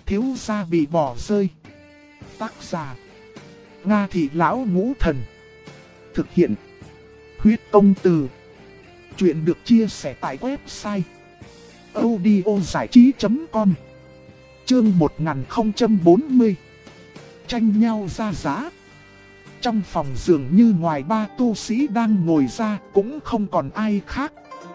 thiếu gia bị bỏ rơi. Tác giả: Nga Thị Lão Ngũ Thần. Thực hiện: Huyết Công Từ. Chuyện được chia sẻ tại website audiozảichí.com. Chương 1040. Tranh nhau ra giá. Trong phòng dường như ngoài ba tu sĩ đang ngồi ra cũng không còn ai khác.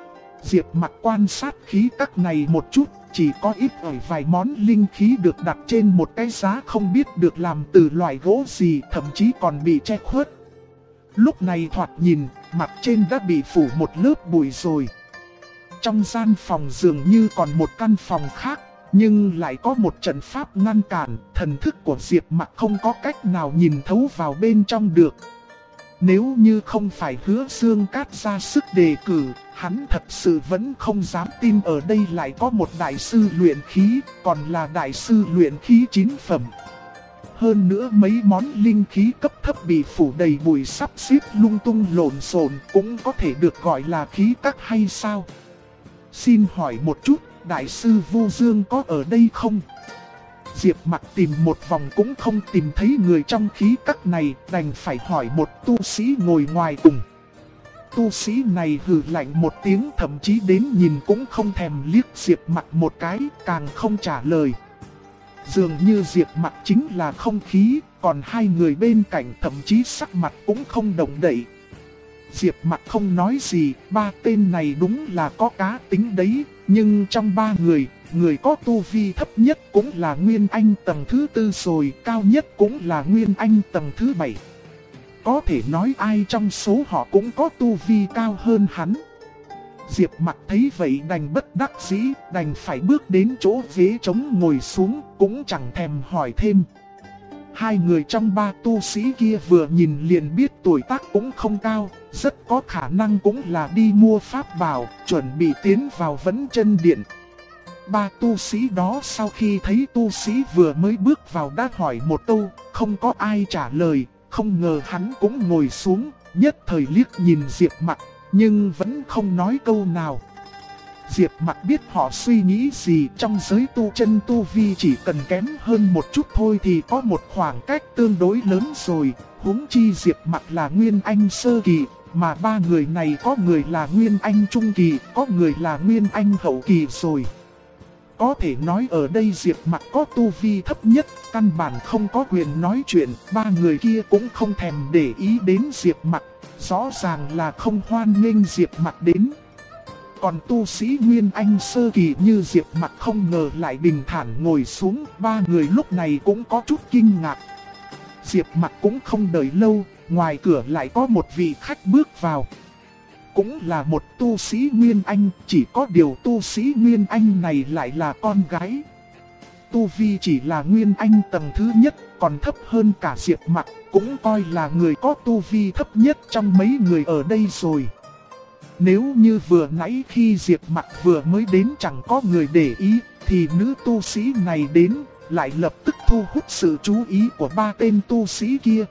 Diệp Mặc quan sát khí các này một chút, chỉ có ít ỏi vài món linh khí được đặt trên một cái giá không biết được làm từ loại gỗ gì, thậm chí còn bị che khuất. Lúc này thoạt nhìn, mặt trên đã bị phủ một lớp bụi rồi. Trong gian phòng dường như còn một căn phòng khác, nhưng lại có một trận pháp ngăn cản, thần thức của Diệp Mặc không có cách nào nhìn thấu vào bên trong được. Nếu như không phải Hứa Dương Cát ra sức đề cử, hắn thật sự vẫn không dám tin ở đây lại có một đại sư luyện khí, còn là đại sư luyện khí 9 phẩm. Hơn nữa mấy món linh khí cấp thấp bị phủ đầy bụi sắp xếp lung tung lộn xộn cũng có thể được gọi là khí các hay sao? Xin hỏi một chút, đại sư Vô Dương có ở đây không? Diệp Mặc tìm một vòng cũng không tìm thấy người trong khí các này, đành phải hỏi một tu sĩ ngồi ngoài cùng. Tu sĩ này hừ lạnh một tiếng, thậm chí đến nhìn cũng không thèm liếc Diệp Mặc một cái, càng không trả lời. Dường như Diệp Mặc chính là không khí, còn hai người bên cạnh thậm chí sắc mặt cũng không động đậy. Diệp Mặc không nói gì, ba tên này đúng là có cá tính đấy, nhưng trong ba người, người có tu vi thấp nhất cũng là Nguyên Anh tầng thứ 4 rồi, cao nhất cũng là Nguyên Anh tầng thứ 7. Có thể nói ai trong số họ cũng có tu vi cao hơn hắn. Diệp Mặc thấy vậy đành bất đắc dĩ, đành phải bước đến chỗ ghế trống ngồi xuống, cũng chẳng thèm hỏi thêm. Hai người trong ba tu sĩ kia vừa nhìn liền biết tuổi tác cũng không cao, rất có khả năng cũng là đi mua pháp bảo, chuẩn bị tiến vào Vấn Chân Điện. Ba tu sĩ đó sau khi thấy tu sĩ vừa mới bước vào đã hỏi một câu, không có ai trả lời, không ngờ hắn cũng ngồi xuống, nhất thời liếc nhìn Diệp Mặc, nhưng vẫn không nói câu nào. Diệp Mặc biết họ suy nghĩ gì, trong giới tu chân tu vi chỉ cần kém hơn một chút thôi thì có một khoảng cách tương đối lớn rồi, huống chi Diệp Mặc là Nguyên Anh sơ kỳ, mà ba người này có người là Nguyên Anh trung kỳ, có người là Nguyên Anh hậu kỳ rồi. Có thể nói ở đây Diệp Mặc có tu vi thấp nhất, căn bản không có quyền nói chuyện, ba người kia cũng không thèm để ý đến Diệp Mặc, rõ ràng là không hoan nghênh Diệp Mặc đến. Còn tu sĩ Nguyên Anh sơ kỳ như Diệp Mặc không ngờ lại bình thản ngồi xuống, ba người lúc này cũng có chút kinh ngạc. Diệp Mặc cũng không đợi lâu, ngoài cửa lại có một vị khách bước vào. Cũng là một tu sĩ Nguyên Anh, chỉ có điều tu sĩ Nguyên Anh này lại là con gái. Tu vi chỉ là Nguyên Anh tầng thứ nhất, còn thấp hơn cả Diệp Mặc, cũng coi là người có tu vi thấp nhất trong mấy người ở đây rồi. Nếu như vừa nãy khi Diệp Mặc vừa mới đến chẳng có người để ý, thì nữ tu sĩ này đến, lại lập tức thu hút sự chú ý của ba tên tu sĩ kia.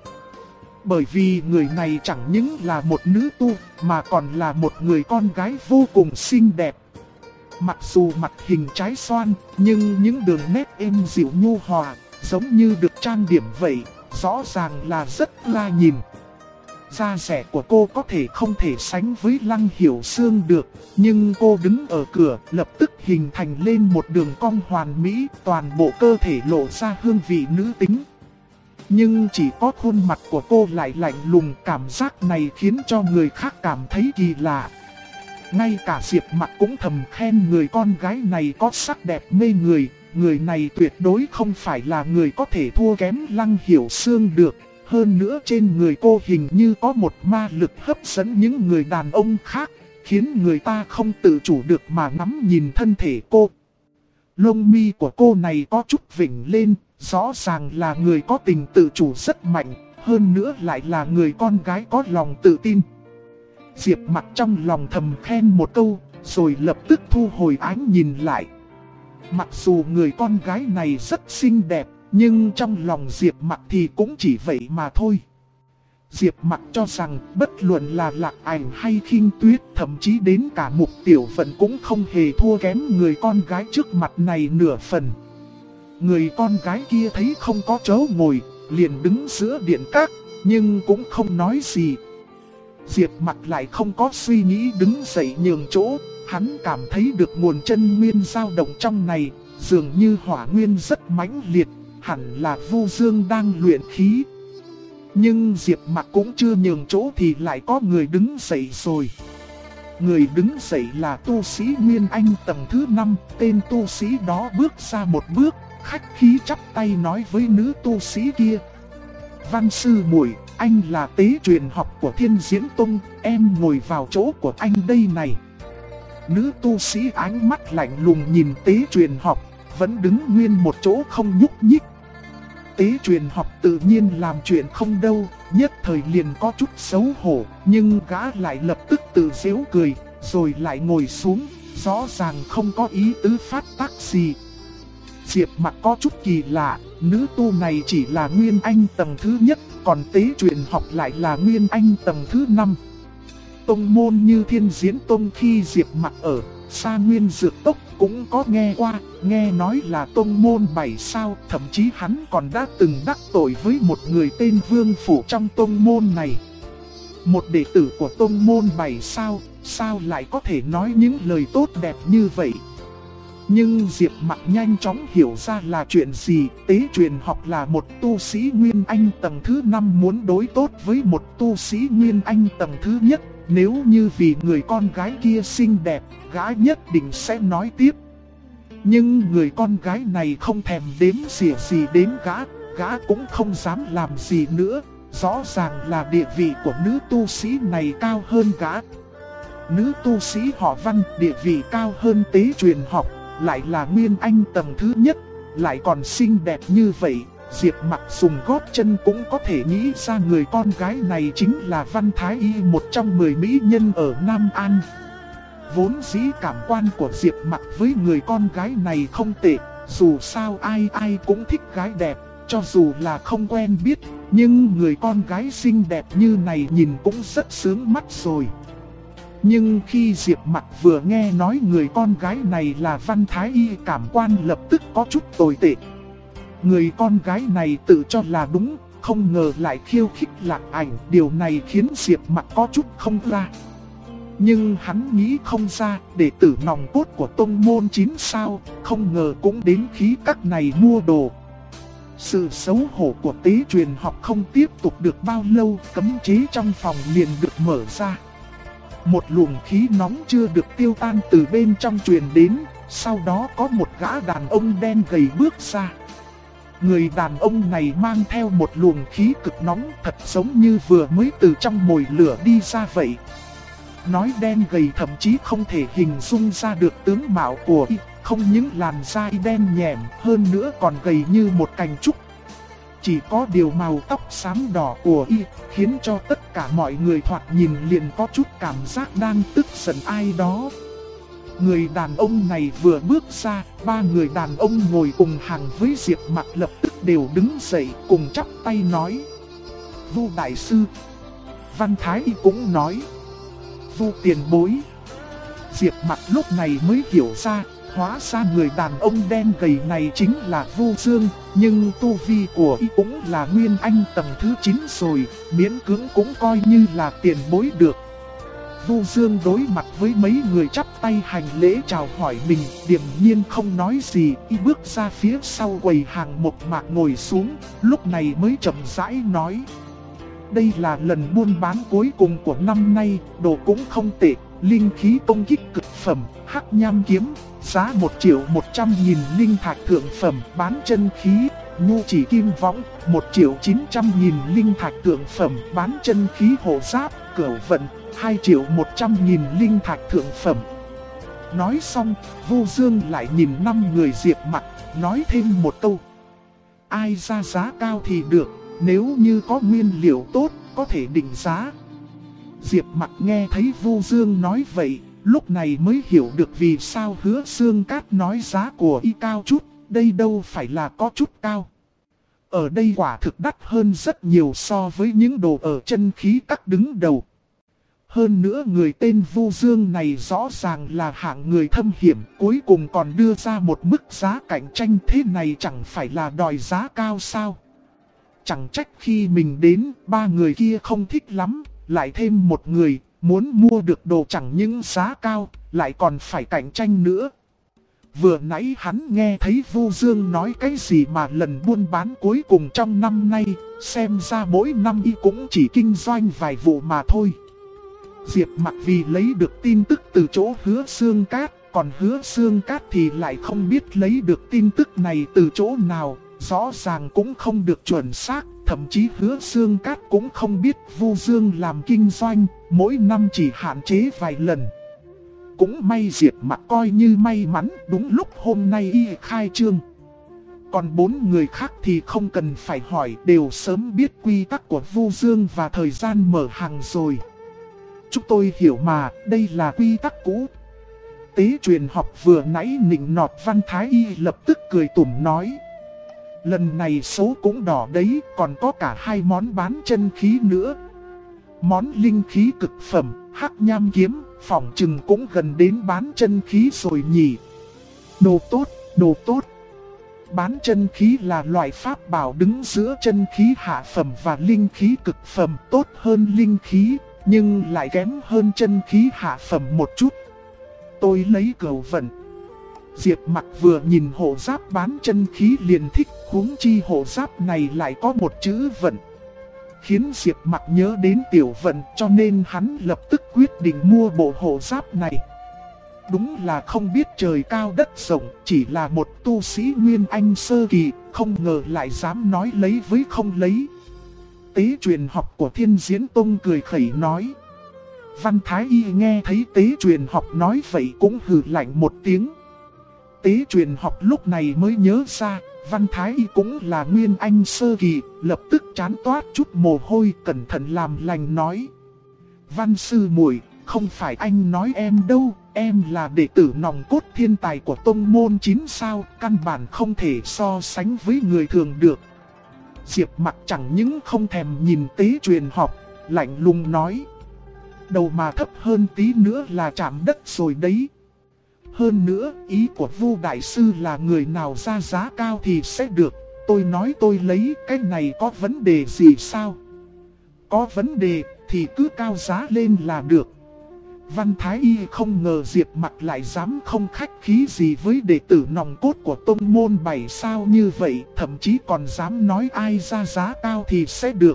Bởi vì người này chẳng những là một nữ tu, mà còn là một người con gái vô cùng xinh đẹp. Mặc dù mặt hình trái xoan, nhưng những đường nét êm dịu nhu hòa, giống như được trang điểm vậy, rõ ràng là rất la nhìn. Da dẻ của cô có thể không thể sánh với Lăng Hiểu Sương được, nhưng cô đứng ở cửa lập tức hình thành lên một đường cong hoàn mỹ, toàn bộ cơ thể lộ ra hương vị nữ tính. Nhưng chỉ có khuôn mặt của cô lại lạnh lùng, cảm giác này khiến cho người khác cảm thấy kỳ lạ. Ngay cả Diệp Mặc cũng thầm khen người con gái này có sắc đẹp mê người, người này tuyệt đối không phải là người có thể thua kém Lăng Hiểu Sương được. Hơn nữa trên người cô hình như có một ma lực hấp dẫn những người đàn ông khác, khiến người ta không tự chủ được mà ngắm nhìn thân thể cô. Lông mi của cô này có chút vỉnh lên, rõ ràng là người có tình tự chủ rất mạnh, hơn nữa lại là người con gái có lòng tự tin. Diệp Mặc trong lòng thầm khen một câu, rồi lập tức thu hồi ánh nhìn lại. Mặc dù người con gái này rất xinh đẹp, nhưng trong lòng Diệp Mặc thì cũng chỉ vậy mà thôi. Diệp Mặc cho rằng bất luận là Lạc Ảnh hay Khinh Tuyết, thậm chí đến cả Mục Tiểu Vận cũng không hề thua kém người con gái trước mặt này nửa phần. Người con gái kia thấy không có chỗ ngồi, liền đứng giữa điện các, nhưng cũng không nói gì. Diệp Mặc lại không có suy nghĩ đứng dậy nhường chỗ, hắn cảm thấy được nguồn chân nguyên dao động trong này, dường như hỏa nguyên rất mãnh liệt, hẳn là Vu Dương đang luyện khí. Nhưng Diệp Mặc cũng chưa nhường chỗ thì lại có người đứng dậy rồi. Người đứng dậy là tu sĩ Nguyên Anh tầng thứ 5, tên tu sĩ đó bước ra một bước, khách khí chắp tay nói với nữ tu sĩ kia. Văn sư muội, anh là tế truyền học của Thiên Diễn Tông, em ngồi vào chỗ của anh đây này. Nữ tu sĩ ánh mắt lạnh lùng nhìn tế truyền học, vẫn đứng nguyên một chỗ không nhúc nhích. Tế truyền học tự nhiên làm chuyện không đâu, nhất thời liền có chút xấu hổ, nhưng gã lại lập tức tự giễu cười, rồi lại ngồi xuống, rõ ràng không có ý tứ phát tác gì. Diệp Mặc có chút kỳ lạ, nữ tu này chỉ là Nguyên Anh tầng thứ nhất, còn tế truyền học lại là Nguyên Anh tầng thứ 5. Tông môn như Thiên Diễn Tông khi Diệp Mặc ở Sa Nguyên Dược Tốc cũng có nghe qua, nghe nói là tông môn 7 sao, thậm chí hắn còn đã từng đắc tội với một người tên Vương Phủ trong tông môn này. Một đệ tử của tông môn 7 sao, sao lại có thể nói những lời tốt đẹp như vậy? Nhưng Diệp Mặc nhanh chóng hiểu ra là chuyện gì, tế truyền học là một tu sĩ Nguyên Anh tầng thứ 5 muốn đối tốt với một tu sĩ Nguyên Anh tầng thứ nhất. Nếu như vì người con gái kia xinh đẹp, gã nhất định sẽ nói tiếp. Nhưng người con gái này không thèm đếm xỉa gì đến gã cũng không dám làm gì nữa. Rõ ràng là địa vị của nữ tu sĩ này cao hơn gã. Nữ tu sĩ họ Văn địa vị cao hơn tế truyền học, lại là Nguyên Anh tầng thứ nhất, lại còn xinh đẹp như vậy. Diệp Mặc dùng gót chân cũng có thể nghĩ ra người con gái này chính là Văn Thái Y, một trong 10 mỹ nhân ở Nam An. Vốn dĩ cảm quan của Diệp Mặc với người con gái này không tệ, dù sao ai ai cũng thích gái đẹp, cho dù là không quen biết, nhưng người con gái xinh đẹp như này nhìn cũng rất sướng mắt rồi. Nhưng khi Diệp Mặc vừa nghe nói người con gái này là Văn Thái Y, cảm quan lập tức có chút tồi tệ. Người con gái này tự cho là đúng, không ngờ lại khiêu khích Lạc Ảnh, điều này khiến Diệp Mặc có chút không ra. Nhưng hắn nghĩ không ra, đệ tử nòng cốt của tông môn 9 sao, không ngờ cũng đến khí các này mua đồ. Sự xấu hổ của tế truyền học không tiếp tục được bao lâu, cấm chế trong phòng liền được mở ra. Một luồng khí nóng chưa được tiêu tan từ bên trong truyền đến, sau đó có một gã đàn ông đen gầy bước ra. Người đàn ông này mang theo một luồng khí cực nóng, thật giống như vừa mới từ trong mồi lửa đi ra vậy. Nói đen gầy thậm chí không thể hình dung ra được tướng mạo của y, không những làn da đen nhẹm, hơn nữa còn gầy như một cành trúc. Chỉ có điều màu tóc xám đỏ của y khiến cho tất cả mọi người thoạt nhìn liền có chút cảm giác đang tức giận ai đó. Người đàn ông này vừa bước ra, ba người đàn ông ngồi cùng hàng với Diệp Mặc lập tức đều đứng dậy cùng chắp tay nói. Vu đại sư. Văn Thái Y cũng nói. Vu tiền bối. Diệp Mặc lúc này mới hiểu ra, hóa ra người đàn ông đen gầy này chính là Vu Dương, nhưng tu vi của y cũng là Nguyên Anh tầng thứ 9 rồi, miễn cưỡng cũng coi như là tiền bối được. Vu Dương đối mặt với mấy người chắp tay hành lễ chào hỏi mình, điềm nhiên không nói gì, y bước ra phía sau quầy hàng một mạc ngồi xuống, lúc này mới chậm rãi nói. Đây là lần buôn bán cuối cùng của năm nay, đồ cũng không tệ, linh khí công kích cực phẩm, hắc nham kiếm, giá 1.100.000 linh thạch thượng phẩm, bán chân khí, nhu chỉ kim võng, 1.900.000 linh thạch thượng phẩm, bán chân khí hộ giáp, cửu vận, 2.100.000 linh thạch thượng phẩm. Nói xong, Vu Dương lại nhìn 5 người Diệp Mặc, nói thêm một câu. Ai ra giá cao thì được, nếu như có nguyên liệu tốt, có thể định giá. Diệp Mặc nghe thấy Vu Dương nói vậy, lúc này mới hiểu được vì sao Hứa Xương Cát nói giá của y cao chút, đây đâu phải là có chút cao. Ở đây quả thực đắt hơn rất nhiều so với những đồ ở chân khí các đứng đầu. Hơn nữa người tên Vu Dương này rõ ràng là hạng người thâm hiểm, cuối cùng còn đưa ra một mức giá cạnh tranh thế này chẳng phải là đòi giá cao sao. Chẳng trách khi mình đến, ba người kia không thích lắm, lại thêm một người, muốn mua được đồ chẳng những giá cao, lại còn phải cạnh tranh nữa. Vừa nãy hắn nghe thấy Vu Dương nói cái gì mà lần buôn bán cuối cùng trong năm nay, xem ra mỗi năm y cũng chỉ kinh doanh vài vụ mà thôi. Diệp Mặc vì lấy được tin tức từ chỗ Hứa Xương Cát, còn Hứa Xương Cát thì lại không biết lấy được tin tức này từ chỗ nào, rõ ràng cũng không được chuẩn xác, thậm chí Hứa Xương Cát cũng không biết Vu Dương làm kinh doanh, mỗi năm chỉ hạn chế vài lần. Cũng may Diệp Mặc coi như may mắn, đúng lúc hôm nay y khai trương. Còn 4 người khác thì không cần phải hỏi, đều sớm biết quy tắc của Vu Dương và thời gian mở hàng rồi. Chúng tôi hiểu mà, đây là quy tắc cũ. Tế truyền học vừa nãy nịnh nọt Văn Thái Y lập tức cười tủm nói. Lần này số cũng đỏ đấy, còn có cả 2 món bán chân khí nữa. Món linh khí cực phẩm, hắc nham kiếm, phỏng chừng cũng gần đến bán chân khí rồi nhỉ. Đồ tốt, đồ tốt. Bán chân khí là loại pháp bảo đứng giữa chân khí hạ phẩm và linh khí cực phẩm, tốt hơn linh khí, nhưng lại kém hơn chân khí hạ phẩm một chút. Tôi lấy cửu vận. Diệp Mặc vừa nhìn hộ giáp bán chân khí liền thích, huống chi hộ giáp này lại có một chữ vận, khiến Diệp Mặc nhớ đến tiểu vận, cho nên hắn lập tức quyết định mua bộ hộ giáp này. Đúng là không biết trời cao đất rộng, chỉ là một tu sĩ Nguyên Anh sơ kỳ, không ngờ lại dám nói lấy với không lấy. Tế truyền học của Thiên Diễn Tông cười khẩy nói. Văn Thái Y nghe thấy tế truyền học nói vậy cũng hừ lạnh một tiếng. Tế truyền học lúc này mới nhớ ra, Văn Thái Y cũng là Nguyên Anh sơ kỳ, lập tức chán toát chút mồ hôi, cẩn thận làm lành nói. Văn sư muội, không phải anh nói em đâu, em là đệ tử nòng cốt thiên tài của tông môn 9 sao, căn bản không thể so sánh với người thường được. Diệp Mặc chẳng những không thèm nhìn tế truyền học, lạnh lùng nói. Đầu mà thấp hơn tí nữa là chạm đất rồi đấy. Hơn nữa, ý của Vu đại sư là người nào ra giá cao thì sẽ được. Tôi nói tôi lấy, cái này có vấn đề gì sao? Có vấn đề thì cứ cao giá lên là được. Văn Thái Y không ngờ Diệp Mặc lại dám không khách khí gì với đệ tử nòng cốt của tông môn 7 sao như vậy, thậm chí còn dám nói ai ra giá cao thì sẽ được.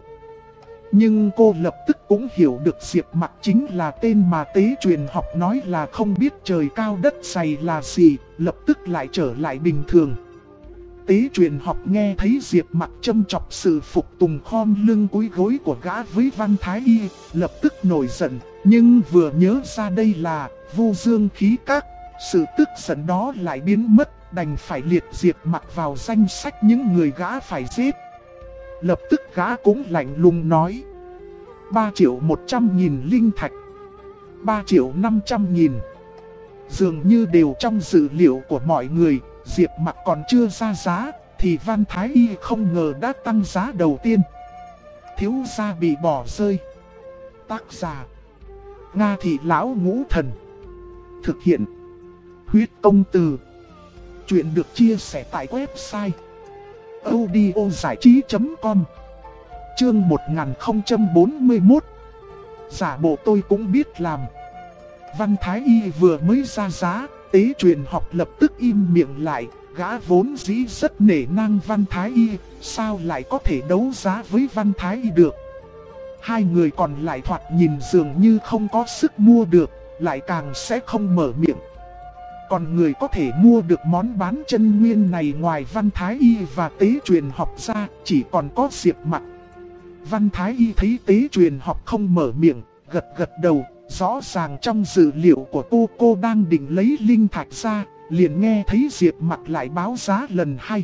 Nhưng cô lập tức cũng hiểu được Diệp Mặc chính là tên mà tế truyền học nói là không biết trời cao đất dày là gì, lập tức lại trở lại bình thường. Tế truyền học nghe thấy Diệp Mặc châm chọc sự phục tùng khom lưng cúi gối của gã với Văn Thái Y, lập tức nổi giận, nhưng vừa nhớ ra đây là Vu Dương khí các, sự tức giận đó lại biến mất, đành phải liệt Diệp Mặc vào danh sách những người gã phải giết. Lập tức gã cũng lạnh lùng nói. 3.100.000 linh thạch, 3.500.000. Dường như đều trong dữ liệu của mọi người, Diệp Mặc còn chưa ra giá, thì Văn Thái Y không ngờ đã tăng giá đầu tiên. Thiếu gia bị bỏ rơi. Tác giả Nga Thị Lão Ngũ Thần. Thực hiện Huyết Công Từ. Chuyện được chia sẻ tại website audiozảichí.com. Chương 1041. Giả bộ tôi cũng biết làm. Văn Thái Y vừa mới ra giá, tế truyền học lập tức im miệng lại. Gã vốn dĩ rất nể nang Văn Thái Y, sao lại có thể đấu giá với Văn Thái Y được. Hai người còn lại thoạt nhìn dường như không có sức mua được, lại càng sẽ không mở miệng. Còn người có thể mua được món bán chân nguyên này ngoài Văn Thái Y và tế truyền học ra, chỉ còn có Diệp Mặc. Văn Thái Y thấy tế truyền học không mở miệng, gật gật đầu, rõ ràng trong dữ liệu của cô đang định lấy linh thạch ra, liền nghe thấy Diệp Mặc lại báo giá lần 2.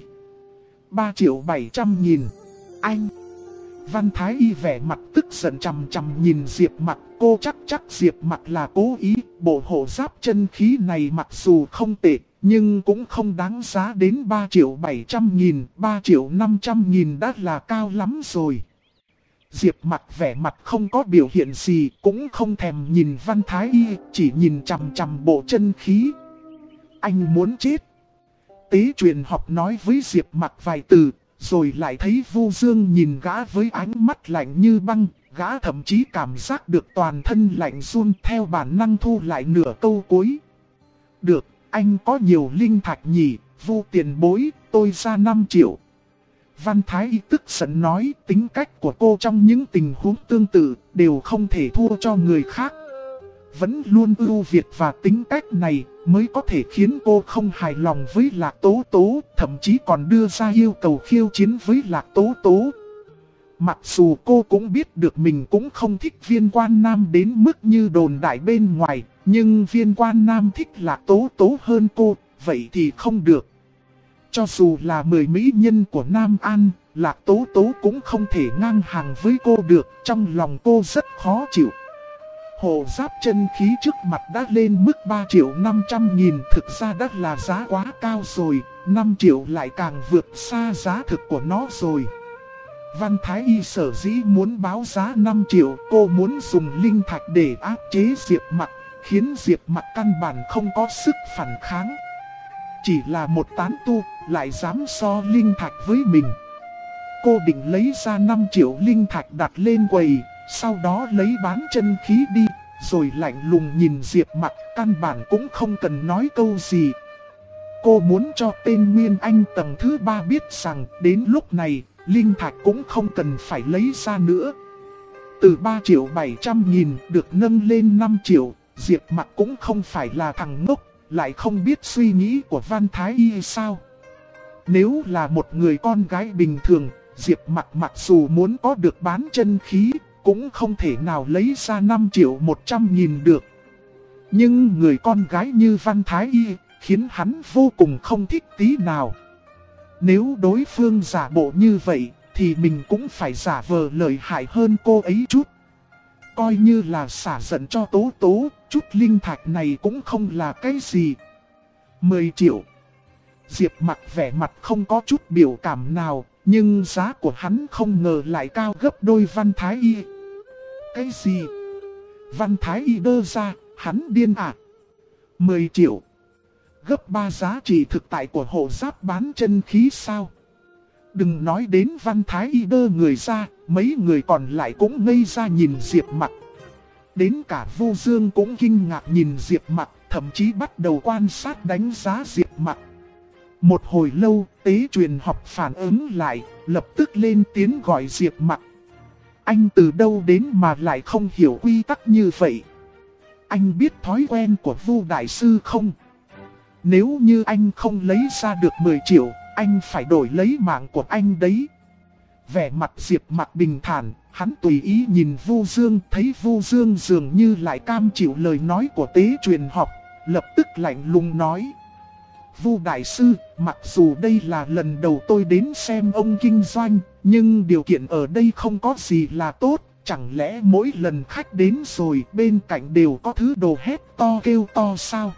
3.700.000. Anh! Văn Thái Y vẻ mặt tức giận chằm chằm nhìn Diệp Mặc, cô chắc Diệp Mặc là cố ý, bộ hộ giáp chân khí này mặc dù không tệ, nhưng cũng không đáng giá đến 3.700.000, 3.500.000 đã là cao lắm rồi. Diệp Mặc vẻ mặt không có biểu hiện gì, cũng không thèm nhìn Văn Thái Y, chỉ nhìn chằm chằm bộ chân khí. Anh muốn chết. Tế truyền học nói với Diệp Mặc vài từ, rồi lại thấy Vu Dương nhìn gã với ánh mắt lạnh như băng. Gã thậm chí cảm giác được toàn thân lạnh run, theo bản năng thu lại nửa câu cuối. Được, anh có nhiều linh thạch nhỉ, Vu tiền bối, tôi ra 5 triệu. Văn Thái Y tức giận nói, tính cách của cô trong những tình huống tương tự đều không thể thua cho người khác. Vẫn luôn ưu việt và tính cách này mới có thể khiến cô không hài lòng với Lạc Tố Tố, thậm chí còn đưa ra yêu cầu khiêu chiến với Lạc Tố Tố. Mặc dù cô cũng biết được mình cũng không thích Viên Quan Nam đến mức như đồn đại bên ngoài, nhưng Viên Quan Nam thích Lạc Tố Tố hơn cô, vậy thì không được. Cho dù là 10 mỹ nhân của Nam An, Lạc Tố Tố cũng không thể ngang hàng với cô được, trong lòng cô rất khó chịu. Hộ giáp chân khí trước mặt đã lên mức 3.500.000, thực ra đã là giá quá cao rồi, 5 triệu lại càng vượt xa giá thực của nó rồi. Văn Thái Y sở dĩ muốn báo giá 5 triệu, cô muốn dùng linh thạch để áp chế Diệp Mặc, khiến Diệp Mặc căn bản không có sức phản kháng. Chỉ là một tán tu, lại dám so linh thạch với mình. Cô định lấy ra 5 triệu linh thạch đặt lên quầy, sau đó lấy bán chân khí đi, rồi lạnh lùng nhìn Diệp Mặc, căn bản cũng không cần nói câu gì. Cô muốn cho tên Nguyên Anh tầng thứ 3 biết rằng đến lúc này, linh thạch cũng không cần phải lấy ra nữa. Từ 3.700.000 được nâng lên 5 triệu, Diệp Mặc cũng không phải là thằng ngốc, lại không biết suy nghĩ của Văn Thái Y sao. Nếu là một người con gái bình thường, Diệp Mặc mặc dù muốn có được bán chân khí, cũng không thể nào lấy ra 5.100.000 được. Nhưng người con gái như Văn Thái Y, khiến hắn vô cùng không thích tí nào. Nếu đối phương giả bộ như vậy, thì mình cũng phải giả vờ lợi hại hơn cô ấy chút. Coi như là xả giận cho Tố Tố, chút linh thạch này cũng không là cái gì. 10 triệu. Diệp Mặc vẻ mặt không có chút biểu cảm nào, nhưng giá của hắn không ngờ lại cao gấp đôi Văn Thái Y. Cái gì? Văn Thái Y đơ ra, hắn điên à? 10 triệu. Gấp 3 giá trị thực tại của hộ giáp bán chân khí sao? Đừng nói đến Văn Thái Y đơ người ra, mấy người còn lại cũng ngây ra nhìn Diệp Mặc. Đến cả Vu Dương cũng kinh ngạc nhìn Diệp Mặc, thậm chí bắt đầu quan sát đánh giá Diệp Mặc. Một hồi lâu, tế truyền học phản ứng lại, lập tức lên tiếng gọi Diệp Mặc. Anh từ đâu đến mà lại không hiểu quy tắc như vậy? Anh biết thói quen của Vu Đại Sư không? Nếu như anh không lấy ra được 10 triệu, anh phải đổi lấy mạng của anh đấy. Vẻ mặt Diệp Mặc bình thản, hắn tùy ý nhìn Vu Dương, thấy Vu Dương dường như lại cam chịu lời nói của tế truyền học, lập tức lạnh lùng nói. Vu Đại Sư, mặc dù đây là lần đầu tôi đến xem ông kinh doanh, nhưng điều kiện ở đây không có gì là tốt. Chẳng lẽ mỗi lần khách đến rồi bên cạnh đều có thứ đồ hét to kêu to sao?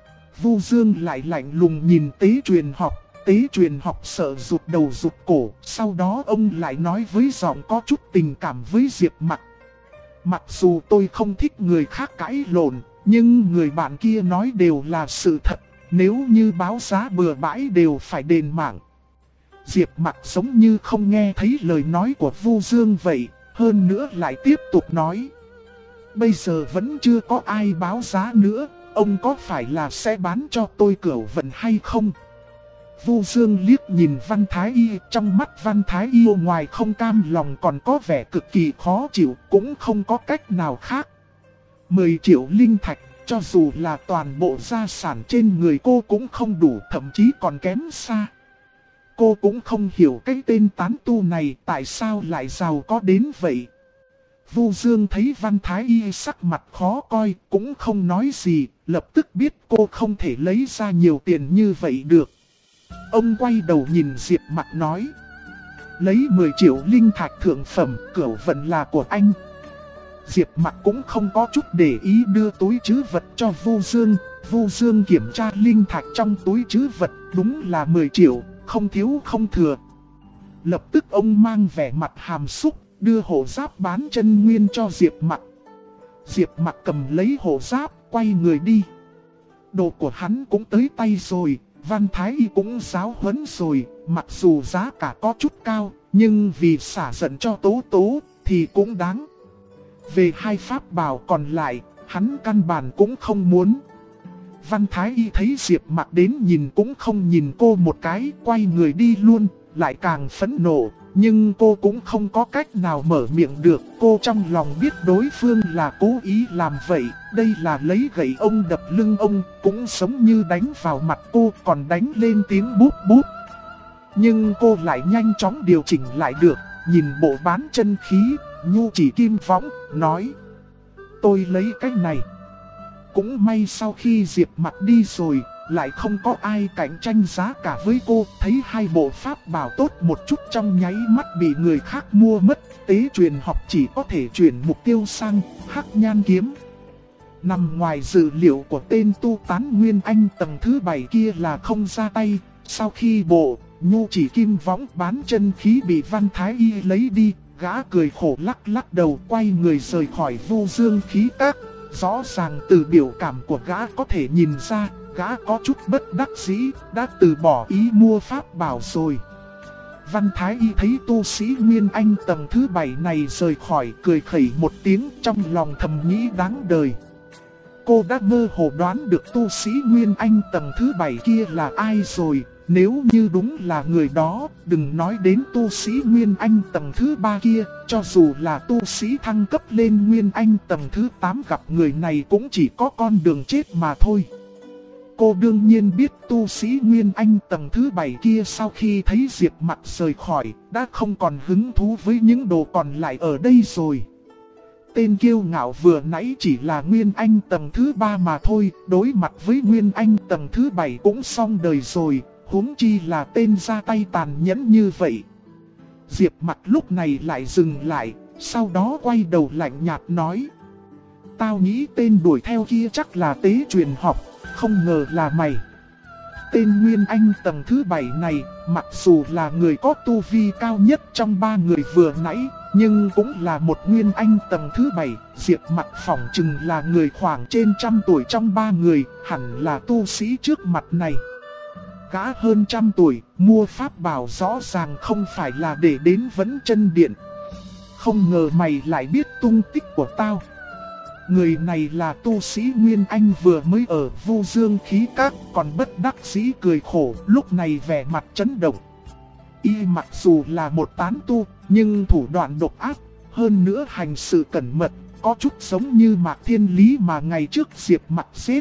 Vu Dương lại lạnh lùng nhìn tế truyền học. Tế truyền học sợ rụt đầu rụt cổ. Sau đó ông lại nói với giọng có chút tình cảm với Diệp Mặc. Mặc dù tôi không thích người khác cãi lộn, nhưng người bạn kia nói đều là sự thật. Nếu như báo giá bừa bãi đều phải đền mạng. Diệp Mặc giống như không nghe thấy lời nói của Vu Dương vậy. Hơn nữa lại tiếp tục nói. Bây giờ vẫn chưa có ai báo giá nữa. Ông có phải là sẽ bán cho tôi Cửu Vận hay không? Vu Dương liếc nhìn Văn Thái Y. Trong mắt Văn Thái Y ngoài không cam lòng còn có vẻ cực kỳ khó chịu. Cũng không có cách nào khác. 10 triệu linh thạch. Cho dù là toàn bộ gia sản trên người cô cũng không đủ, thậm chí còn kém xa. Cô cũng không hiểu cái tên tán tu này tại sao lại giàu có đến vậy. Vu Dương thấy Văn Thái Y sắc mặt khó coi, cũng không nói gì, lập tức biết cô không thể lấy ra nhiều tiền như vậy được. Ông quay đầu nhìn Diệp Mặc nói. Lấy 10 triệu linh thạch thượng phẩm, Cửu Vận là của anh. Diệp Mặc cũng không có chút để ý đưa túi trữ vật cho Vu Dương. Vu Dương kiểm tra linh thạch trong túi trữ vật, đúng là 10 triệu, không thiếu không thừa. Lập tức ông mang vẻ mặt hàm xúc, đưa hộ giáp bán chân nguyên cho Diệp Mặc. Diệp Mặc cầm lấy hộ giáp, quay người đi. Đồ của hắn cũng tới tay rồi, Văn Thái Y cũng giáo huấn rồi, mặc dù giá cả có chút cao, nhưng vì xả giận cho Tố Tố thì cũng đáng. Về hai pháp bảo còn lại, hắn căn bản cũng không muốn. Văn Thái Y thấy Diệp Mặc đến nhìn cũng không nhìn cô một cái, quay người đi luôn, lại càng phẫn nộ. Nhưng cô cũng không có cách nào mở miệng được. Cô trong lòng biết đối phương là cố ý làm vậy. Đây là lấy gậy ông đập lưng ông, cũng giống như đánh vào mặt cô, còn đánh lên tiếng bút bút. Nhưng cô lại nhanh chóng điều chỉnh lại được. Nhìn bộ bán chân khí, Nhu Chỉ Kim Võng, nói: tôi lấy cái này. Cũng may sau khi Diệp Mặc đi rồi, lại không có ai cạnh tranh giá cả với cô. Thấy hai bộ pháp bảo tốt một chút trong nháy mắt bị người khác mua mất. Tế truyền học chỉ có thể chuyển mục tiêu sang Hắc Nhan Kiếm. Nằm ngoài dự liệu của tên tu tán Nguyên Anh tầng thứ 7 kia là không ra tay. Sau khi bộ Nhu Chỉ Kim Võng bán chân khí bị Văn Thái Y lấy đi, gã cười khổ lắc lắc đầu, quay người rời khỏi Vô Dương Khí Các. Rõ ràng từ biểu cảm của gã có thể nhìn ra, gã có chút bất đắc dĩ, đã từ bỏ ý mua pháp bảo rồi. Văn Thái Y thấy tu sĩ Nguyên Anh tầng thứ 7 này rời khỏi, cười khẩy một tiếng, trong lòng thầm nghĩ đáng đời. Cô đã mơ hồ đoán được tu sĩ Nguyên Anh tầng thứ 7 kia là ai rồi. Nếu như đúng là người đó, đừng nói đến tu sĩ Nguyên Anh tầng thứ 3 kia, cho dù là tu sĩ thăng cấp lên Nguyên Anh tầng thứ 8 gặp người này cũng chỉ có con đường chết mà thôi. Cô đương nhiên biết tu sĩ Nguyên Anh tầng thứ 7 kia sau khi thấy Diệp Mặc rời khỏi, đã không còn hứng thú với những đồ còn lại ở đây rồi. Tên kiêu ngạo vừa nãy chỉ là Nguyên Anh tầng thứ 3 mà thôi, đối mặt với Nguyên Anh tầng thứ 7 cũng xong đời rồi. Huống chi là tên ra tay tàn nhẫn như vậy. Diệp Mặc lúc này lại dừng lại, sau đó quay đầu lạnh nhạt nói: tao nghĩ tên đuổi theo kia chắc là Tế Truyền Học, không ngờ là mày. Tên Nguyên Anh tầng thứ 7 này, mặc dù là người có tu vi cao nhất trong ba người vừa nãy, nhưng cũng là một Nguyên Anh tầng thứ 7. Diệp Mặc phỏng chừng là người khoảng trên 100 tuổi trong ba người, hẳn là tu sĩ trước mặt này. Gã hơn 100 tuổi, mua pháp bảo rõ ràng không phải là để đến Vấn Chân Điện. Không ngờ mày lại biết tung tích của tao. Người này là tu sĩ Nguyên Anh vừa mới ở Vô Dương Khí Các, còn bất đắc dĩ cười khổ, lúc này vẻ mặt chấn động. Y mặc dù là một tán tu, nhưng thủ đoạn độc ác, hơn nữa hành sự cẩn mật, có chút giống như Mạc Thiên Lý mà ngày trước Diệp Mặc giết.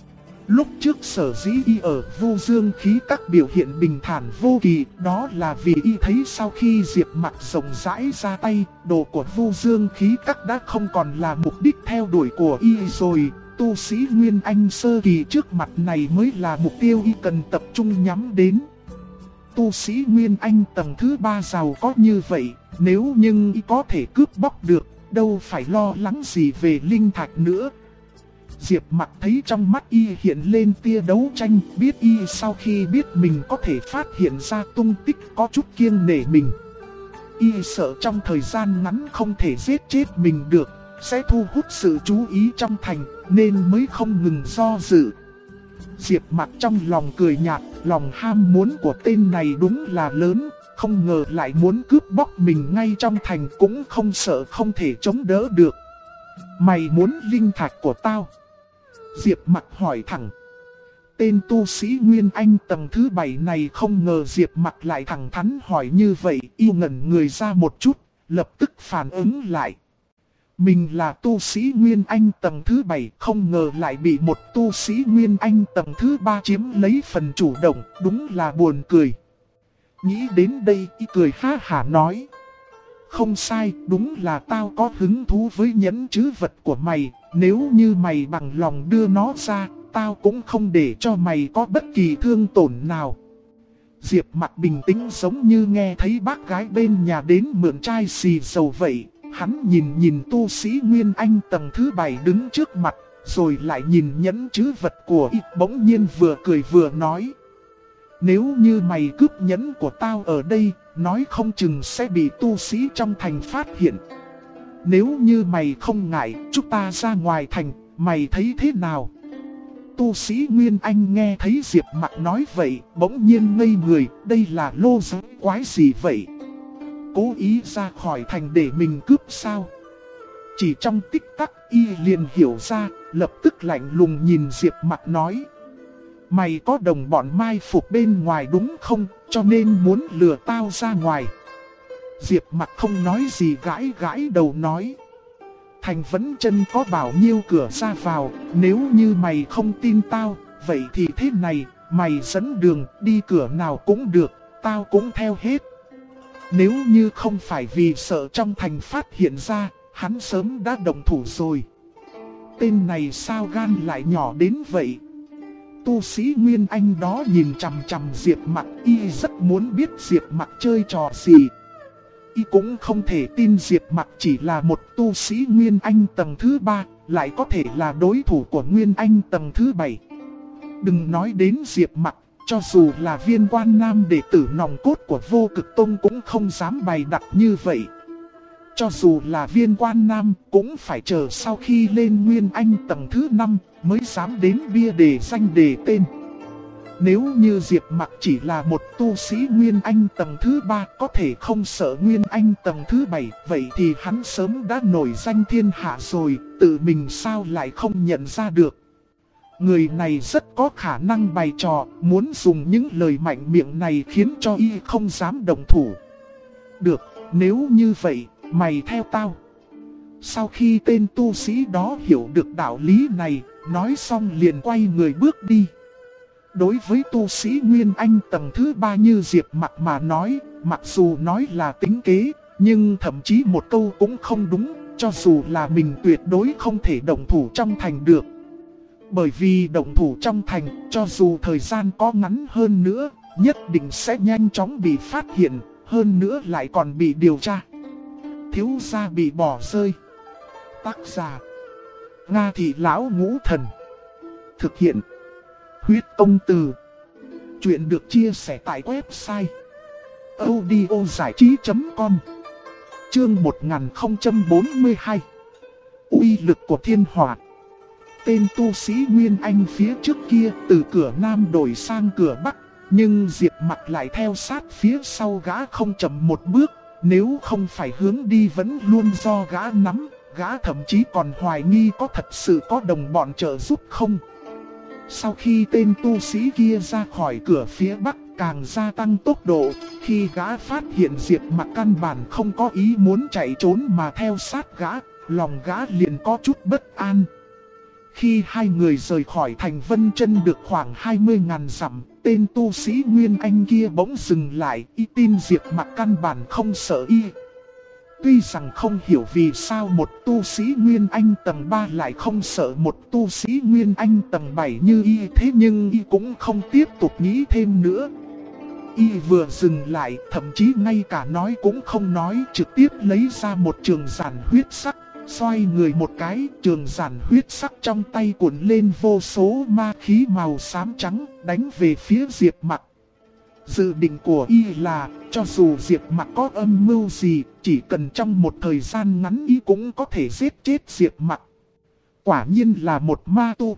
Lúc trước sở dĩ y ở Vô Dương Khí Các biểu hiện bình thản vô kỳ, đó là vì y thấy sau khi Diệp Mặc rộng rãi ra tay, đồ của Vô Dương Khí Các đã không còn là mục đích theo đuổi của y rồi. Tu sĩ Nguyên Anh sơ kỳ trước mặt này mới là mục tiêu y cần tập trung nhắm đến. Tu sĩ Nguyên Anh tầng thứ 3 giàu có như vậy, nếu nhưng y có thể cướp bóc được, đâu phải lo lắng gì về linh thạch nữa. Diệp Mặc thấy trong mắt y hiện lên tia đấu tranh, biết y sau khi biết mình có thể phát hiện ra tung tích có chút kiêng nể mình. Y sợ trong thời gian ngắn không thể giết chết mình được, sẽ thu hút sự chú ý trong thành, nên mới không ngừng do dự. Diệp Mặc trong lòng cười nhạt, lòng ham muốn của tên này đúng là lớn, không ngờ lại muốn cướp bóc mình ngay trong thành, cũng không sợ không thể chống đỡ được. Mày muốn linh thạch của tao? Diệp Mặc hỏi thẳng. Tên tu sĩ Nguyên Anh tầng thứ 7 này không ngờ Diệp Mặc lại thẳng thắn hỏi như vậy, y ngẩn người ra một chút, lập tức phản ứng lại. Mình là tu sĩ Nguyên Anh tầng thứ 7, không ngờ lại bị một tu sĩ Nguyên Anh tầng thứ 3 chiếm lấy phần chủ động, đúng là buồn cười. Nghĩ đến đây, y cười ha hả nói: không sai, đúng là tao có hứng thú với nhẫn trữ vật của mày, nếu như mày bằng lòng đưa nó ra, tao cũng không để cho mày có bất kỳ thương tổn nào. Diệp Mặc bình tĩnh giống như nghe thấy bác gái bên nhà đến mượn chai xì dầu vậy. Hắn nhìn tu sĩ Nguyên Anh tầng thứ 7 đứng trước mặt, rồi lại nhìn nhẫn trữ vật của y, bỗng nhiên vừa cười vừa nói: Nếu như mày cướp nhẫn của tao ở đây, nói không chừng sẽ bị tu sĩ trong thành phát hiện. Nếu như mày không ngại, chúng ta ra ngoài thành, mày thấy thế nào? Tu sĩ Nguyên Anh nghe thấy Diệp Mặc nói vậy, bỗng nhiên ngây người, đây là lô giới quái gì vậy? Cố ý ra khỏi thành để mình cướp sao? Chỉ trong tích tắc y liền hiểu ra, lập tức lạnh lùng nhìn Diệp Mặc nói. Mày có đồng bọn mai phục bên ngoài đúng không, cho nên muốn lừa tao ra ngoài. Diệp Mặc không nói gì, gãi gãi đầu nói. Thành Vấn Chân có bảo nhiêu cửa ra vào, nếu như mày không tin tao, vậy thì thế này, mày dẫn đường, đi cửa nào cũng được, tao cũng theo hết. Nếu như không phải vì sợ trong thành phát hiện ra, hắn sớm đã động thủ rồi. Tên này sao gan lại nhỏ đến vậy? Tu sĩ Nguyên Anh đó nhìn chằm chằm Diệp Mặc, y rất muốn biết Diệp Mặc chơi trò gì. Y cũng không thể tin Diệp Mặc chỉ là một tu sĩ Nguyên Anh tầng thứ 3, lại có thể là đối thủ của Nguyên Anh tầng thứ 7. Đừng nói đến Diệp Mặc, cho dù là Viên Quan Nam đệ tử nòng cốt của Vô Cực Tông cũng không dám bày đặt như vậy. Cho dù là Viên Quan Nam cũng phải chờ sau khi lên Nguyên Anh tầng thứ 5 mới dám đến bia đề danh đề tên. Nếu như Diệp Mặc chỉ là một tu sĩ Nguyên Anh tầng thứ 3 có thể không sợ Nguyên Anh tầng thứ 7, vậy thì hắn sớm đã nổi danh thiên hạ rồi, tự mình sao lại không nhận ra được. Người này rất có khả năng bày trò, muốn dùng những lời mạnh miệng này khiến cho y không dám động thủ. Được, nếu như vậy, mày theo tao. Sau khi tên tu sĩ đó hiểu được đạo lý này, nói xong liền quay người bước đi. Đối với tu sĩ Nguyên Anh tầng thứ 3 như Diệp Mặc mà nói, mặc dù nói là tính kế, nhưng thậm chí một câu cũng không đúng, cho dù là mình tuyệt đối không thể động thủ trong thành được. Bởi vì động thủ trong thành, cho dù thời gian có ngắn hơn nữa, nhất định sẽ nhanh chóng bị phát hiện, hơn nữa lại còn bị điều tra. Thiếu gia bị bỏ rơi. Tác giả: Nga Thị Lão Ngũ Thần. Thực hiện: Huyết Công Từ. Chuyện được chia sẻ tại website audiozảichí.com. Chương 1042. Uy lực của thiên hỏa. Tên tu sĩ Nguyên Anh phía trước kia từ cửa Nam đổi sang cửa Bắc, nhưng Diệp Mặc lại theo sát phía sau gã không chậm một bước. Nếu không phải hướng đi vẫn luôn do gã nắm, gã thậm chí còn hoài nghi có thật sự có đồng bọn trợ giúp không. Sau khi tên tu sĩ kia ra khỏi cửa phía Bắc càng gia tăng tốc độ, khi gã phát hiện Diệp Mặc căn bản không có ý muốn chạy trốn mà theo sát gã, lòng gã liền có chút bất an. Khi hai người rời khỏi thành Vân Chân được khoảng 20.000 dặm, tên tu sĩ Nguyên Anh kia bỗng dừng lại, y tin Diệp Mặc căn bản không sợ y. Tuy rằng không hiểu vì sao một tu sĩ Nguyên Anh tầng 3 lại không sợ một tu sĩ Nguyên Anh tầng 7 như y, thế nhưng y cũng không tiếp tục nghĩ thêm nữa. Y vừa dừng lại, thậm chí ngay cả nói cũng không nói, trực tiếp lấy ra một trường giản huyết sắc. Xoay người một cái, trường giản huyết sắc trong tay cuộn lên vô số ma khí màu xám trắng, đánh về phía Diệp Mặc. Dự định của y là, cho dù Diệp Mặc có âm mưu gì, chỉ cần trong một thời gian ngắn y cũng có thể giết chết Diệp Mặc. Quả nhiên là một ma tu.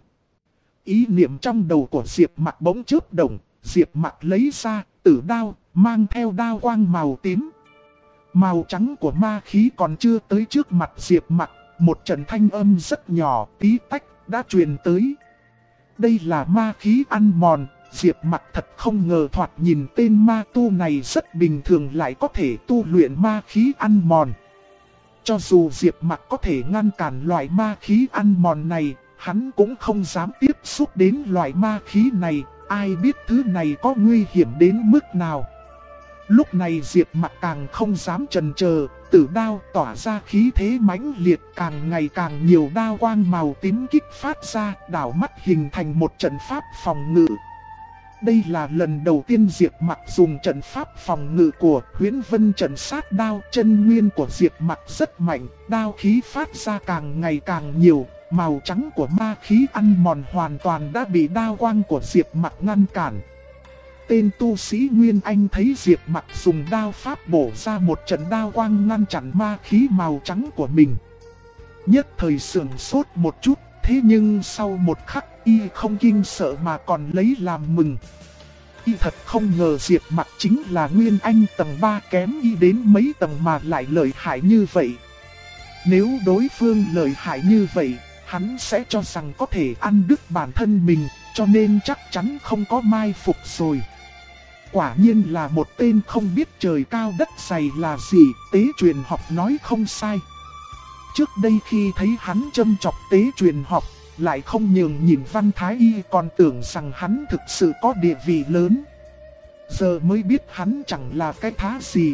Ý niệm trong đầu của Diệp Mặc bỗng chớp động, Diệp Mặc lấy ra tử đao, mang theo đao quang màu tím. Màu trắng của ma khí còn chưa tới trước mặt Diệp Mặc, một trận thanh âm rất nhỏ, tí tách, đã truyền tới. Đây là ma khí ăn mòn. Diệp Mặc thật không ngờ thoạt nhìn tên ma tu này rất bình thường lại có thể tu luyện ma khí ăn mòn. Cho dù Diệp Mặc có thể ngăn cản loại ma khí ăn mòn này, hắn cũng không dám tiếp xúc đến loại ma khí này, ai biết thứ này có nguy hiểm đến mức nào. Lúc này Diệp Mặc càng không dám chần chờ, tử đao tỏa ra khí thế mãnh liệt, càng ngày càng nhiều đao quang màu tím kích phát ra, đảo mắt hình thành một trận pháp phòng ngự. Đây là lần đầu tiên Diệp Mặc dùng trận pháp phòng ngự của Huyễn Vân trận sát đao. Chân nguyên của Diệp Mặc rất mạnh, đao khí phát ra càng ngày càng nhiều, màu trắng của ma khí ăn mòn hoàn toàn đã bị đao quang của Diệp Mặc ngăn cản. Tên tu sĩ Nguyên Anh thấy Diệp Mặc dùng đao pháp bổ ra một trận đao quang ngăn chặn ma khí màu trắng của mình. Nhất thời sửng sốt một chút, thế nhưng sau một khắc y không kinh sợ mà còn lấy làm mừng. Y thật không ngờ Diệp Mặc chính là Nguyên Anh tầng 3 kém y đến mấy tầng mà lại lợi hại như vậy. Nếu đối phương lợi hại như vậy, hắn sẽ cho rằng có thể ăn đứt bản thân mình, cho nên chắc chắn không có mai phục rồi. Quả nhiên là một tên không biết trời cao đất dày là gì, Tế Truyền Học nói không sai. Trước đây khi thấy hắn châm chọc Tế Truyền Học, lại không nhường nhìn Văn Thái Y còn tưởng rằng hắn thực sự có địa vị lớn. Giờ mới biết hắn chẳng là cái thá gì.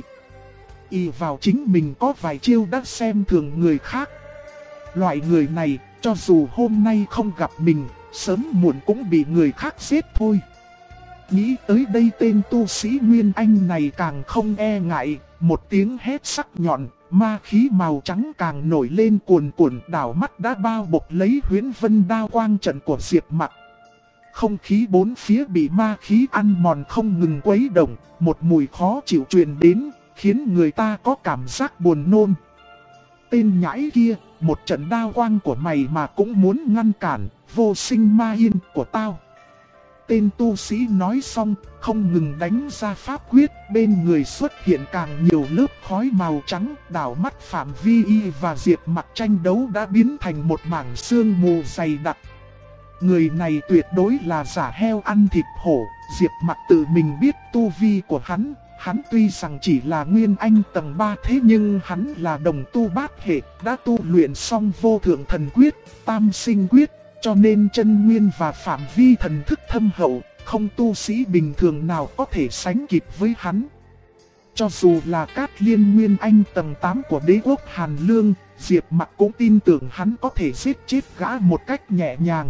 Y vào chính mình có vài chiêu đã xem thường người khác. Loại người này, cho dù hôm nay không gặp mình, sớm muộn cũng bị người khác giết thôi. Nghĩ tới đây tên tu sĩ Nguyên Anh này càng không e ngại, một tiếng hét sắc nhọn, ma khí màu trắng càng nổi lên cuồn cuộn, đảo mắt đã bao bọc lấy Huyễn Vân đao quang trận của Diệp Mặc. Không khí bốn phía bị ma khí ăn mòn không ngừng quấy động, một mùi khó chịu truyền đến, khiến người ta có cảm giác buồn nôn. Tên nhãi kia, một trận đao quang của mày mà cũng muốn ngăn cản, vô sinh ma yên của tao. Tên tu sĩ nói xong, không ngừng đánh ra pháp quyết, bên người xuất hiện càng nhiều lớp khói màu trắng, đảo mắt phạm vi y và Diệp Mặc tranh đấu đã biến thành một mảng sương mù dày đặc. Người này tuyệt đối là giả heo ăn thịt hổ, Diệp Mặc tự mình biết tu vi của hắn. Hắn tuy rằng chỉ là Nguyên Anh tầng 3 thế nhưng hắn là đồng tu bát hệ, đã tu luyện xong vô thượng thần quyết, tam sinh quyết, cho nên chân nguyên và phạm vi thần thức thâm hậu, không tu sĩ bình thường nào có thể sánh kịp với hắn. Cho dù là Cát Liên Nguyên Anh tầng 8 của đế quốc Hàn Lương, Diệp Mặc cũng tin tưởng hắn có thể giết chết gã một cách nhẹ nhàng.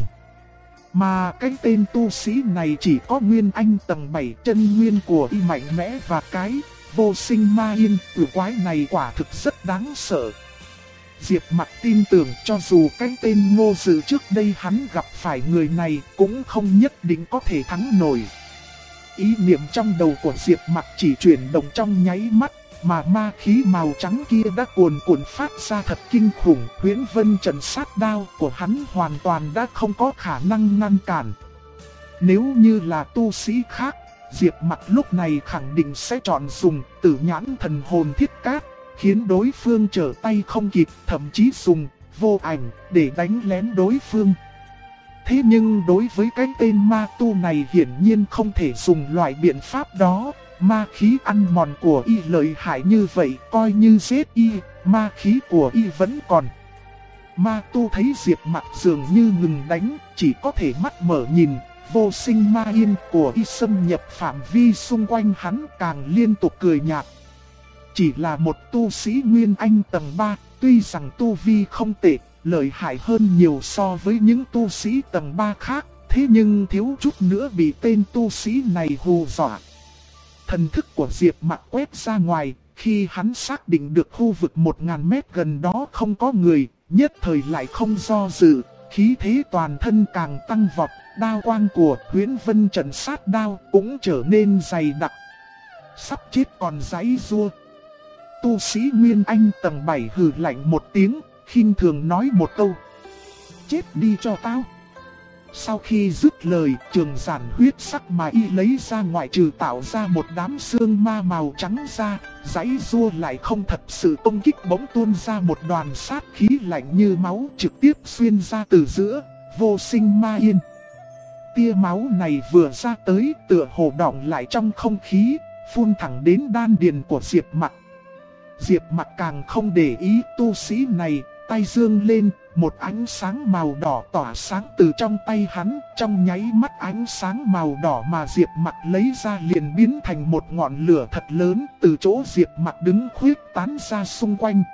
Mà cái tên tu sĩ này chỉ có Nguyên Anh tầng 7, chân nguyên của y mạnh mẽ và cái vô sinh ma yên tử quái này quả thực rất đáng sợ. Diệp Mặc tin tưởng cho dù cái tên Ngô Dự trước đây hắn gặp phải người này cũng không nhất định có thể thắng nổi. Ý niệm trong đầu của Diệp Mặc chỉ chuyển động trong nháy mắt, mà ma khí màu trắng kia đã cuồn cuộn phát ra thật kinh khủng. Huyễn Vân trận sát đao của hắn hoàn toàn đã không có khả năng ngăn cản. Nếu như là tu sĩ khác, Diệp Mặc lúc này khẳng định sẽ chọn dùng Tử Nhãn Thần Hồn Thiết Cát, khiến đối phương trở tay không kịp, thậm chí dùng vô ảnh để đánh lén đối phương. Thế nhưng đối với cái tên ma tu này hiển nhiên không thể dùng loại biện pháp đó. Ma khí ăn mòn của y lợi hại như vậy, coi như giết y, ma khí của y vẫn còn. Ma tu thấy Diệp Mặc dường như ngừng đánh, chỉ có thể mắt mở nhìn, vô sinh ma yên của y xâm nhập phạm vi xung quanh hắn, càng liên tục cười nhạt. Chỉ là một tu sĩ Nguyên Anh tầng 3, tuy rằng tu vi không tệ, lợi hại hơn nhiều so với những tu sĩ tầng 3 khác, thế nhưng thiếu chút nữa bị tên tu sĩ này hù dọa. Thần thức của Diệp Mặc quét ra ngoài, khi hắn xác định được khu vực 1000 mét gần đó không có người, nhất thời lại không do dự, khí thế toàn thân càng tăng vọt, đao quang của Huyễn Vân trận sát đao cũng trở nên dày đặc. Sắp chết còn giãy giụa. Tu sĩ Nguyên Anh tầng 7 hừ lạnh một tiếng, khinh thường nói một câu: chết đi cho tao. Sau khi dứt lời, trường giản huyết sắc mà y lấy ra ngoại trừ tạo ra một đám xương ma màu trắng ra, giãy giụa lại không thật sự công kích, bỗng tuôn ra một đoàn sát khí lạnh như máu trực tiếp xuyên ra từ giữa vô sinh ma yên. Tia máu này vừa ra tới tựa hồ đọng lại trong không khí, phun thẳng đến đan điền của Diệp Mặc. Diệp Mặc càng không để ý tu sĩ này, tay giương lên, một ánh sáng màu đỏ tỏa sáng từ trong tay hắn, trong nháy mắt ánh sáng màu đỏ mà Diệp Mặc lấy ra liền biến thành một ngọn lửa thật lớn, từ chỗ Diệp Mặc đứng khuyết tán ra xung quanh.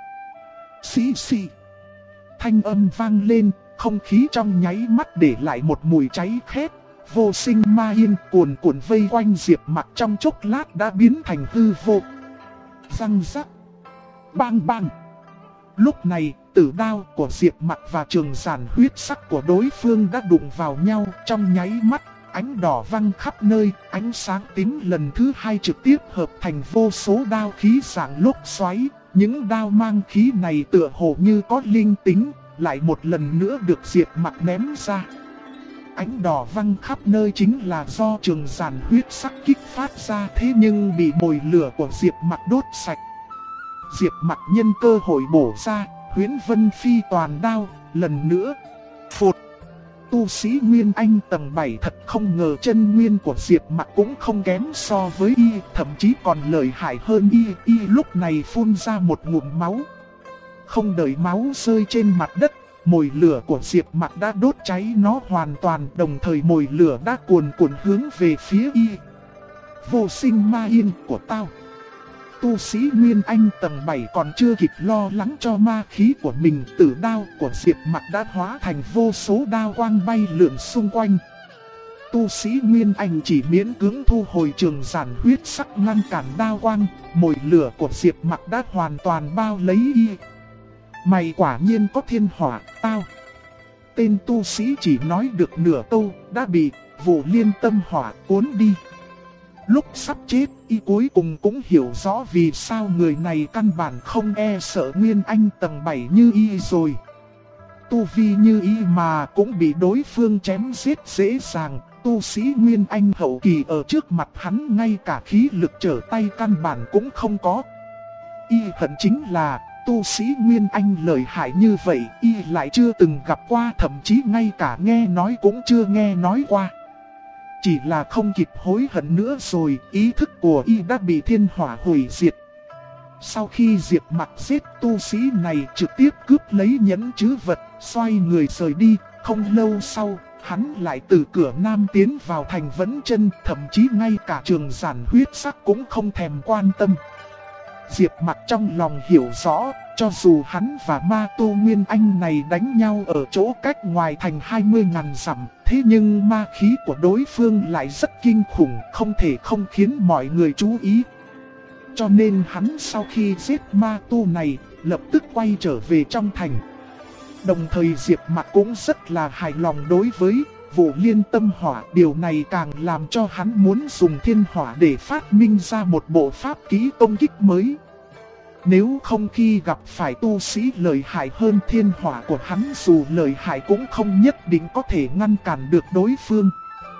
Xì xì. Thanh âm vang lên, không khí trong nháy mắt để lại một mùi cháy khét. Vô sinh ma yên cuồn cuộn vây quanh Diệp Mặc trong chốc lát đã biến thành hư vô. Răng rắc. Bang bang. Lúc này, tử đao của Diệp Mặc và trường giản huyết sắc của đối phương đã đụng vào nhau, trong nháy mắt, ánh đỏ văng khắp nơi, ánh sáng tím lần thứ hai trực tiếp hợp thành vô số đao khí dạng lốc xoáy. Những đao mang khí này tựa hồ như có linh tính, lại một lần nữa được Diệp Mặc ném ra. Ánh đỏ văng khắp nơi chính là do trường giản huyết sắc kích phát ra, thế nhưng bị mồi lửa của Diệp Mặc đốt sạch. Diệp Mặc nhân cơ hội bổ ra, Huyễn Vân Phi toàn đao, lần nữa. Phụt! Tu sĩ Nguyên Anh tầng 7 thật không ngờ chân nguyên của Diệp Mặc cũng không kém so với y, thậm chí còn lợi hại hơn y. Y lúc này phun ra một ngụm máu. Không đợi máu rơi trên mặt đất, mồi lửa của Diệp Mặc đã đốt cháy nó hoàn toàn, đồng thời mồi lửa đã cuồn cuộn hướng về phía y. Vô sinh ma yên của tao. Tu sĩ Nguyên Anh tầng 7 còn chưa kịp lo lắng cho ma khí của mình, tử đao của Diệp Mặc đã hóa thành vô số đao quang bay lượn xung quanh. Tu sĩ Nguyên Anh chỉ miễn cưỡng thu hồi trường giản huyết sắc ngăn cản đao quang, mồi lửa của Diệp Mặc đã hoàn toàn bao lấy y. Mày quả nhiên có thiên hỏa, tao. Tên tu sĩ chỉ nói được nửa câu, đã bị vụ liên tâm hỏa cuốn đi. Lúc sắp chết, y cuối cùng cũng hiểu rõ vì sao người này căn bản không e sợ Nguyên Anh tầng 7 như y rồi. Tu vi như y mà cũng bị đối phương chém giết dễ dàng, tu sĩ Nguyên Anh hậu kỳ ở trước mặt hắn ngay cả khí lực trở tay căn bản cũng không có. Y hận chính là tu sĩ Nguyên Anh lợi hại như vậy, y lại chưa từng gặp qua, thậm chí ngay cả nghe nói cũng chưa nghe nói qua. Chỉ là không kịp hối hận nữa rồi, ý thức của y đã bị thiên hỏa hủy diệt. Sau khi Diệp Mặc giết tu sĩ này, trực tiếp cướp lấy nhẫn trữ vật, xoay người rời đi. Không lâu sau, hắn lại từ cửa nam tiến vào thành Vẫn Chân, thậm chí ngay cả trường giản huyết sắc cũng không thèm quan tâm. Diệp Mặc trong lòng hiểu rõ, cho dù hắn và ma tu Nguyên Anh này đánh nhau ở chỗ cách ngoài thành 20.000 dặm, thế nhưng ma khí của đối phương lại rất kinh khủng, không thể không khiến mọi người chú ý. Cho nên hắn sau khi giết ma tu này, lập tức quay trở về trong thành. Đồng thời Diệp Mặc cũng rất là hài lòng đối với vụ liên tâm hỏa, điều này càng làm cho hắn muốn dùng thiên hỏa để phát minh ra một bộ pháp kỹ công kích mới. Nếu không khi gặp phải tu sĩ lợi hại hơn, thiên hỏa của hắn dù lợi hại cũng không nhất định có thể ngăn cản được đối phương.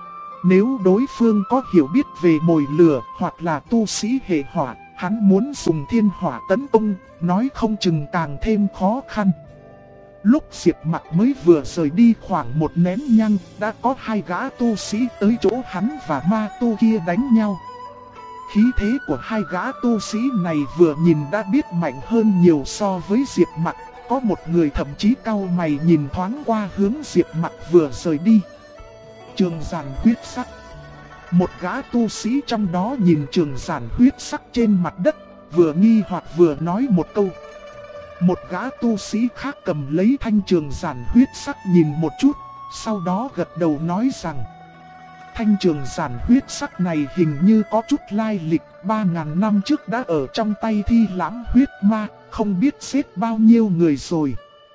Nếu đối phương có hiểu biết về mồi lửa hoặc là tu sĩ hệ hỏa, hắn muốn dùng thiên hỏa tấn công, nói không chừng càng thêm khó khăn. Lúc Diệp Mặc mới vừa rời đi khoảng một nén nhang, đã có hai gã tu sĩ tới chỗ hắn và ma tu kia đánh nhau. Khí thế của hai gã tu sĩ này vừa nhìn đã biết mạnh hơn nhiều so với Diệp Mặc, có một người thậm chí cau mày nhìn thoáng qua hướng Diệp Mặc vừa rời đi. Trường giản huyết sắc. Một gã tu sĩ trong đó nhìn trường giản huyết sắc trên mặt đất, vừa nghi hoặc vừa nói một câu. Một gã tu sĩ khác cầm lấy thanh trường giản huyết sắc nhìn một chút, sau đó gật đầu nói rằng thanh trường giản huyết sắc này hình như có chút lai lịch, 3.000 năm trước đã ở trong tay Thi Lãm huyết ma, không biết giết bao nhiêu người rồi.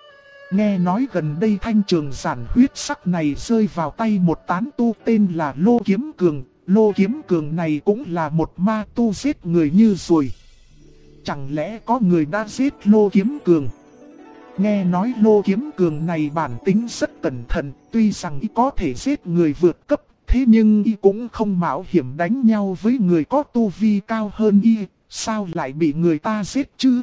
Nghe nói gần đây thanh trường giản huyết sắc này rơi vào tay một tán tu tên là Lô Kiếm Cường. Lô Kiếm Cường này cũng là một ma tu giết người như rồi. Chẳng lẽ có người đã giết Lô Kiếm Cường? Nghe nói Lô Kiếm Cường này bản tính rất cẩn thận, tuy rằng y có thể giết người vượt cấp, thế nhưng y cũng không mạo hiểm đánh nhau với người có tu vi cao hơn y, sao lại bị người ta giết chứ?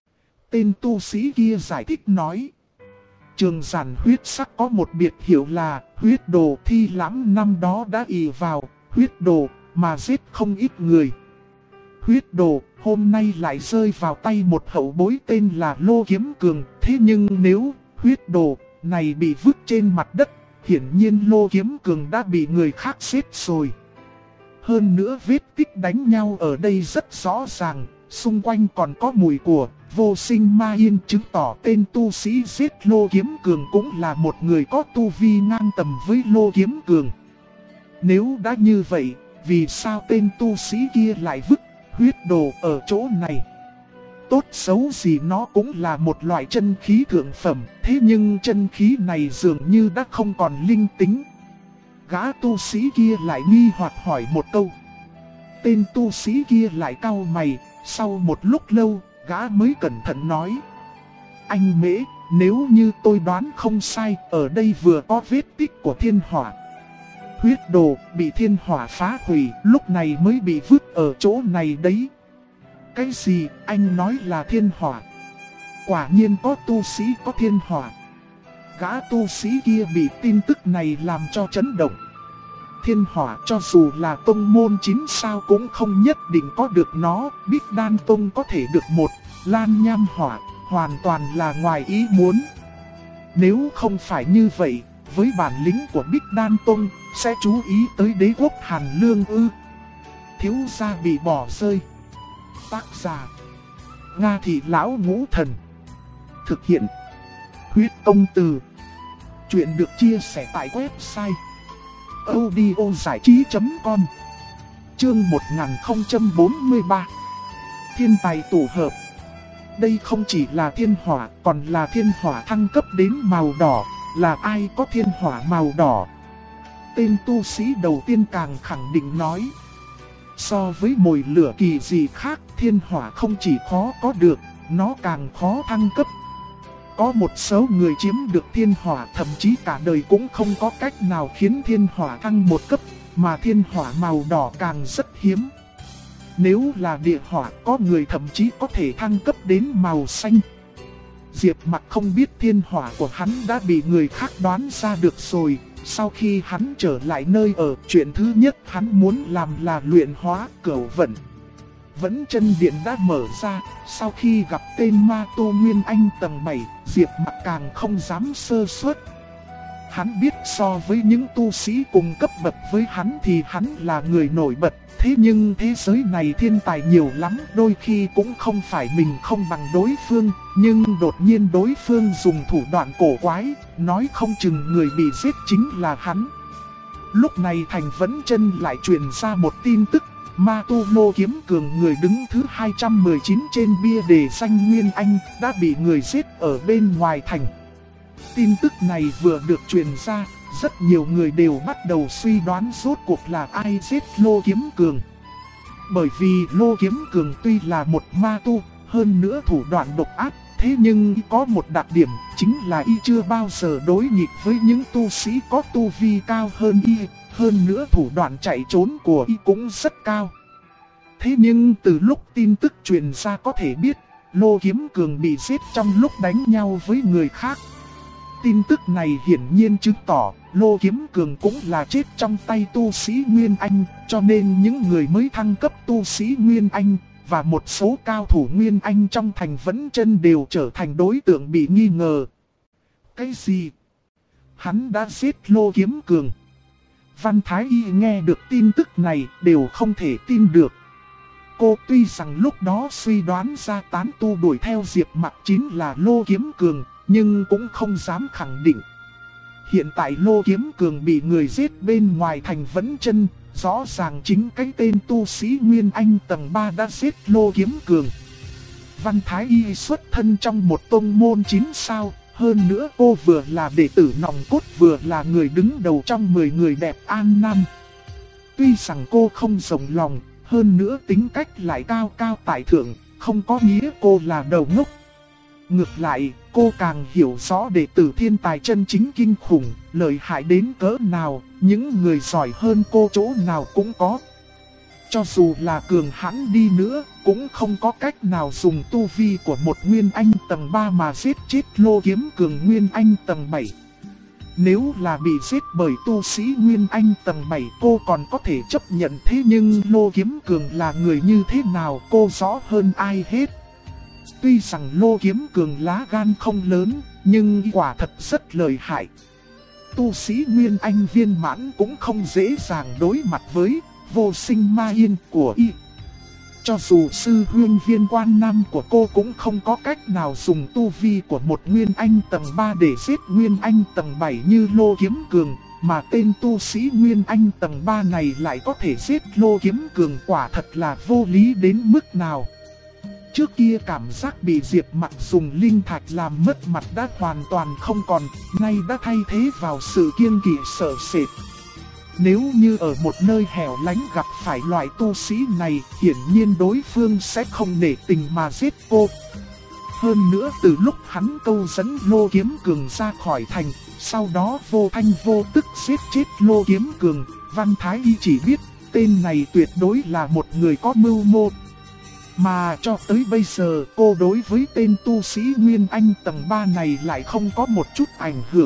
Tên tu sĩ kia giải thích nói. Trường giản huyết sắc có một biệt hiệu là huyết đồ, Thi Lãm năm đó đã ỷ vào huyết đồ mà giết không ít người. Huyết đồ hôm nay lại rơi vào tay một hậu bối tên là Lô Kiếm Cường, thế nhưng nếu huyết đồ này bị vứt trên mặt đất, hiển nhiên Lô Kiếm Cường đã bị người khác giết rồi. Hơn nữa vết tích đánh nhau ở đây rất rõ ràng, xung quanh còn có mùi của vô sinh ma yên, chứng tỏ tên tu sĩ giết Lô Kiếm Cường cũng là một người có tu vi ngang tầm với Lô Kiếm Cường. Nếu đã như vậy, vì sao tên tu sĩ kia lại vứt huyết đồ ở chỗ này? Tốt xấu gì nó cũng là một loại chân khí thượng phẩm, thế nhưng chân khí này dường như đã không còn linh tính. Gã tu sĩ kia lại nghi hoặc hỏi một câu. Tên tu sĩ kia lại cau mày, sau một lúc lâu, gã mới cẩn thận nói. Anh Mễ, nếu như tôi đoán không sai, ở đây vừa có vết tích của thiên hỏa. Huyết đồ bị thiên hỏa phá hủy, lúc này mới bị vứt ở chỗ này đấy. Cái gì, anh nói là thiên hỏa? Quả nhiên có tu sĩ có thiên hỏa. Gã tu sĩ kia bị tin tức này làm cho chấn động. Thiên hỏa cho dù là tông môn 9 sao cũng không nhất định có được nó. Bích Đan Tông có thể được một, Lan Nham hỏa, hoàn toàn là ngoài ý muốn. Nếu không phải như vậy, với bản lĩnh của Bích Đan Tông, sẽ chú ý tới đế quốc Hàn Lương ư? Thiếu gia bị bỏ rơi. Tác giả: Nga Thị Lão Ngũ Thần. Thực hiện: Huyết Công Từ. Chuyện được chia sẻ tại website audiozảichí.com. Chương 1043. Thiên tài tổ hợp. Đây không chỉ là thiên hỏa, còn là thiên hỏa thăng cấp đến màu đỏ. Là ai có thiên hỏa màu đỏ? Tên tu sĩ đầu tiên càng khẳng định nói. So với mồi lửa kỳ dị khác, thiên hỏa không chỉ khó có được, nó càng khó thăng cấp. Có một số người chiếm được thiên hỏa thậm chí cả đời cũng không có cách nào khiến thiên hỏa thăng một cấp, mà thiên hỏa màu đỏ càng rất hiếm. Nếu là địa hỏa, có người thậm chí có thể thăng cấp đến màu xanh. Diệp Mặc không biết thiên hỏa của hắn đã bị người khác đoán ra được rồi. Sau khi hắn trở lại nơi ở, chuyện thứ nhất hắn muốn làm là luyện hóa Cửu Vận. Vẫn chân điện đã mở ra, sau khi gặp tên ma tu Nguyên Anh tầng 7, Diệp Mặc càng không dám sơ suất. Hắn biết so với những tu sĩ cùng cấp bậc với hắn thì hắn là người nổi bật. Thế nhưng thế giới này thiên tài nhiều lắm, đôi khi cũng không phải mình không bằng đối phương. Nhưng đột nhiên đối phương dùng thủ đoạn cổ quái, nói không chừng người bị giết chính là hắn. Lúc này Thành Vẫn Chân lại truyền ra một tin tức. Ma tu Lô Kiếm Cường, người đứng thứ 219 trên bia đề danh Nguyên Anh, đã bị người giết ở bên ngoài thành. Tin tức này vừa được truyền ra, rất nhiều người đều bắt đầu suy đoán rốt cuộc là ai giết Lô Kiếm Cường. Bởi vì Lô Kiếm Cường tuy là một ma tu, hơn nữa thủ đoạn độc ác, thế nhưng có một đặc điểm chính là y chưa bao giờ đối nghịch với những tu sĩ có tu vi cao hơn y. Hơn nữa thủ đoạn chạy trốn của y cũng rất cao. Thế nhưng từ lúc tin tức truyền ra có thể biết, Lô Kiếm Cường bị giết trong lúc đánh nhau với người khác. Tin tức này hiển nhiên chứng tỏ Lô Kiếm Cường cũng là chết trong tay tu sĩ Nguyên Anh, cho nên những người mới thăng cấp tu sĩ Nguyên Anh và một số cao thủ Nguyên Anh trong Thành Vẫn Chân đều trở thành đối tượng bị nghi ngờ. Cái gì? Hắn đã giết Lô Kiếm Cường? Văn Thái Y nghe được tin tức này đều không thể tin được. Cô tuy rằng lúc đó suy đoán ra tán tu đuổi theo Diệp Mặc chính là Lô Kiếm Cường, nhưng cũng không dám khẳng định. Hiện tại Lô Kiếm Cường bị người giết bên ngoài Thành Vẫn Chân, rõ ràng chính cái tên tu sĩ Nguyên Anh tầng 3 đã giết Lô Kiếm Cường. Văn Thái Y xuất thân trong một tông môn 9 sao. Hơn nữa cô vừa là đệ tử nòng cốt, vừa là người đứng đầu trong 10 người đẹp An Nam. Tuy rằng cô không rộng lòng, hơn nữa tính cách lại cao cao tại thượng, không có nghĩa cô là đầu ngốc. Ngược lại, cô càng hiểu rõ đệ tử thiên tài chân chính kinh khủng, lợi hại đến cỡ nào, những người giỏi hơn cô chỗ nào cũng có. Cho dù là cường hãn đi nữa, cũng không có cách nào dùng tu vi của một Nguyên Anh tầng 3 mà giết chết Lô Kiếm Cường Nguyên Anh tầng 7. Nếu là bị giết bởi tu sĩ Nguyên Anh tầng 7 cô còn có thể chấp nhận, thế nhưng Lô Kiếm Cường là người như thế nào cô rõ hơn ai hết. Tuy rằng Lô Kiếm Cường lá gan không lớn, nhưng quả thật rất lợi hại. Tu sĩ Nguyên Anh viên mãn cũng không dễ dàng đối mặt với Vô Sinh Ma Yên của y. Cho dù sư huynh Viên Quan Nam của cô cũng không có cách nào dùng tu vi của một Nguyên Anh tầng 3 để giết Nguyên Anh tầng 7 như Lô Kiếm Cường, mà tên tu sĩ Nguyên Anh tầng 3 này lại có thể giết Lô Kiếm Cường, quả thật là vô lý đến mức nào. Trước kia cảm giác bị Diệp Mặc dùng linh thạch làm mất mặt đã hoàn toàn không còn, nay đã thay thế vào sự kiêng kỵ sợ sệt. Nếu như ở một nơi hẻo lánh gặp phải loại tu sĩ này, hiển nhiên đối phương sẽ không nể tình mà giết cô. Hơn nữa từ lúc hắn câu dẫn Lô Kiếm Cường ra khỏi thành, sau đó vô thanh vô tức giết chết Lô Kiếm Cường, Văn Thái Y chỉ biết tên này tuyệt đối là một người có mưu mô. Mà cho tới bây giờ cô đối với tên tu sĩ Nguyên Anh tầng 3 này lại không có một chút ảnh hưởng.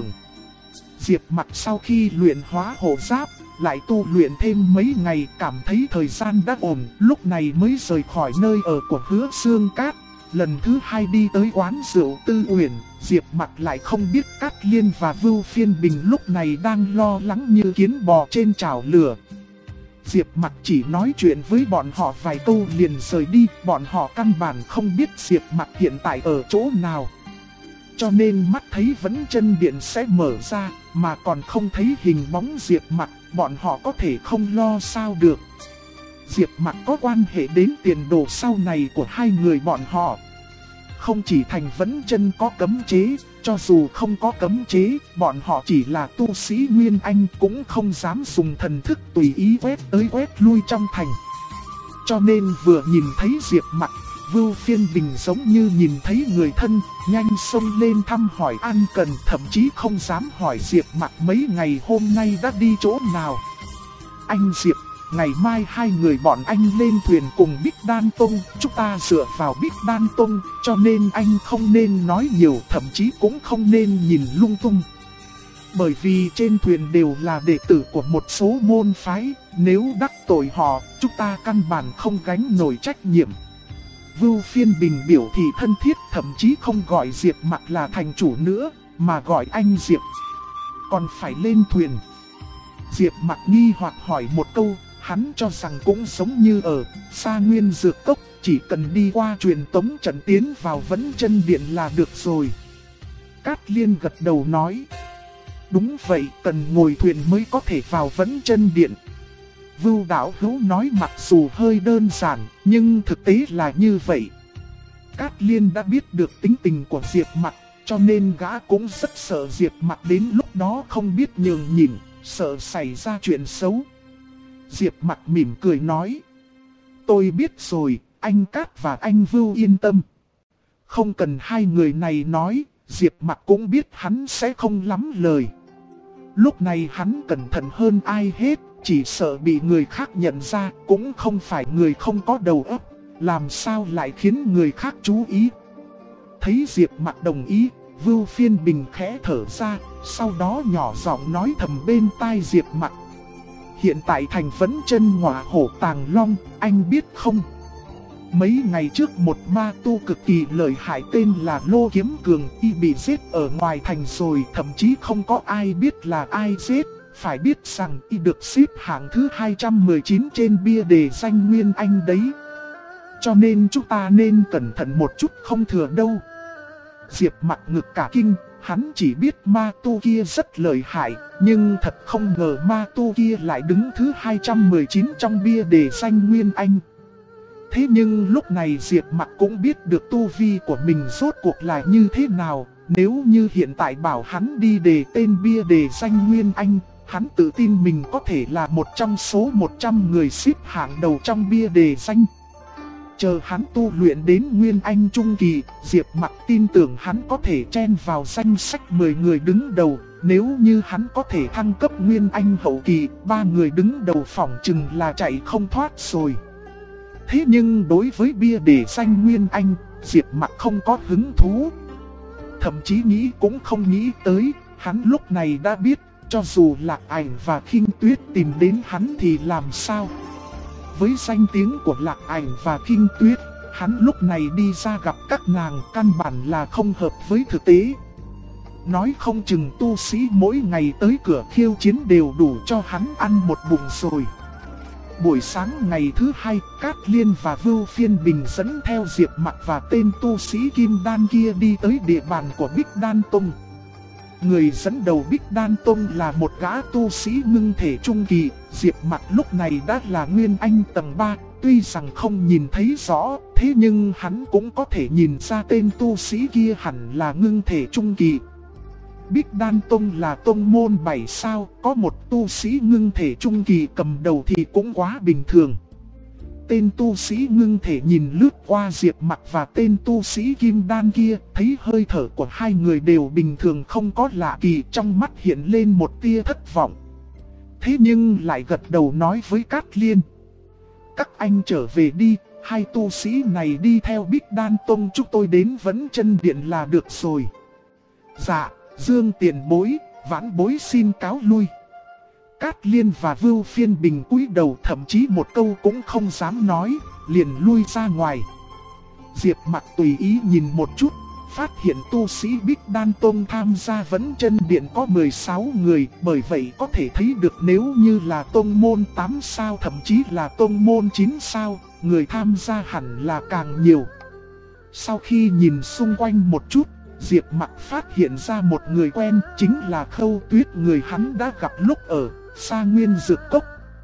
Diệp Mặc sau khi luyện hóa hộ giáp, lại tu luyện thêm mấy ngày, cảm thấy thời gian đã ổn, lúc này mới rời khỏi nơi ở của Hứa Xương Cát. Lần thứ hai đi tới quán rượu Tư Uyển, Diệp Mặc lại không biết Cát Liên và Vưu Phiên Bình lúc này đang lo lắng như kiến bò trên chảo lửa. Diệp Mặc chỉ nói chuyện với bọn họ vài câu liền rời đi, bọn họ căn bản không biết Diệp Mặc hiện tại ở chỗ nào. Cho nên mắt thấy Vẫn Chân Điện sẽ mở ra, mà còn không thấy hình bóng Diệp Mặc, bọn họ có thể không lo sao được. Diệp Mặc có quan hệ đến tiền đồ sau này của hai người bọn họ. Không chỉ thành Vẫn Chân có cấm chế, cho dù không có cấm chế, bọn họ chỉ là tu sĩ Nguyên Anh cũng không dám dùng thần thức tùy ý quét tới quét lui trong thành. Cho nên vừa nhìn thấy Diệp Mặc, Vưu Phiên Bình giống như nhìn thấy người thân, nhanh xông lên thăm hỏi an cần, thậm chí không dám hỏi Diệp Mặc mấy ngày hôm nay đã đi chỗ nào. Anh Diệp, ngày mai hai người bọn anh lên thuyền cùng Bích Đan Tông, chúng ta dựa vào Bích Đan Tông, cho nên anh không nên nói nhiều, thậm chí cũng không nên nhìn lung tung. Bởi vì trên thuyền đều là đệ tử của một số môn phái, nếu đắc tội họ, chúng ta căn bản không gánh nổi trách nhiệm. Vưu Phiên Bình biểu thị thân thiết, thậm chí không gọi Diệp Mặc là thành chủ nữa, mà gọi anh Diệp. Còn phải lên thuyền. Diệp Mặc nghi hoặc hỏi một câu, hắn cho rằng cũng giống như ở Sa Nguyên Dược Cốc, chỉ cần đi qua truyền tống trận tiến vào Vẫn Chân Điện là được rồi. Cát Liên gật đầu nói, đúng vậy, cần ngồi thuyền mới có thể vào Vẫn Chân Điện. Vưu đạo hữu nói mặc dù hơi đơn giản, nhưng thực tế là như vậy. Cát Liên đã biết được tính tình của Diệp Mặc, cho nên gã cũng rất sợ Diệp Mặc đến lúc đó không biết nhường nhịn, sợ xảy ra chuyện xấu. Diệp Mặc mỉm cười nói, tôi biết rồi, anh Cát và anh Vưu yên tâm. Không cần hai người này nói, Diệp Mặc cũng biết hắn sẽ không lắm lời. Lúc này hắn cẩn thận hơn ai hết, chỉ sợ bị người khác nhận ra, cũng không phải người không có đầu óc, làm sao lại khiến người khác chú ý. Thấy Diệp Mặc đồng ý, Vưu Phiên Bình khẽ thở ra, sau đó nhỏ giọng nói thầm bên tai Diệp Mặc. Hiện tại thành Vẫn Chân Ngọa Hổ Tàng Long, anh biết không? Mấy ngày trước một ma tu cực kỳ lợi hại tên là Lô Kiếm Cường y bị giết ở ngoài thành rồi, thậm chí không có ai biết là ai giết. Phải biết rằng y được xếp hạng thứ 219 trên bia đề danh Nguyên Anh đấy. Cho nên chúng ta nên cẩn thận một chút không thừa đâu. Diệp Mặc ngực cả kinh, hắn chỉ biết ma tu kia rất lợi hại, nhưng thật không ngờ ma tu kia lại đứng thứ 219 trong bia đề danh Nguyên Anh. Thế nhưng lúc này Diệp Mặc cũng biết được tu vi của mình rốt cuộc là như thế nào. Nếu như hiện tại bảo hắn đi đề tên bia đề danh Nguyên Anh, hắn tự tin mình có thể là một trong số 100 người xếp hạng đầu trong bia đề danh. Chờ hắn tu luyện đến Nguyên Anh Trung Kỳ, Diệp Mặc tin tưởng hắn có thể chen vào danh sách 10 người đứng đầu. Nếu như hắn có thể thăng cấp Nguyên Anh Hậu Kỳ, 3 người đứng đầu phỏng chừng là chạy không thoát rồi. Thế nhưng đối với bia đề danh Nguyên Anh, Diệp Mặc không có hứng thú. Thậm chí nghĩ cũng không nghĩ tới, hắn lúc này đã biết, cho dù Lạc Ảnh và Khinh Tuyết tìm đến hắn thì làm sao. Với danh tiếng của Lạc Ảnh và Khinh Tuyết, hắn lúc này đi ra gặp các nàng căn bản là không hợp với thực tế. Nói không chừng tu sĩ mỗi ngày tới cửa khiêu chiến đều đủ cho hắn ăn một bụng rồi. Buổi sáng ngày thứ hai, Cát Liên và Vưu Phiên Bình dẫn theo Diệp Mặc và tên tu sĩ Kim Đan kia đi tới địa bàn của Bích Đan Tông. Người dẫn đầu Bích Đan Tông là một gã tu sĩ ngưng thể trung kỳ. Diệp Mặc lúc này đã là Nguyên Anh tầng 3, tuy rằng không nhìn thấy rõ, thế nhưng hắn cũng có thể nhìn ra tên tu sĩ kia hẳn là ngưng thể trung kỳ. Bích Đan Tông là tông môn 7 sao, có một tu sĩ ngưng thể trung kỳ cầm đầu thì cũng quá bình thường. Tên tu sĩ ngưng thể nhìn lướt qua Diệp Mặc và tên tu sĩ kim đan kia, thấy hơi thở của hai người đều bình thường không có lạ kỳ, trong mắt hiện lên một tia thất vọng. Thế nhưng lại gật đầu nói với Cát Liên: các anh trở về đi, hai tu sĩ này đi theo Bích Đan Tông chúng tôi đến Vấn Chân Điện là được rồi. Dạ, Dương tiền bối, vãn bối xin cáo lui. Cát Liên và Vưu Phiên Bình cúi đầu, thậm chí một câu cũng không dám nói, liền lui ra ngoài. Diệp Mặc tùy ý nhìn một chút, phát hiện tu sĩ Bích Đan Tông tham gia Vấn Chân Điện có 16 người, bởi vậy có thể thấy được nếu như là tông môn 8 sao thậm chí là tông môn 9 sao, người tham gia hẳn là càng nhiều. Sau khi nhìn xung quanh một chút, Diệp Mặc phát hiện ra một người quen, chính là Khâu Tuyết, người hắn đã gặp lúc ở Sa Nguyên Dược Cốc.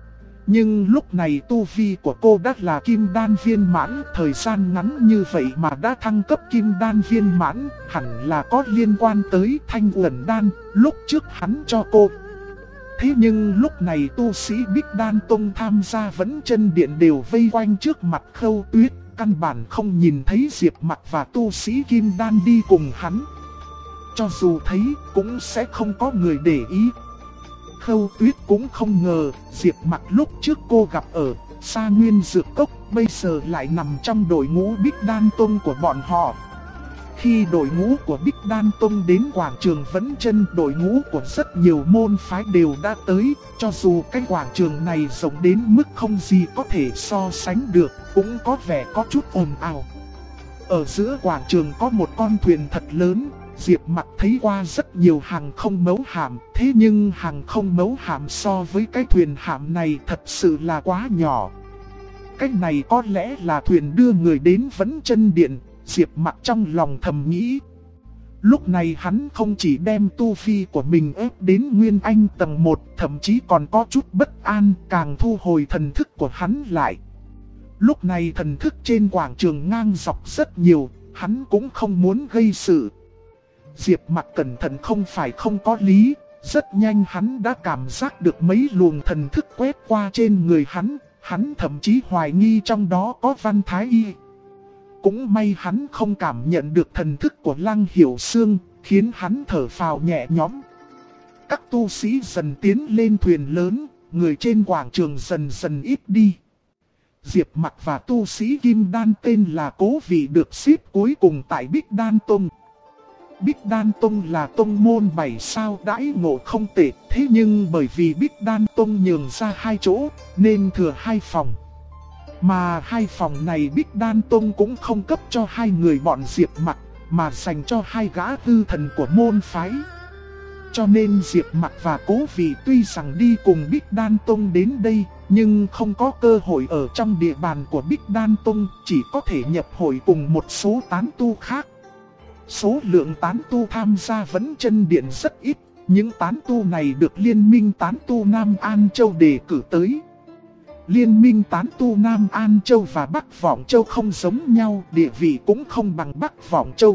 Nhưng lúc này tu vi của cô đã là kim đan viên mãn, thời gian ngắn như vậy mà đã thăng cấp kim đan viên mãn, hẳn là có liên quan tới Thanh Uẩn Đan, lúc trước hắn cho cô. Thế nhưng lúc này tu sĩ Bích Đan Tông tham gia Vấn Chân Điện đều vây quanh trước mặt Khâu Tuyết, căn bản không nhìn thấy Diệp Mặc và tu sĩ kim đan đi cùng hắn. Cho dù thấy cũng sẽ không có người để ý. Khâu Tuyết cũng không ngờ Diệp Mặc lúc trước cô gặp ở Sa Nguyên Dược Cốc bây giờ lại nằm trong đội ngũ Bích Đan Tông của bọn họ. Khi đội ngũ của Bích Đan Tông đến quảng trường Vấn Chân, đội ngũ của rất nhiều môn phái đều đã tới, cho dù cái quảng trường này rộng đến mức không gì có thể so sánh được, cũng có vẻ có chút ồn ào. Ở giữa quảng trường có một con thuyền thật lớn, Diệp Mặc thấy qua rất nhiều hàng không mấu hạm, thế nhưng hàng không mấu hạm so với cái thuyền hạm này thật sự là quá nhỏ. Cái này có lẽ là thuyền đưa người đến Vấn Chân Điện, Diệp Mặc trong lòng thầm nghĩ. Lúc này hắn không chỉ đem tu vi của mình ép đến Nguyên Anh tầng 1, thậm chí còn có chút bất an, càng thu hồi thần thức của hắn lại. Lúc này thần thức trên quảng trường ngang dọc rất nhiều, hắn cũng không muốn gây sự. Diệp Mặc cẩn thận không phải không có lý, rất nhanh hắn đã cảm giác được mấy luồng thần thức quét qua trên người hắn thậm chí hoài nghi trong đó có Văn Thái Y. Cũng may hắn không cảm nhận được thần thức của Lăng Hiểu Sương, khiến hắn thở phào nhẹ nhõm. Các tu sĩ dần tiến lên thuyền lớn, người trên quảng trường dần dần ít đi. Diệp Mặc và tu sĩ Kim Đan tên là Cố Vị được xếp cuối cùng tại Bích Đan Tông. Bích Đan Tông là tông môn 7 sao đãi ngộ không tệ, thế nhưng bởi vì Bích Đan Tông nhường ra 2 chỗ, nên thừa 2 phòng. Mà 2 phòng này Bích Đan Tông cũng không cấp cho 2 người bọn Diệp Mặc, mà dành cho 2 gã tư thần của môn phái. Cho nên Diệp Mặc và Cố Vị tuy rằng đi cùng Bích Đan Tông đến đây, nhưng không có cơ hội ở trong địa bàn của Bích Đan Tông, chỉ có thể nhập hội cùng một số tán tu khác. Số lượng tán tu tham gia Vấn Chân Điện rất ít, những tán tu này được Liên minh tán tu Nam An Châu đề cử tới. Liên minh tán tu Nam An Châu và Bắc Vọng Châu không giống nhau, địa vị cũng không bằng Bắc Vọng Châu.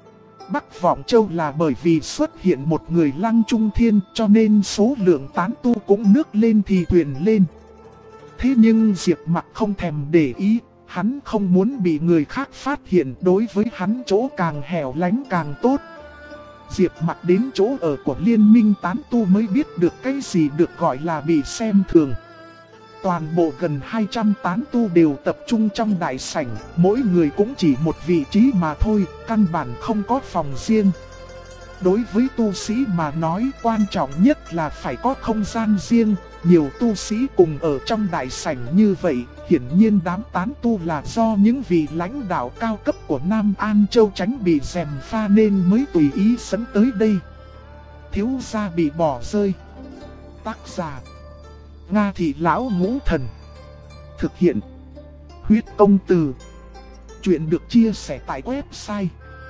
Bắc Vọng Châu là bởi vì xuất hiện một người Lăng Trung Thiên, cho nên số lượng tán tu cũng nước lên thì thuyền lên. Thế nhưng Diệp Mặc không thèm để ý, hắn không muốn bị người khác phát hiện, đối với hắn chỗ càng hẻo lánh càng tốt. Diệp Mặc đến chỗ ở của Liên minh tán tu mới biết được cái gì được gọi là bị xem thường. Toàn bộ gần 200 tán tu đều tập trung trong đại sảnh, mỗi người cũng chỉ một vị trí mà thôi, căn bản không có phòng riêng. Đối với tu sĩ mà nói, quan trọng nhất là phải có không gian riêng. Nhiều tu sĩ cùng ở trong đại sảnh như vậy, hiển nhiên đám tán tu là do những vị lãnh đạo cao cấp của Nam An Châu tránh bị gièm pha nên mới tùy ý dẫn tới đây. Thiếu gia bị bỏ rơi. Tác giả: Nga Thị Lão Ngũ Thần. Thực hiện: Huyết Công Từ. Chuyện được chia sẻ tại website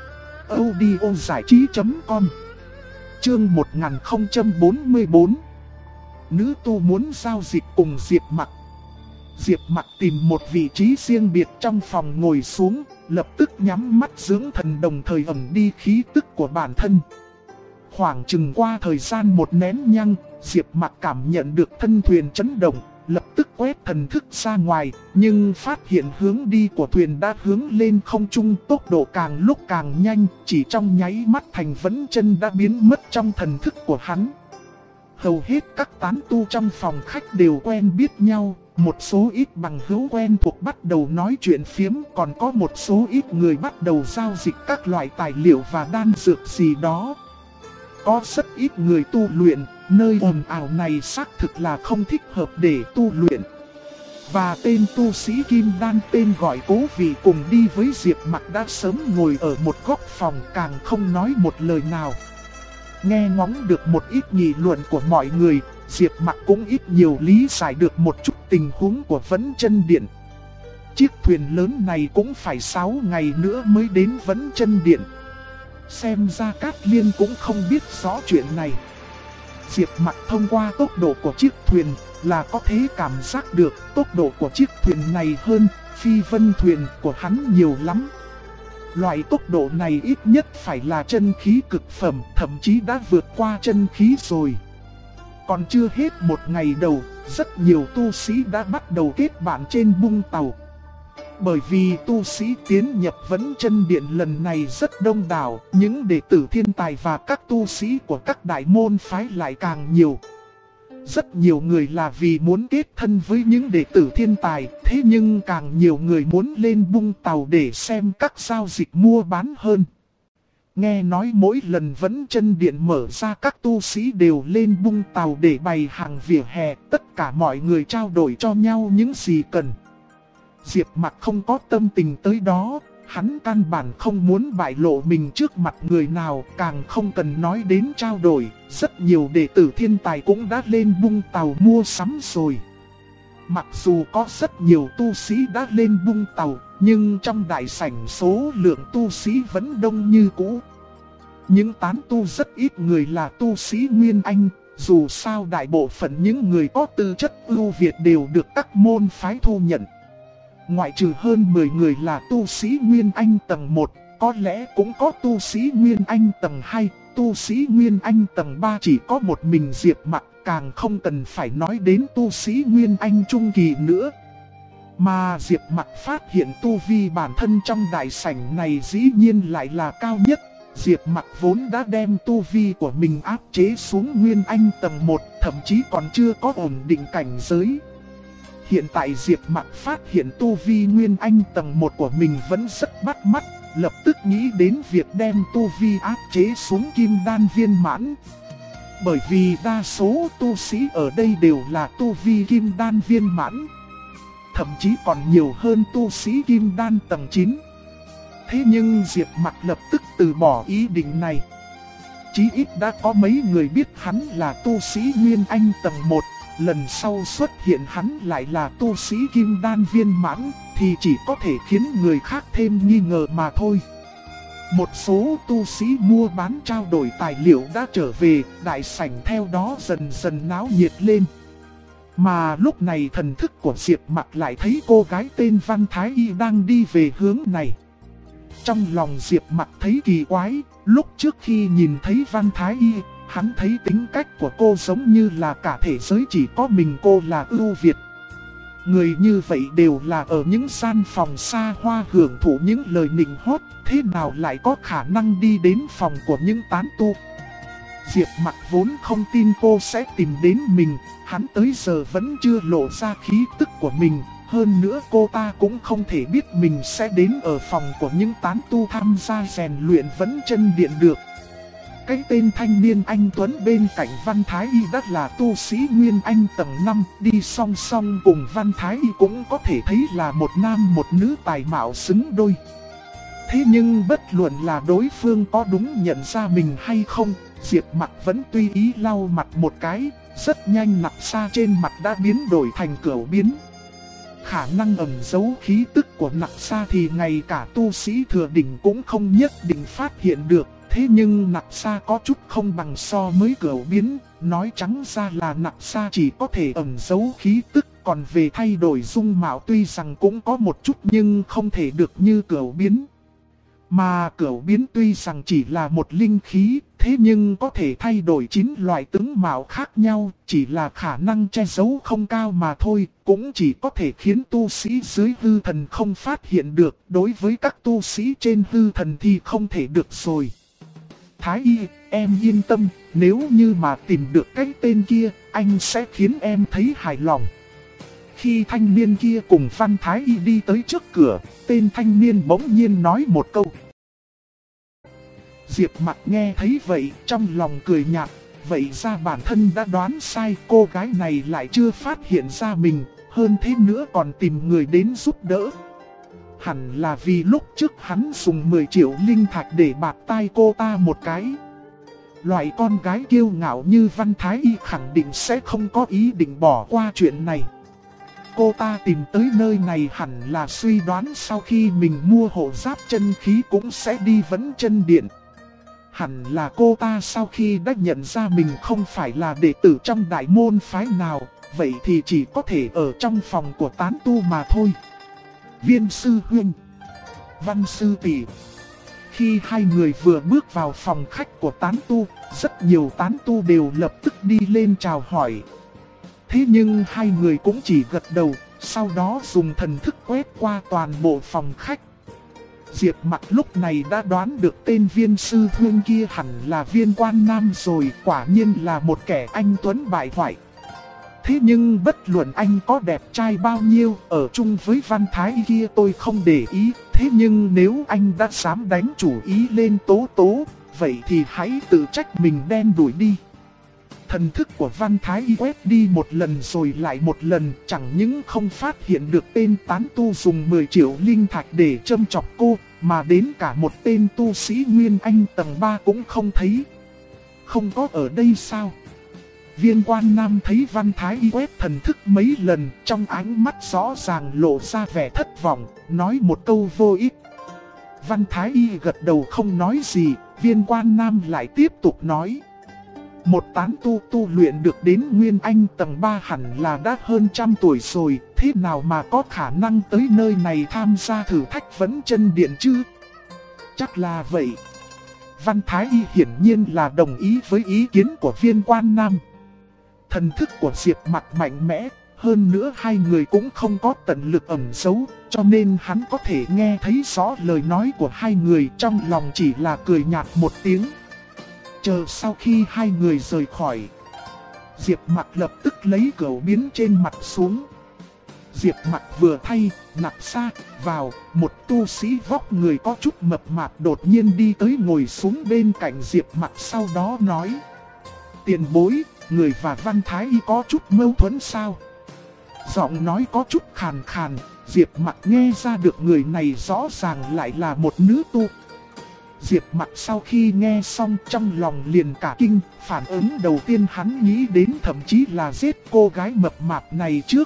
audiozảichí.com. Chương 1044. Nữ tu muốn giao dịch cùng Diệp Mặc. Diệp Mặc tìm một vị trí riêng biệt trong phòng ngồi xuống, lập tức nhắm mắt dưỡng thần, đồng thời ẩn đi khí tức của bản thân. khoảng chừng qua thời gian một nén nhang, Diệp Mặc cảm nhận được thân thuyền chấn động, lập tức quét thần thức ra ngoài, nhưng phát hiện hướng đi của thuyền đã hướng lên không trung, tốc độ càng lúc càng nhanh, chỉ trong nháy mắt Thành Vấn Chân đã biến mất trong thần thức của hắn. Hầu hết các tán tu trong phòng khách đều quen biết nhau, một số ít bằng hữu quen thuộc bắt đầu nói chuyện phiếm, còn có một số ít người bắt đầu giao dịch các loại tài liệu và đan dược gì đó. Có rất ít người tu luyện, nơi ồn ào này xác thực là không thích hợp để tu luyện. Và tên tu sĩ Kim Đan tên gọi Cố Vị cùng đi với Diệp Mặc đã sớm ngồi ở một góc phòng, càng không nói một lời nào. Nghe ngóng được một ít nghị luận của mọi người, Diệp Mặc cũng ít nhiều lý giải được một chút tình huống của Vấn Chân Điện. Chiếc thuyền lớn này cũng phải 6 ngày nữa mới đến Vấn Chân Điện. Xem ra Cát Liên cũng không biết rõ chuyện này. Diệp Mặc thông qua tốc độ của chiếc thuyền là có thể cảm giác được tốc độ của chiếc thuyền này hơn phi vân thuyền của hắn nhiều lắm. Loại tốc độ này ít nhất phải là chân khí cực phẩm, thậm chí đã vượt qua chân khí rồi. Còn chưa hết một ngày đầu, rất nhiều tu sĩ đã bắt đầu kết bạn trên bung tàu. Bởi vì tu sĩ tiến nhập Vấn Chân Điện lần này rất đông đảo, những đệ tử thiên tài và các tu sĩ của các đại môn phái lại càng nhiều. Rất nhiều người là vì muốn kết thân với những đệ tử thiên tài, thế nhưng càng nhiều người muốn lên bung tàu để xem các giao dịch mua bán hơn. Nghe nói mỗi lần Vấn Chân Điện mở ra, các tu sĩ đều lên bung tàu để bày hàng vỉa hè, tất cả mọi người trao đổi cho nhau những gì cần. Diệp Mặc không có tâm tình tới đó, hắn căn bản không muốn bại lộ mình trước mặt người nào, càng không cần nói đến trao đổi. Rất nhiều đệ tử thiên tài cũng đã lên bung tàu mua sắm rồi. Mặc dù có rất nhiều tu sĩ đã lên bung tàu, nhưng trong đại sảnh số lượng tu sĩ vẫn đông như cũ. Những tán tu rất ít người là tu sĩ Nguyên Anh, dù sao đại bộ phận những người có tư chất ưu việt đều được các môn phái thu nhận. Ngoại trừ hơn 10 người là tu sĩ Nguyên Anh tầng 1, có lẽ cũng có tu sĩ Nguyên Anh tầng 2, tu sĩ Nguyên Anh tầng 3 chỉ có một mình Diệp Mặc, càng không cần phải nói đến tu sĩ Nguyên Anh trung kỳ nữa. Mà Diệp Mặc phát hiện tu vi bản thân trong đại sảnh này dĩ nhiên lại là cao nhất. Diệp Mặc vốn đã đem tu vi của mình áp chế xuống Nguyên Anh tầng 1, thậm chí còn chưa có ổn định cảnh giới. Hiện tại Diệp Mặc phát hiện tu vi Nguyên Anh tầng 1 của mình vẫn rất bắt mắt, lập tức nghĩ đến việc đem tu vi áp chế xuống Kim Đan viên mãn. Bởi vì đa số tu sĩ ở đây đều là tu vi Kim Đan viên mãn, thậm chí còn nhiều hơn tu sĩ Kim Đan tầng 9. Thế nhưng Diệp Mặc lập tức từ bỏ ý định này. Chí ít đã có mấy người biết hắn là tu sĩ Nguyên Anh tầng 1, lần sau xuất hiện hắn lại là tu sĩ Kim Đan viên mãn, thì chỉ có thể khiến người khác thêm nghi ngờ mà thôi. Một số tu sĩ mua bán trao đổi tài liệu đã trở về, đại sảnh theo đó dần dần náo nhiệt lên. Mà lúc này thần thức của Diệp Mặc lại thấy cô gái tên Văn Thái Y đang đi về hướng này. Trong lòng Diệp Mặc thấy kỳ quái, lúc trước khi nhìn thấy Văn Thái Y, hắn thấy tính cách của cô giống như là cả thế giới chỉ có mình cô là ưu việt. Người như vậy đều là ở những gian phòng xa hoa hưởng thụ những lời nịnh hót, thế nào lại có khả năng đi đến phòng của những tán tu. Diệp Mặc vốn không tin cô sẽ tìm đến mình, hắn tới giờ vẫn chưa lộ ra khí tức của mình. Hơn nữa cô ta cũng không thể biết mình sẽ đến ở phòng của những tán tu tham gia rèn luyện Vấn Chân Điện được. Cái tên thanh niên anh Tuấn bên cạnh Văn Thái Y đã là tu sĩ Nguyên Anh tầng 5, đi song song cùng Văn Thái Y cũng có thể thấy là một nam một nữ tài mạo xứng đôi. Thế nhưng bất luận là đối phương có đúng nhận ra mình hay không, Diệp Mặc vẫn tùy ý lau mặt một cái, rất nhanh nặc xa trên mặt đã biến đổi thành cửu biến. Khả năng ẩn giấu khí tức của nặc xa thì ngay cả tu sĩ thừa đỉnh cũng không nhất định phát hiện được. Thế nhưng nặc xa có chút không bằng so với cửu biến, nói trắng ra là nặc xa chỉ có thể ẩn giấu khí tức, còn về thay đổi dung mạo tuy rằng cũng có một chút nhưng không thể được như cửu biến. Mà cửu biến tuy rằng chỉ là một linh khí, Thế nhưng có thể thay đổi 9 loại tướng mạo khác nhau, chỉ là khả năng che giấu không cao mà thôi, cũng chỉ có thể khiến tu sĩ dưới hư thần không phát hiện được, đối với các tu sĩ trên hư thần thì không thể được rồi. Thái Y, em yên tâm, nếu như mà tìm được cái tên kia, anh sẽ khiến em thấy hài lòng. Khi thanh niên kia cùng Văn Thái Y đi tới trước cửa, tên thanh niên bỗng nhiên nói một câu. Diệp Mặc nghe thấy vậy, trong lòng cười nhạt, vậy ra bản thân đã đoán sai, cô gái này lại chưa phát hiện ra mình, hơn thế nữa còn tìm người đến giúp đỡ. Hẳn là vì lúc trước hắn dùng 10 triệu linh thạch để bạt tai cô ta một cái. Loại con gái kiêu ngạo như Văn Thái Y khẳng định sẽ không có ý định bỏ qua chuyện này. Cô ta tìm tới nơi này hẳn là suy đoán sau khi mình mua hộ giáp chân khí cũng sẽ đi vấn chân điện. Hẳn là cô ta sau khi đã nhận ra mình không phải là đệ tử trong đại môn phái nào, vậy thì chỉ có thể ở trong phòng của tán tu mà thôi. Viên sư huynh, Văn sư tỷ. Khi hai người vừa bước vào phòng khách của tán tu, rất nhiều tán tu đều lập tức đi lên chào hỏi. Thế nhưng hai người cũng chỉ gật đầu, sau đó dùng thần thức quét qua toàn bộ phòng khách. Diệp Mặc lúc này đã đoán được tên Viên sư huynh kia hẳn là Viên Quan Nam rồi, quả nhiên là một kẻ anh tuấn bại hoại. Thế nhưng bất luận anh có đẹp trai bao nhiêu, ở chung với Văn Thái kia tôi không để ý. Thế nhưng nếu anh đã dám đánh chủ ý lên Tố Tố, vậy thì hãy tự trách mình đen đuổi đi. Thần thức của Văn Thái quét đi một lần rồi lại một lần, chẳng những không phát hiện được tên tán tu dùng 10 triệu linh thạch để châm chọc cô, mà đến cả một tên tu sĩ Nguyên Anh tầng 3 cũng không thấy. Không có ở đây sao? Viên Quan Nam thấy Văn Thái quét thần thức mấy lần, trong ánh mắt rõ ràng lộ ra vẻ thất vọng, nói một câu vô ích. Văn Thái Y gật đầu không nói gì, Viên Quan Nam lại tiếp tục nói. Một tán tu luyện được đến Nguyên Anh tầng 3 hẳn là đã hơn 100 tuổi rồi, thế nào mà có khả năng tới nơi này tham gia thử thách vấn chân điện chứ? Chắc là vậy. Văn Thái Y hiển nhiên là đồng ý với ý kiến của Viên Quan Nam. Thần thức của Diệp Mặc mạnh mẽ, hơn nữa hai người cũng không có tận lực ẩn giấu, cho nên hắn có thể nghe thấy rõ lời nói của hai người, trong lòng chỉ là cười nhạt một tiếng. Chờ sau khi hai người rời khỏi, Diệp Mặc lập tức lấy cửu biến trên mặt xuống. Diệp Mặc vừa thay, nạp xa, vào, một tu sĩ vóc người có chút mập mạp đột nhiên đi tới ngồi xuống bên cạnh Diệp Mặc, sau đó nói. Tiền bối, người và Văn Thái Y có chút mâu thuẫn sao? Giọng nói có chút khàn khàn, Diệp Mặc nghe ra được người này rõ ràng lại là một nữ tu. Diệp Mặc sau khi nghe xong trong lòng liền cả kinh, phản ứng đầu tiên hắn nghĩ đến thậm chí là giết cô gái mập mạp này trước.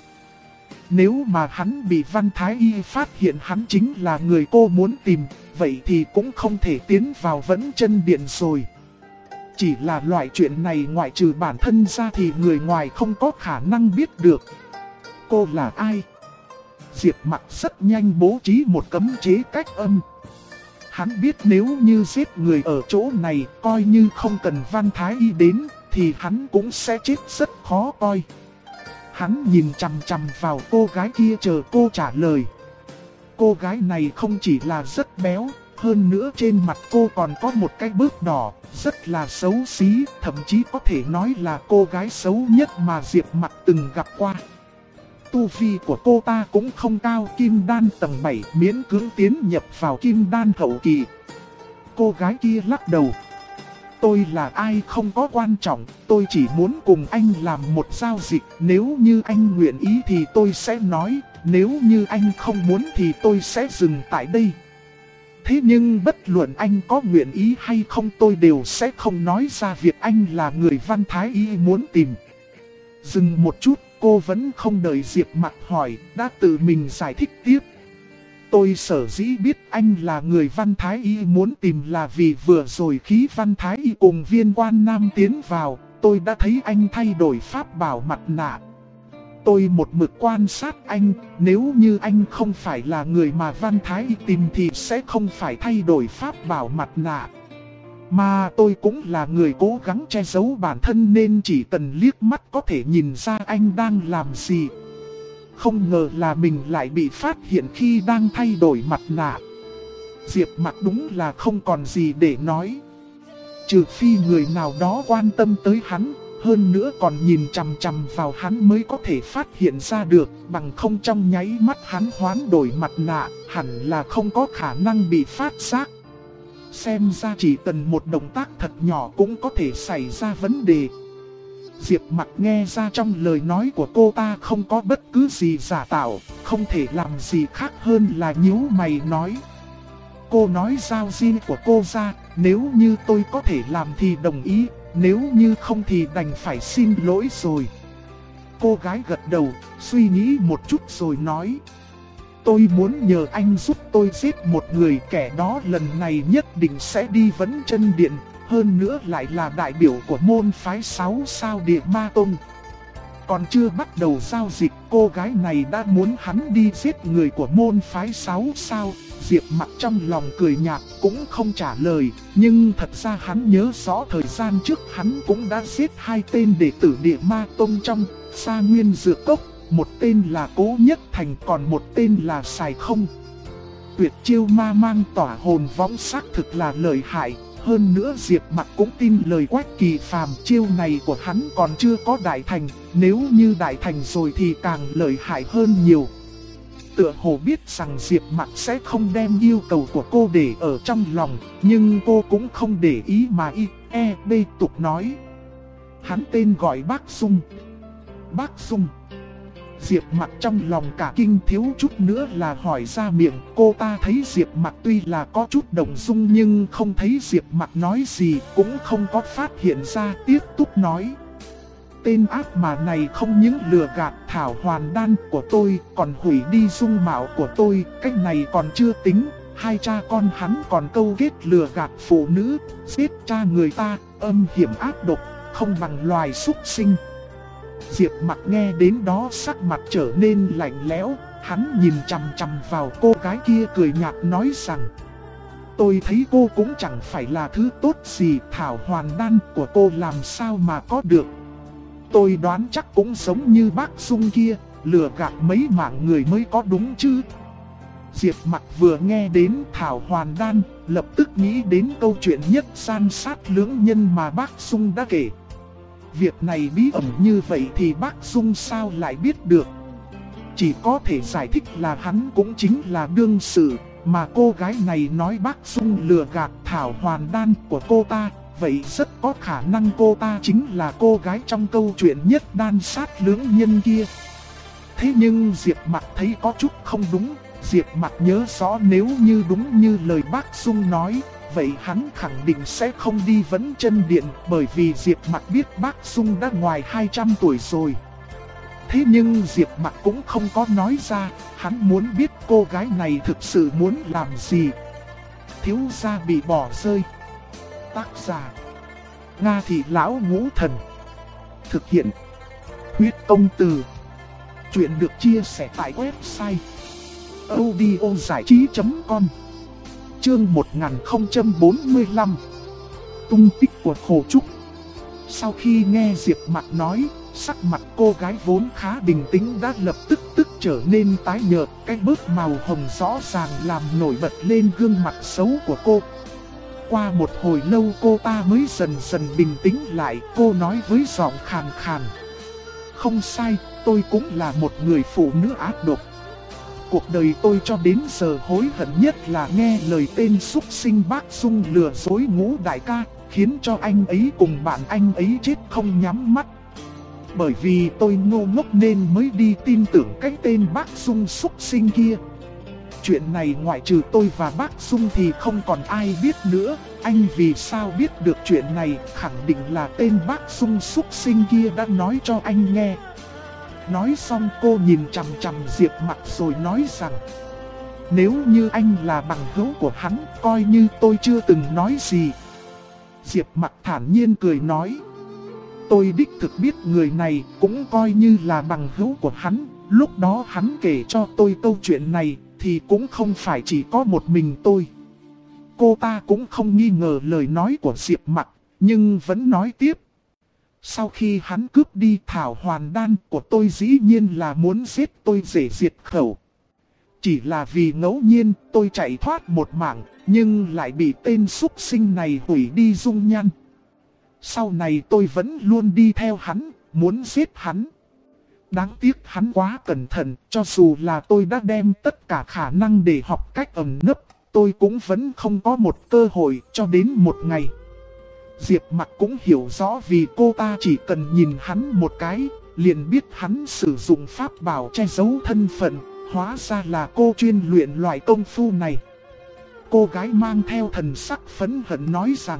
Nếu mà hắn bị Văn Thái Y phát hiện hắn chính là người cô muốn tìm, vậy thì cũng không thể tiến vào vấn chân điện rồi. Chỉ là loại chuyện này ngoại trừ bản thân ra thì người ngoài không có khả năng biết được. Cô là ai? Diệp Mặc rất nhanh bố trí một cấm chế cách âm. Hắn biết nếu như giết người ở chỗ này, coi như không cần Văn Thái Y đến, thì hắn cũng sẽ chết rất khó coi. Hắn nhìn chằm chằm vào cô gái kia chờ cô trả lời. Cô gái này không chỉ là rất béo, hơn nữa trên mặt cô còn có một cái bước đỏ, rất là xấu xí, thậm chí có thể nói là cô gái xấu nhất mà Diệp Mặc từng gặp qua. Tu vi của cô ta cũng không cao, kim đan tầng 7 miễn cưỡng tiến nhập vào kim đan hậu kỳ. Cô gái kia lắc đầu. Tôi là ai không có quan trọng, tôi chỉ muốn cùng anh làm một giao dịch, nếu như anh nguyện ý thì tôi sẽ nói, nếu như anh không muốn thì tôi sẽ dừng tại đây. Thế nhưng bất luận anh có nguyện ý hay không tôi đều sẽ không nói ra việc anh là người Văn Thái Y muốn tìm. Dừng một chút, cô vẫn không đợi Diệp Mặc hỏi, đã tự mình giải thích tiếp. Tôi sở dĩ biết anh là người Văn Thái Y muốn tìm là vì vừa rồi khi Văn Thái Y cùng Viên Quan Nam tiến vào, tôi đã thấy anh thay đổi pháp bảo mặt nạ. Tôi một mực quan sát anh, nếu như anh không phải là người mà Văn Thái Y tìm thì sẽ không phải thay đổi pháp bảo mặt nạ. Mà tôi cũng là người cố gắng che giấu bản thân nên chỉ cần liếc mắt có thể nhìn ra anh đang làm gì. Không ngờ là mình lại bị phát hiện khi đang thay đổi mặt nạ. Diệp Mặc đúng là không còn gì để nói. Trừ phi người nào đó quan tâm tới hắn, hơn nữa còn nhìn chằm chằm vào hắn mới có thể phát hiện ra được, bằng không trong nháy mắt hắn hoán đổi mặt nạ, hẳn là không có khả năng bị phát giác. Xem ra chỉ cần một động tác thật nhỏ cũng có thể xảy ra vấn đề. Diệp Mặc nghe ra trong lời nói của cô ta không có bất cứ gì giả tạo, không thể làm gì khác hơn là nhíu mày nói. Cô nói giao zin của cô ra, nếu như tôi có thể làm thì đồng ý, nếu như không thì đành phải xin lỗi rồi. Cô gái gật đầu, suy nghĩ một chút rồi nói. Tôi muốn nhờ anh giúp tôi giết một người, kẻ đó lần này nhất định sẽ đi Vấn Chân Điện, hơn nữa lại là đại biểu của môn phái 6 sao Địa Ma Tông. Còn chưa bắt đầu giao dịch, cô gái này đã muốn hắn đi giết người của môn phái 6 sao. Diệp Mặc trong lòng cười nhạt cũng không trả lời, nhưng thật ra hắn nhớ rõ thời gian trước hắn cũng đã giết 2 tên đệ tử Địa Ma Tông trong Sa Nguyên Dược Cốc, một tên là Cố Nhất Thành còn một tên là Sài Không. Tuyệt chiêu ma mang tỏa hồn võng xác thực là lợi hại. Hơn nữa Diệp Mặc cũng tin lời Quách Kỳ Phàm, chiêu này của hắn còn chưa có đại thành, nếu như đại thành rồi thì càng lợi hại hơn nhiều. Tựa hồ biết rằng Diệp Mặc sẽ không đem yêu cầu của cô để ở trong lòng, nhưng cô cũng không để ý mà tục nói. Hắn tên gọi Bác Dung. Bác Dung. Diệp Mặc trong lòng cả kinh, thiếu chút nữa là hỏi ra miệng. Cô ta thấy Diệp Mặc tuy là có chút động dung nhưng không thấy Diệp Mặc nói gì, cũng không có phát hiện ra, tiếp tục nói. Tên ác mà này không những lừa gạt thảo hoàn đan của tôi, còn hủy đi dung mạo của tôi. Cách này còn chưa tính, 2 cha con hắn còn câu kết lừa gạt phụ nữ, giết cha người ta, âm hiểm ác độc, không bằng loài súc sinh. Diệp Mặc nghe đến đó sắc mặt trở nên lạnh lẽo, hắn nhìn chằm chằm vào cô gái kia cười nhạt nói rằng. Tôi thấy cô cũng chẳng phải là thứ tốt gì, thảo hoàn đan của cô làm sao mà có được. Tôi đoán chắc cũng giống như bác Dung kia, lừa gạt mấy mạng người mới có đúng chứ. Diệp Mặc vừa nghe đến thảo hoàn đan, lập tức nghĩ đến câu chuyện nhất san sát lưỡng nhân mà bác Dung đã kể. Việc này bí ẩn như vậy thì bác Dung sao lại biết được. Chỉ có thể giải thích là hắn cũng chính là đương sự, mà cô gái này nói bác Dung lừa gạt thảo hoàn đan của cô ta. Vậy rất có khả năng cô ta chính là cô gái trong câu chuyện nhất đan sát lưỡng nhân kia. Thế nhưng Diệp Mặc thấy có chút không đúng. Diệp Mặc nhớ rõ nếu như đúng như lời bác Dung nói, vậy hắn khẳng định sẽ không đi Vấn Chân Điện, bởi vì Diệp Mặc biết bác Dung đã ngoài 200 tuổi rồi. Thế nhưng Diệp Mặc cũng không có nói ra, hắn muốn biết cô gái này thực sự muốn làm gì. Thiếu gia bị bỏ rơi. Tác giả Nga Thị Lão Ngũ Thần. Thực hiện Huyết Công Từ. Chuyện được chia sẻ tại website audiozảichí.com. Chương 1045. Tung tích của Khổ Trúc. Sau khi nghe Diệp Mặc nói, sắc mặt cô gái vốn khá bình tĩnh đã lập tức trở nên tái nhợt. Cái bước màu hồng rõ ràng làm nổi bật lên gương mặt xấu của cô. Qua một hồi lâu cô ta mới dần dần bình tĩnh lại. Cô nói với giọng khàn khàn. Không sai, tôi cũng là một người phụ nữ ác độc. Cuộc đời tôi cho đến giờ hối hận nhất là nghe lời tên súc sinh bác Dung lừa dối Ngũ đại ca, khiến cho anh ấy cùng bạn anh ấy chết không nhắm mắt. Bởi vì tôi ngu ngốc nên mới đi tin tưởng cái tên bác Dung súc sinh kia. Chuyện này ngoại trừ tôi và bác Dung thì không còn ai biết nữa. Anh vì sao biết được chuyện này? Khẳng định là tên bác Dung súc sinh kia đã nói cho anh nghe. Nói xong cô nhìn chằm chằm Diệp Mặc rồi nói rằng, nếu như anh là bằng hữu của hắn, coi như tôi chưa từng nói gì. Diệp Mặc thản nhiên cười nói, tôi đích thực biết người này, cũng coi như là bằng hữu của hắn. Lúc đó hắn kể cho tôi câu chuyện này, thì cũng không phải chỉ có một mình tôi. cô ta cũng không nghi ngờ lời nói của Diệp Mặc, nhưng vẫn nói tiếp. Sau khi hắn cướp đi thảo hoàn đan của tôi dĩ nhiên là muốn giết tôi để diệt khẩu. Chỉ là vì ngẫu nhiên tôi chạy thoát một mạng, nhưng lại bị tên súc sinh này hủy đi dung nhan. Sau này tôi vẫn luôn đi theo hắn, muốn giết hắn. Đáng tiếc hắn quá cẩn thận, cho dù là tôi đã đem tất cả khả năng để học cách ẩn nấp, tôi cũng vẫn không có một cơ hội cho đến một ngày. Diệp Mặc cũng hiểu rõ vì cô ta chỉ cần nhìn hắn một cái, liền biết hắn sử dụng pháp bảo che giấu thân phận, hóa ra là cô chuyên luyện loại công phu này. Cô gái mang theo thần sắc phẫn hận nói rằng,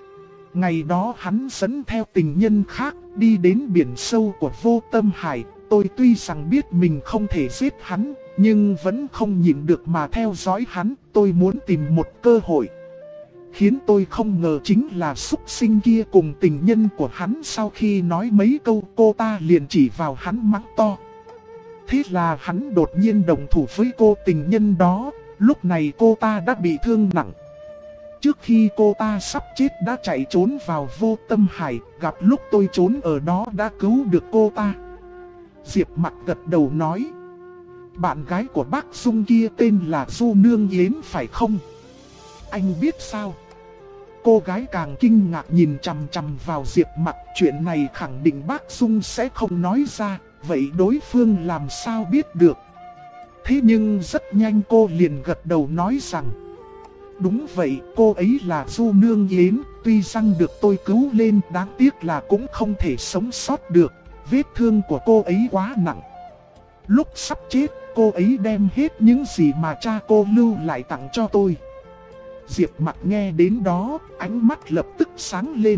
ngày đó hắn dẫn theo tình nhân khác đi đến biển sâu của Vô Tâm Hải. Tôi tuy rằng biết mình không thể giết hắn, nhưng vẫn không nhịn được mà theo dõi hắn. Tôi muốn tìm một cơ hội. Khiến tôi không ngờ chính là súc sinh kia cùng tình nhân của hắn. Sau khi nói mấy câu, cô ta liền chỉ vào hắn mắng to. Thế là hắn đột nhiên đồng thủ với cô tình nhân đó. Lúc này cô ta đã bị thương nặng. Trước khi cô ta sắp chết đã chạy trốn vào Vô Tâm Hải, gặp lúc tôi trốn ở đó đã cứu được cô ta. Diệp Mặc gật đầu nói, bạn gái của bác Dung kia tên là Du Nương Yến phải không? Anh biết sao? Cô gái càng kinh ngạc nhìn chằm chằm vào Diệp Mặc, chuyện này khẳng định bác Dung sẽ không nói ra, vậy đối phương làm sao biết được? Thế nhưng rất nhanh cô liền gật đầu nói rằng, đúng vậy, cô ấy là Du Nương Yến, tuy rằng được tôi cứu lên, đáng tiếc là cũng không thể sống sót được, vết thương của cô ấy quá nặng. Lúc sắp chết, cô ấy đem hết những gì mà cha cô lưu lại tặng cho tôi. Diệp Mặc nghe đến đó, ánh mắt lập tức sáng lên.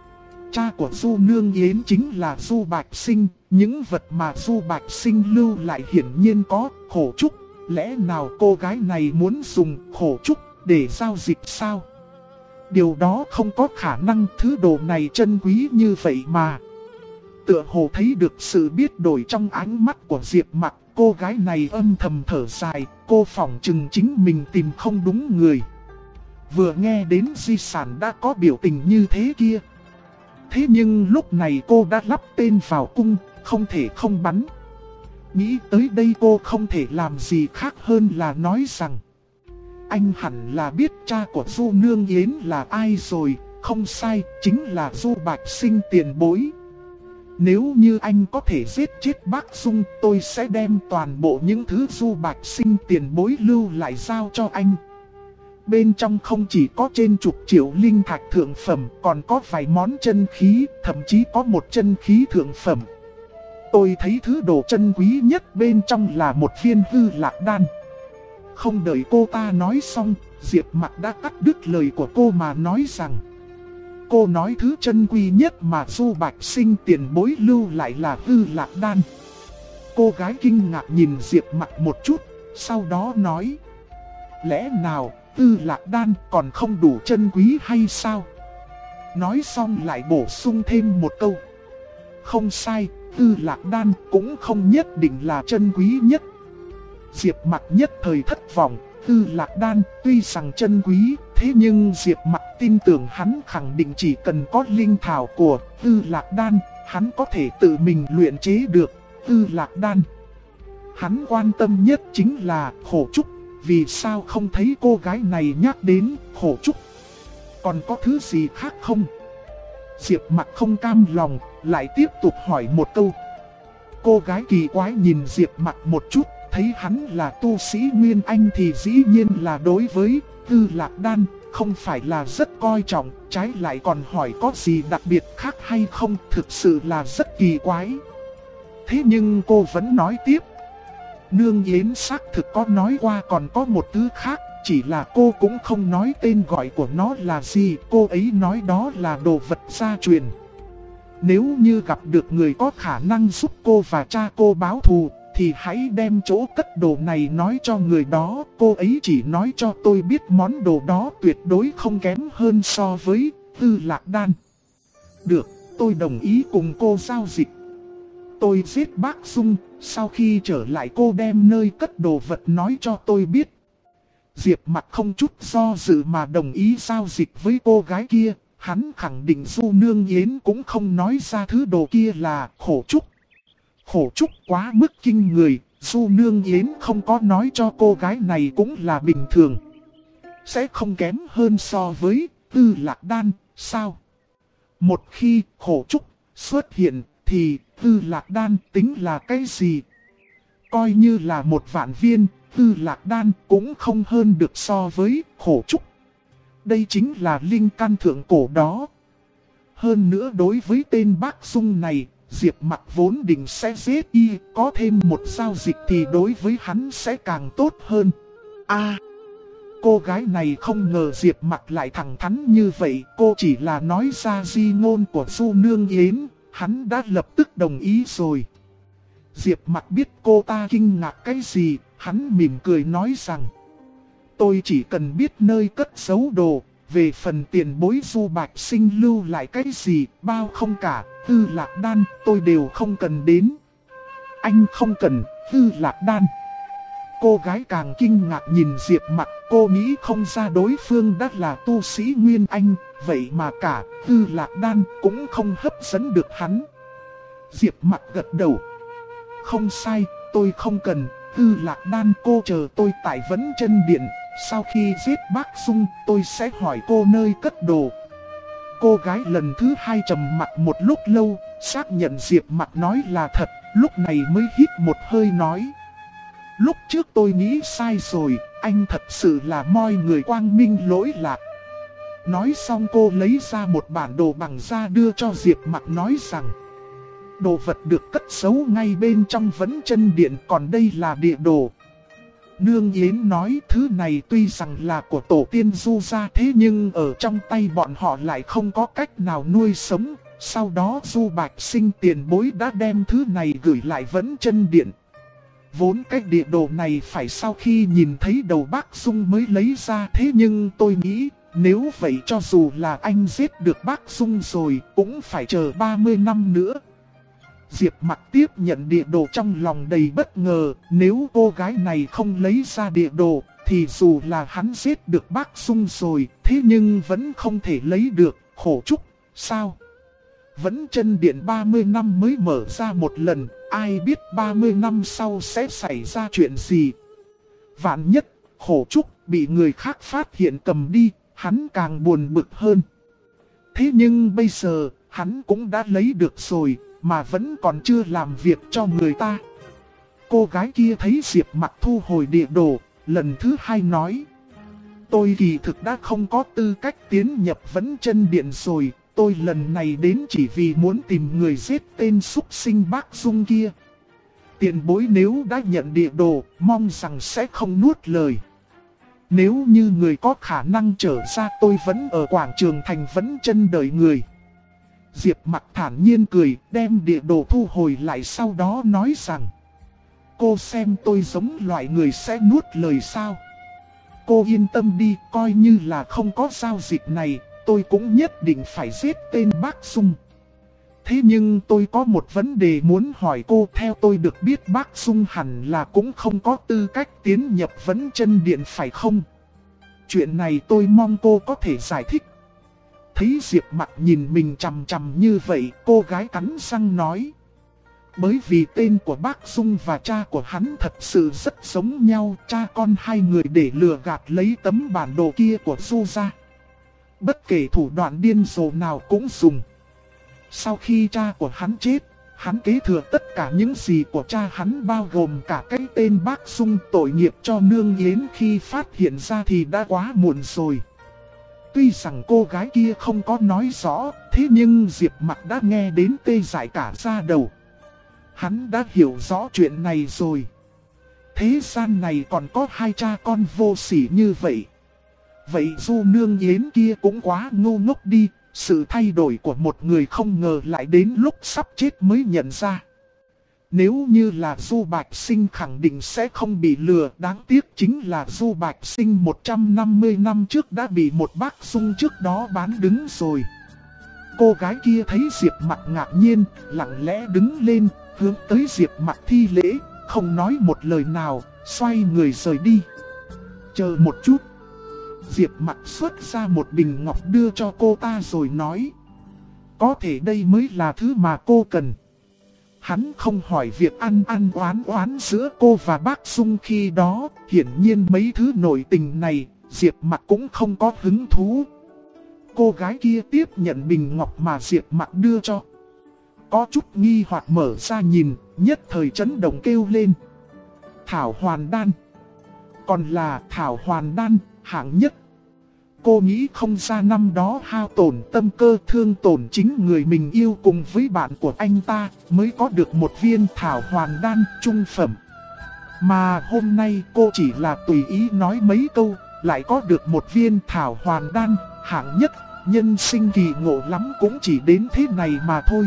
Cha của Du Nương Yến chính là Du Bạch Sinh, những vật mà Du Bạch Sinh lưu lại hiển nhiên có khổ trúc. Lẽ nào cô gái này muốn dùng khổ trúc để giao dịch sao? Điều đó không có khả năng, thứ đồ này chân quý như vậy mà. Tựa hồ thấy được sự biết đổi trong ánh mắt của Diệp Mặc, cô gái này âm thầm thở dài, cô phỏng chừng chính mình tìm không đúng người. Vừa nghe đến di sản đã có biểu tình như thế kia. Thế nhưng lúc này cô đã lắp tên vào cung, không thể không bắn. Nghĩ tới đây cô không thể làm gì khác hơn là nói rằng, anh hẳn là biết cha của Du Nương Yến là ai rồi. Không sai, chính là Du Bạch Sinh tiền bối. Nếu như anh có thể giết chết bác Dung, tôi sẽ đem toàn bộ những thứ Du Bạch Sinh tiền bối lưu lại giao cho anh. Bên trong không chỉ có trên chục triệu linh thạch thượng phẩm, còn có vài món chân khí, thậm chí có một chân khí thượng phẩm. Tôi thấy thứ đồ chân quý nhất bên trong là một viên hư lạc đan. Không đợi cô ta nói xong, Diệp Mặc đã cắt đứt lời của cô mà nói rằng, cô nói thứ chân quý nhất mà Du Bạch Sinh tiền bối lưu lại là hư lạc đan. Cô gái kinh ngạc nhìn Diệp Mặc một chút, sau đó nói, lẽ nào hư lạc đan còn không đủ chân quý hay sao? Nói xong lại bổ sung thêm một câu, không sai, hư lạc đan cũng không nhất định là chân quý nhất. Diệp Mặc nhất thời thất vọng, hư lạc đan tuy rằng chân quý, thế nhưng Diệp Mặc tin tưởng hắn khẳng định chỉ cần có linh thảo của hư lạc đan, hắn có thể tự mình luyện chế được hư lạc đan. Hắn quan tâm nhất chính là khổ trúc, vì sao không thấy cô gái này nhắc đến khổ trúc? Còn có thứ gì khác không? Diệp Mặc không cam lòng, lại tiếp tục hỏi một câu. Cô gái kỳ quái nhìn Diệp Mặc một chút, thấy hắn là tu sĩ Nguyên Anh thì dĩ nhiên là đối với hư lạc đan không phải là rất coi trọng, trái lại còn hỏi có gì đặc biệt khác hay không, thực sự là rất kỳ quái. Thế nhưng cô vẫn nói tiếp. Nương Yến xác thực có nói qua còn có một thứ khác, chỉ là cô cũng không nói tên gọi của nó là gì, cô ấy nói đó là đồ vật gia truyền. Nếu như gặp được người có khả năng giúp cô và cha cô báo thù, thì hãy đem chỗ cất đồ này nói cho người đó. Cô ấy chỉ nói cho tôi biết món đồ đó tuyệt đối không kém hơn so với hư lạc đan. Được, tôi đồng ý cùng cô giao dịch. Tôi giết bác Dung, sau khi trở lại cô đem nơi cất đồ vật nói cho tôi biết. Diệp Mặc không chút do dự mà đồng ý giao dịch với cô gái kia. Hắn khẳng định Du Nương Yến cũng không nói ra thứ đồ kia là khổ trúc. Khổ trúc quá mức kinh người, Du Nương Yến không có nói cho cô gái này cũng là bình thường. Sẽ không kém hơn so với Tư Lạc Đan, sao? Một khi khổ trúc xuất hiện thì Tư Lạc Đan tính là cái gì? Coi như là một vạn viên, Tư Lạc Đan cũng không hơn được so với khổ trúc. Đây chính là linh căn thượng cổ đó. Hơn nữa đối với tên bác Dung này, Diệp Mặc vốn định sẽ giết y, có thêm một giao dịch thì đối với hắn sẽ càng tốt hơn. Cô gái này không ngờ Diệp Mặc lại thẳng thắn như vậy, cô chỉ là nói ra di ngôn của Du Nương Yến, hắn đã lập tức đồng ý rồi. Diệp Mặc biết cô ta kinh ngạc cái gì, hắn mỉm cười nói rằng: tôi chỉ cần biết nơi cất giấu đồ, về phần tiền bối Du Bạch Sinh lưu lại cái gì, bao không cả, Tư Lạc Đan tôi đều không cần đến. Anh không cần Tư Lạc Đan. Cô gái càng kinh ngạc nhìn Diệp Mặc, cô nghĩ không ra đối phương đã là tu sĩ Nguyên Anh, vậy mà cả Tư Lạc Đan cũng không hấp dẫn được hắn. Diệp Mặc gật đầu: không sai, tôi không cần Tư Lạc Đan, cô chờ tôi tại Vấn Chân Điện, sau khi giết bác Dung tôi sẽ hỏi cô nơi cất đồ. Cô gái lần thứ hai trầm mặc một lúc lâu, xác nhận Diệp Mặc nói là thật, lúc này mới hít một hơi nói: lúc trước tôi nghĩ sai rồi, anh thật sự là moi người quang minh lỗi lạc. Nói xong cô lấy ra một bản đồ bằng da đưa cho Diệp Mặc nói rằng: đồ vật được cất giấu ngay bên trong Vấn Chân Điện, còn đây là địa đồ. Nương Yến nói thứ này tuy rằng là của tổ tiên Du gia, thế nhưng ở trong tay bọn họ lại không có cách nào nuôi sống. Sau đó Du Bạch Sinh tiền bối đã đem thứ này gửi lại Vấn Chân Điện. Vốn cái địa đồ này phải sau khi nhìn thấy đầu bác Dung mới lấy ra, thế nhưng tôi nghĩ nếu vậy cho dù là anh giết được bác Dung rồi cũng phải chờ 30 năm nữa. Diệp Mặc tiếp nhận địa đồ trong lòng đầy bất ngờ, nếu cô gái này không lấy ra địa đồ thì dù là hắn giết được bác Dung rồi, thế nhưng vẫn không thể lấy được, khổ trúc, sao? Vấn Chân Điện 30 năm mới mở ra một lần, ai biết 30 năm sau sẽ xảy ra chuyện gì? Vạn nhất, khổ trúc bị người khác phát hiện cầm đi, hắn càng buồn bực hơn. Thế nhưng bây giờ, hắn cũng đã lấy được rồi, mà vẫn còn chưa làm việc cho người ta. Cô gái kia thấy Diệp Mặc thu hồi địa đồ, lần thứ hai nói: tôi kỳ thực đã không có tư cách tiến nhập Vấn Chân Điện rồi, tôi lần này đến chỉ vì muốn tìm người giết tên súc sinh bác Dung kia. Tiền bối nếu đã nhận địa đồ, mong rằng sẽ không nuốt lời. Nếu như người có khả năng trở ra, tôi vẫn ở quảng trường thành Vấn Chân đợi người. Diệp Mặc thản nhiên cười, đem địa đồ thu hồi lại, sau đó nói rằng: cô xem tôi giống loại người sẽ nuốt lời sao? Cô yên tâm đi, coi như là không có giao dịch này, tôi cũng nhất định phải giết tên bác Dung. Thế nhưng tôi có một vấn đề muốn hỏi cô, theo tôi được biết bác Dung hẳn là cũng không có tư cách tiến nhập Vấn Chân Điện phải không? Chuyện này tôi mong cô có thể giải thích. Thấy Diệp Mặc nhìn mình chằm chằm như vậy, cô gái cắn răng nói: bởi vì tên của bác Dung và cha của hắn thật sự rất giống nhau, cha con hai người để lừa gạt lấy tấm bản đồ kia của Du gia. Bất kể thủ đoạn điên rồ nào cũng dùng. Sau khi cha của hắn chết, hắn kế thừa tất cả những gì của cha hắn, bao gồm cả cái tên bác Dung. Tội nghiệp cho Nương Yến, khi phát hiện ra thì đã quá muộn rồi. Tuy rằng cô gái kia không có nói rõ, thế nhưng Diệp Mặc đã nghe đến tê dại cả da đầu. Hắn đã hiểu rõ chuyện này rồi. Thế gian này còn có hai cha con vô sỉ như vậy. Vậy Du Nương Yến kia cũng quá ngu ngốc đi. Sự thay đổi của một người không ngờ lại đến lúc sắp chết mới nhận ra. Nếu như là Du Bạch Sinh khẳng định sẽ không bị lừa. Đáng tiếc chính là Du Bạch Sinh 150 năm trước đã bị một bác Dung trước đó bán đứng rồi. Cô gái kia thấy Diệp Mặc ngạc nhiên, lặng lẽ đứng lên, hướng tới Diệp Mặc thi lễ, không nói một lời nào, xoay người rời đi. Chờ một chút. Diệp Mặc xuất ra một bình ngọc đưa cho cô ta rồi nói. Có thể đây mới là thứ mà cô cần. Hắn không hỏi việc ăn oán giữa cô và bác Dung khi đó. Hiển nhiên mấy thứ nội tình này Diệp Mặc cũng không có hứng thú. Cô gái kia tiếp nhận bình ngọc mà Diệp Mặc đưa cho. Có chút nghi hoặc mở ra nhìn, nhất thời chấn động kêu lên. Thảo Hoàn Đan. Còn là Thảo Hoàn Đan, hạng nhất. Cô nghĩ không ra năm đó hao tổn tâm cơ thương tổn chính người mình yêu cùng với bạn của anh ta mới có được một viên Thảo Hoàn Đan trung phẩm. Mà hôm nay cô chỉ là tùy ý nói mấy câu, lại có được một viên Thảo Hoàn Đan hạng nhất. Nhân sinh kỳ ngộ lắm cũng chỉ đến thế này mà thôi.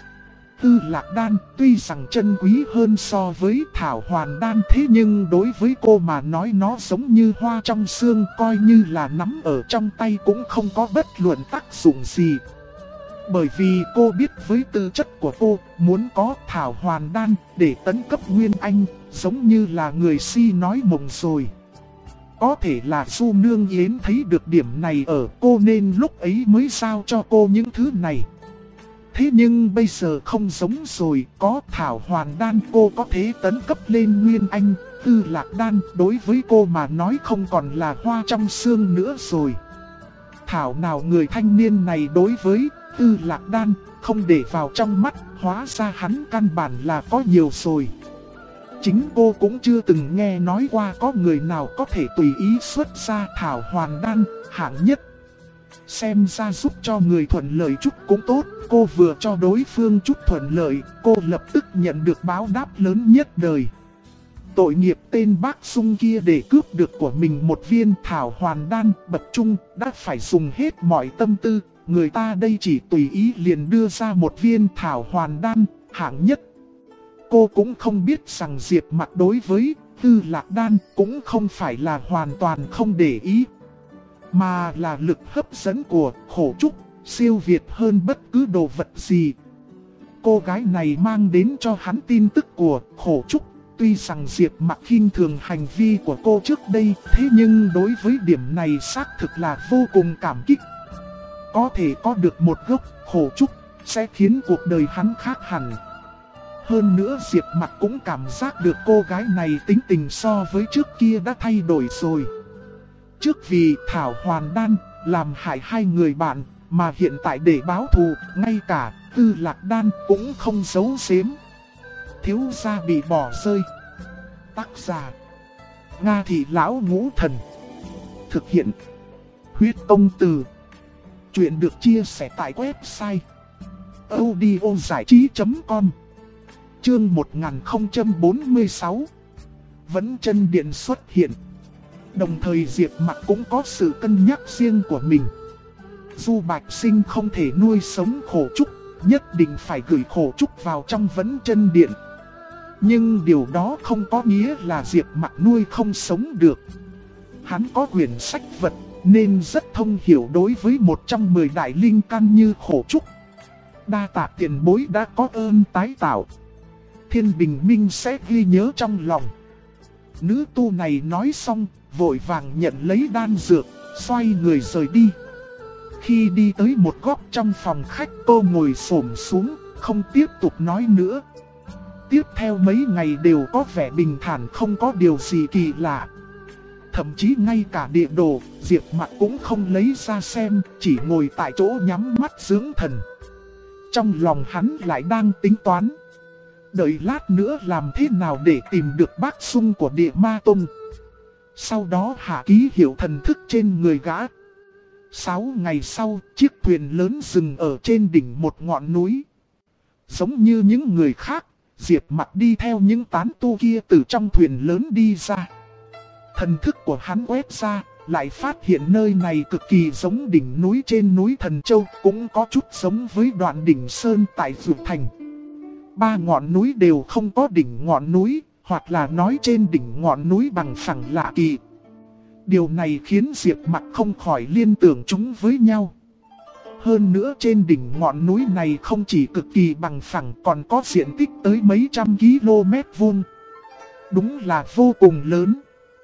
Tư Lạc Đan tuy rằng chân quý hơn so với Thảo Hoàn Đan, thế nhưng đối với cô mà nói nó giống như hoa trong xương, coi như là nắm ở trong tay cũng không có bất luận tác dụng gì. Bởi vì cô biết với tư chất của cô, muốn có Thảo Hoàn Đan để tấn cấp Nguyên Anh, giống như là người si nói mộng rồi. Có thể là Du Nương Yến thấy được điểm này ở cô nên lúc ấy mới giao cho cô những thứ này. Thế nhưng bây giờ không giống rồi, có Thảo Hoàn Đan cô có thể tấn cấp lên Nguyên Anh. Tư Lạc Đan đối với cô mà nói không còn là hoa trong xương nữa rồi. Thảo nào người thanh niên này đối với Tư Lạc Đan không để vào trong mắt, hóa ra hắn căn bản là có nhiều rồi. Chính cô cũng chưa từng nghe nói qua có người nào có thể tùy ý xuất ra Thảo Hoàn Đan hạng nhất. Xem ra giúp cho người thuận lợi chút cũng tốt, cô vừa cho đối phương chút thuận lợi, cô lập tức nhận được báo đáp lớn nhất đời. Tội nghiệp tên bác Dung kia để cướp được của mình một viên Thảo Hoàn Đan bậc trung đã phải dùng hết mọi tâm tư, người ta đây chỉ tùy ý liền đưa ra một viên Thảo Hoàn Đan hạng nhất. Cô cũng không biết rằng Diệp Mặc đối với Tư Lạc Đan cũng không phải là hoàn toàn không để ý, mà là lực hấp dẫn của Khổ Trúc siêu việt hơn bất cứ đồ vật gì. Cô gái này mang đến cho hắn tin tức của Khổ Trúc. Tuy rằng Diệp Mặc khinh thường hành vi của cô trước đây, thế nhưng đối với điểm này xác thực là vô cùng cảm kích. Có thể có được một gốc Khổ Trúc sẽ khiến cuộc đời hắn khác hẳn. Hơn nữa Diệp Mặc cũng cảm giác được cô gái này tính tình so với trước kia đã thay đổi rồi. Trước vì Thảo Hoàn Đan làm hại hai người bạn, mà hiện tại để báo thù, ngay cả Tư Lạc Đan cũng không giấu giếm. Thiếu gia bị bỏ rơi. Tác giả Nga Thị Lão Ngũ Thần. Thực hiện Huyết Công Từ. Chuyện được chia sẻ tại website audiozảichí.com. Chương 1046. Vẫn chân điện xuất hiện. Đồng thời Diệp Mặc cũng có sự cân nhắc riêng của mình. Du Bạch Sinh không thể nuôi sống Khổ Trúc, nhất định phải gửi Khổ Trúc vào trong Vẫn Chân Điện. Nhưng điều đó không có nghĩa là Diệp Mặc nuôi không sống được. Hắn có quyển sách vật nên rất thông hiểu đối với một trong 10 đại linh căn như Khổ Trúc. Đa tạ tiền bối đã có ơn tái tạo. Thiên Bình Minh sẽ ghi nhớ trong lòng. Nữ tu này nói xong, vội vàng nhận lấy đan dược, xoay người rời đi. Khi đi tới một góc trong phòng khách, cô ngồi xổm xuống, không tiếp tục nói nữa. Tiếp theo mấy ngày đều có vẻ bình thản, không có điều gì kỳ lạ. Thậm chí ngay cả địa đồ, Diệp Mặc cũng không lấy ra xem, chỉ ngồi tại chỗ nhắm mắt dưỡng thần. Trong lòng hắn lại đang tính toán. Đợi lát nữa làm thế nào để tìm được bác Dung của Địa Ma Tông. Sau đó hạ ký hiệu thần thức trên người gã. 6 ngày sau, chiếc thuyền lớn dừng ở trên đỉnh một ngọn núi. Giống như những người khác, Diệp Mặc đi theo những tán tu kia từ trong thuyền lớn đi ra. Thần thức của hắn quét ra, lại phát hiện nơi này cực kỳ giống đỉnh núi trên núi Thần Châu, cũng có chút giống với đoạn đỉnh Sơn tại Dược Thành. 3 ngọn núi đều không có đỉnh ngọn núi, hoặc là nói trên đỉnh ngọn núi bằng phẳng lạ kỳ. Điều này khiến Diệp Mặc không khỏi liên tưởng chúng với nhau. Hơn nữa trên đỉnh ngọn núi này không chỉ cực kỳ bằng phẳng, còn có diện tích tới mấy trăm km vuông. Đúng là vô cùng lớn.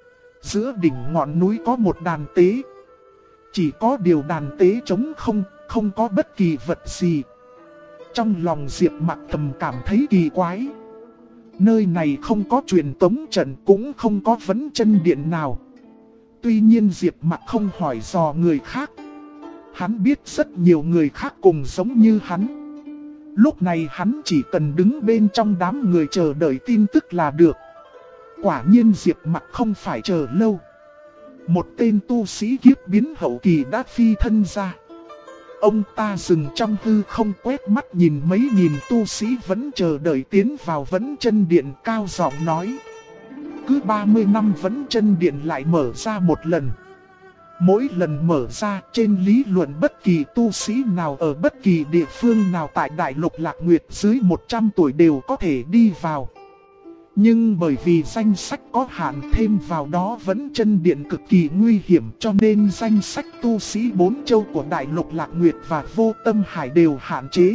Giữa đỉnh ngọn núi có một đàn tế. Chỉ có điều đàn tế trống không, không có bất kỳ vật gì. Trong lòng Diệp Mặc thầm cảm thấy kỳ quái. Nơi này không có truyền tống trận, cũng không có vấn chân điện nào. Tuy nhiên Diệp Mặc không hỏi dò người khác. Hắn biết rất nhiều người khác cùng giống như hắn. Lúc này hắn chỉ cần đứng bên trong đám người chờ đợi tin tức là được. Quả nhiên Diệp Mặc không phải chờ lâu. Một tên tu sĩ kiếp biến hậu kỳ đã phi thân ra. Ông ta dừng trong hư không, quét mắt nhìn mấy nghìn tu sĩ vẫn chờ đợi tiến vào vấn chân điện, cao giọng nói. Cứ 30 năm vấn chân điện lại mở ra một lần. Mỗi lần mở ra, trên lý luận bất kỳ tu sĩ nào ở bất kỳ địa phương nào tại Đại Lục Lạc Nguyệt dưới 100 tuổi đều có thể đi vào. Nhưng bởi vì danh sách có hạn, thêm vào đó vấn chân điện cực kỳ nguy hiểm, cho nên danh sách tu sĩ 4 châu của Đại Lục Lạc Nguyệt và Vô Tâm Hải đều hạn chế.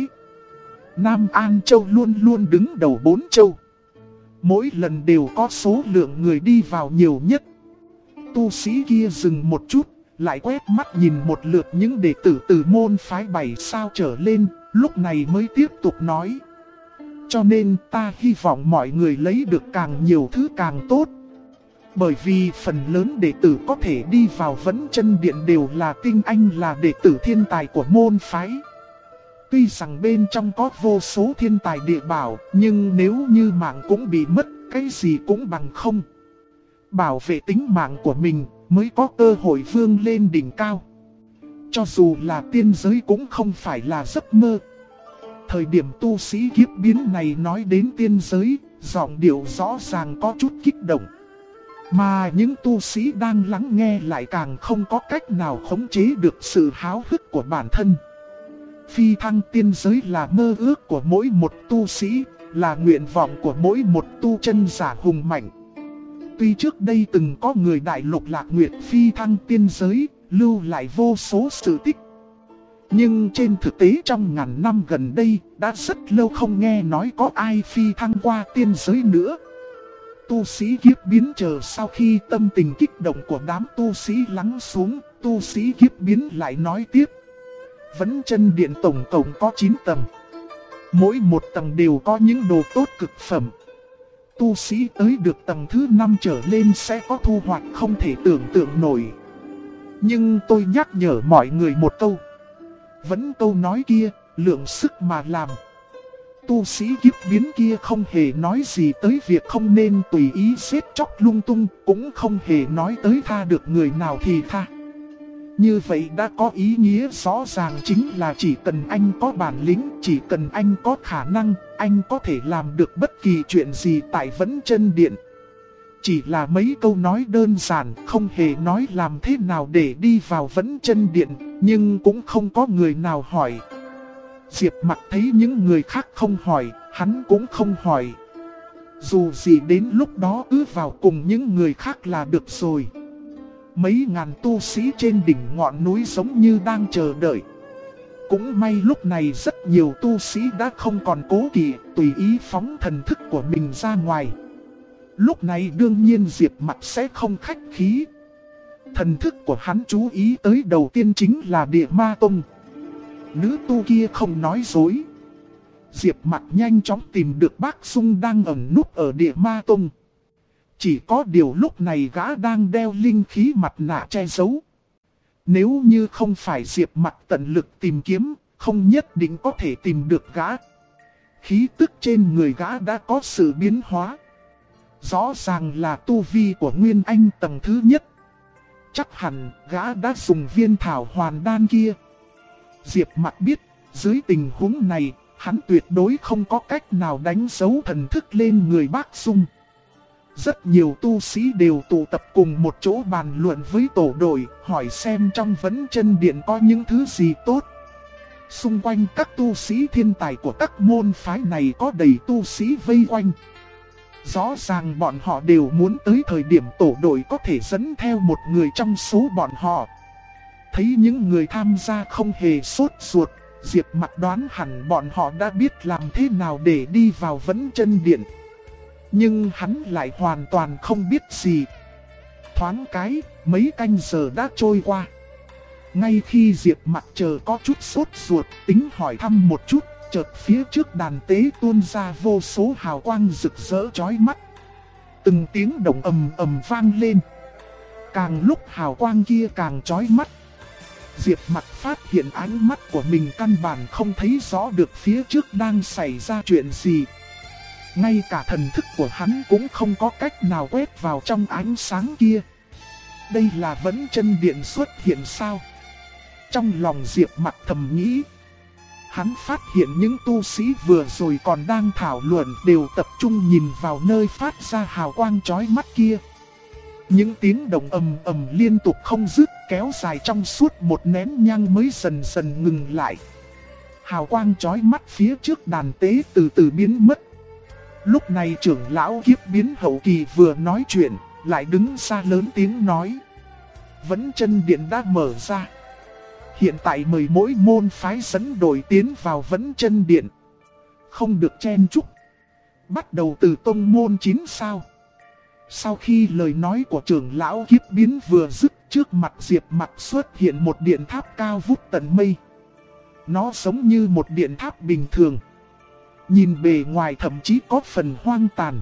Nam An Châu luôn luôn đứng đầu 4 châu. Mỗi lần đều có số lượng người đi vào nhiều nhất. Tu sĩ kia dừng một chút, lại quét mắt nhìn một lượt những đệ tử từ môn phái 7 sao trở lên, lúc này mới tiếp tục nói. Cho nên ta hy vọng mọi người lấy được càng nhiều thứ càng tốt. Bởi vì phần lớn đệ tử có thể đi vào vấn chân điện đều là tinh anh, là đệ tử thiên tài của môn phái. Tuy rằng bên trong có vô số thiên tài địa bảo, nhưng nếu như mạng cũng bị mất, cái gì cũng bằng không. Bảo vệ tính mạng của mình mới có cơ hội vươn lên đỉnh cao. Cho dù là tiên giới cũng không phải là giấc mơ. Thời điểm tu sĩ kiếp biến này nói đến tiên giới, giọng điệu rõ ràng có chút kích động. Mà những tu sĩ đang lắng nghe lại càng không có cách nào khống chế được sự háo hức của bản thân. Phi thăng tiên giới là mơ ước của mỗi một tu sĩ, là nguyện vọng của mỗi một tu chân giả hùng mạnh. Tuy trước đây từng có người Đại Lục Lạc Nguyệt phi thăng tiên giới, lưu lại vô số sự tích. Nhưng trên thực tế trong ngàn năm gần đây, đã rất lâu không nghe nói có ai phi thăng qua tiên giới nữa. Tu sĩ kiếp biến chờ sau khi tâm tình kích động của đám tu sĩ lắng xuống, tu sĩ kiếp biến lại nói tiếp. Vấn chân điện tổng cộng có 9 tầng. Mỗi một tầng đều có những đồ tốt cực phẩm. Tu sĩ tới được tầng thứ 5 trở lên sẽ có thu hoạch không thể tưởng tượng nổi. Nhưng tôi nhắc nhở mọi người một câu. Vẫn câu nói kia, lượng sức mà làm. Tu sĩ kiếp biến kia không hề nói gì tới việc không nên tùy ý giết chóc lung tung, cũng không hề nói tới tha được người nào thì tha. Như vậy đã có ý nghĩa rõ ràng, chính là chỉ cần anh có bản lĩnh, chỉ cần anh có khả năng, anh có thể làm được bất kỳ chuyện gì tại vấn chân điện. Chỉ là mấy câu nói đơn giản, không hề nói làm thế nào để đi vào vấn chân điện, nhưng cũng không có người nào hỏi. Diệp Mặc thấy những người khác không hỏi, hắn cũng không hỏi. Dù gì đến lúc đó cứ vào cùng những người khác là được rồi. Mấy ngàn tu sĩ trên đỉnh ngọn núi giống như đang chờ đợi. Cũng may lúc này rất nhiều tu sĩ đã không còn cố kỵ, tùy ý phóng thần thức của mình ra ngoài. Lúc này đương nhiên Diệp Mặc sẽ không khách khí. Thần thức của hắn chú ý tới đầu tiên chính là Địa Ma Tông. Nữ tu kia không nói dối. Diệp Mặc nhanh chóng tìm được bác Dung đang ẩn núp ở Địa Ma Tông. Chỉ có điều lúc này gã đang đeo linh khí mặt nạ che giấu. Nếu như không phải Diệp Mặc tận lực tìm kiếm, không nhất định có thể tìm được gã. Khí tức trên người gã đã có sự biến hóa. Rõ ràng là tu vi của Nguyên Anh tầng thứ nhất. Chắc hẳn gã đã dùng viên thảo hoàn đan kia. Diệp Mặc biết, dưới tình huống này, hắn tuyệt đối không có cách nào đánh dấu thần thức lên người bác Dung. Rất nhiều tu sĩ đều tụ tập cùng một chỗ bàn luận với tổ đội, hỏi xem trong vấn chân điện có những thứ gì tốt. Xung quanh các tu sĩ thiên tài của các môn phái này có đầy tu sĩ vây quanh. Rõ ràng bọn họ đều muốn tới thời điểm tổ đội có thể dẫn theo một người trong số bọn họ. Thấy những người tham gia không hề sốt ruột, Diệp Mặc đoán hẳn bọn họ đã biết làm thế nào để đi vào vấn chân điện. Nhưng hắn lại hoàn toàn không biết gì. thoáng cái, mấy canh giờ đã trôi qua. Ngay khi Diệp Mặc chờ có chút sốt ruột, tính hỏi thăm một chút, chợt phía trước đàn tế tuôn ra vô số hào quang rực rỡ chói mắt. Từng tiếng động ầm ầm vang lên. Càng lúc hào quang kia càng chói mắt. Diệp Mặc phát hiện ánh mắt của mình căn bản không thấy rõ được phía trước đang xảy ra chuyện gì. Ngay cả thần thức của hắn cũng không có cách nào quét vào trong ánh sáng kia. Đây là Vẫn Chân Điện xuất hiện sao? Trong lòng Diệp Mặc thầm nghĩ. Hắn phát hiện những tu sĩ vừa rồi còn đang thảo luận đều tập trung nhìn vào nơi phát ra hào quang chói mắt kia. Những tiếng động ầm ầm liên tục không dứt kéo dài trong suốt một nén nhang mới dần dần ngừng lại. Hào quang chói mắt phía trước đàn tế từ từ biến mất. Lúc này trưởng lão Kiếp Biến hậu kỳ vừa nói chuyện, lại đứng ra lớn tiếng nói. Vẫn Chân Điện đã mở ra. Hiện tại mời mỗi môn phái dẫn đội tiến vào Vẫn Chân Điện. Không được chen chúc. Bắt đầu từ tông môn 9 sao. Sau khi lời nói của trưởng lão Kiếp Biến vừa dứt, trước mặt Diệp Mặc xuất hiện một điện tháp cao vút tận mây. Nó giống như một điện tháp bình thường. Nhìn bề ngoài thậm chí có phần hoang tàn.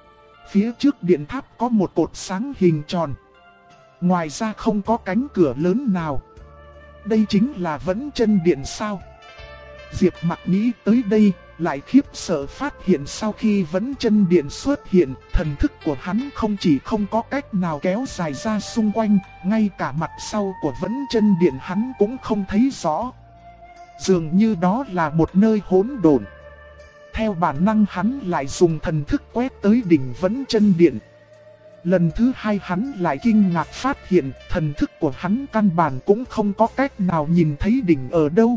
Phía trước điện tháp có một cột sáng hình tròn. Ngoài ra không có cánh cửa lớn nào. Đây chính là Vẫn Chân Điện sao? Diệp Mặc nghĩ tới đây, lại khiếp sợ phát hiện sau khi Vẫn Chân Điện xuất hiện, thần thức của hắn không chỉ không có cách nào kéo dài ra xung quanh, ngay cả mặt sau của Vẫn Chân Điện hắn cũng không thấy rõ. Dường như đó là một nơi hỗn độn. Theo bản năng hắn lại dùng thần thức quét tới đỉnh Vẫn Chân Điện. Lần thứ hai hắn lại kinh ngạc phát hiện thần thức của hắn căn bản cũng không có cách nào nhìn thấy đỉnh ở đâu.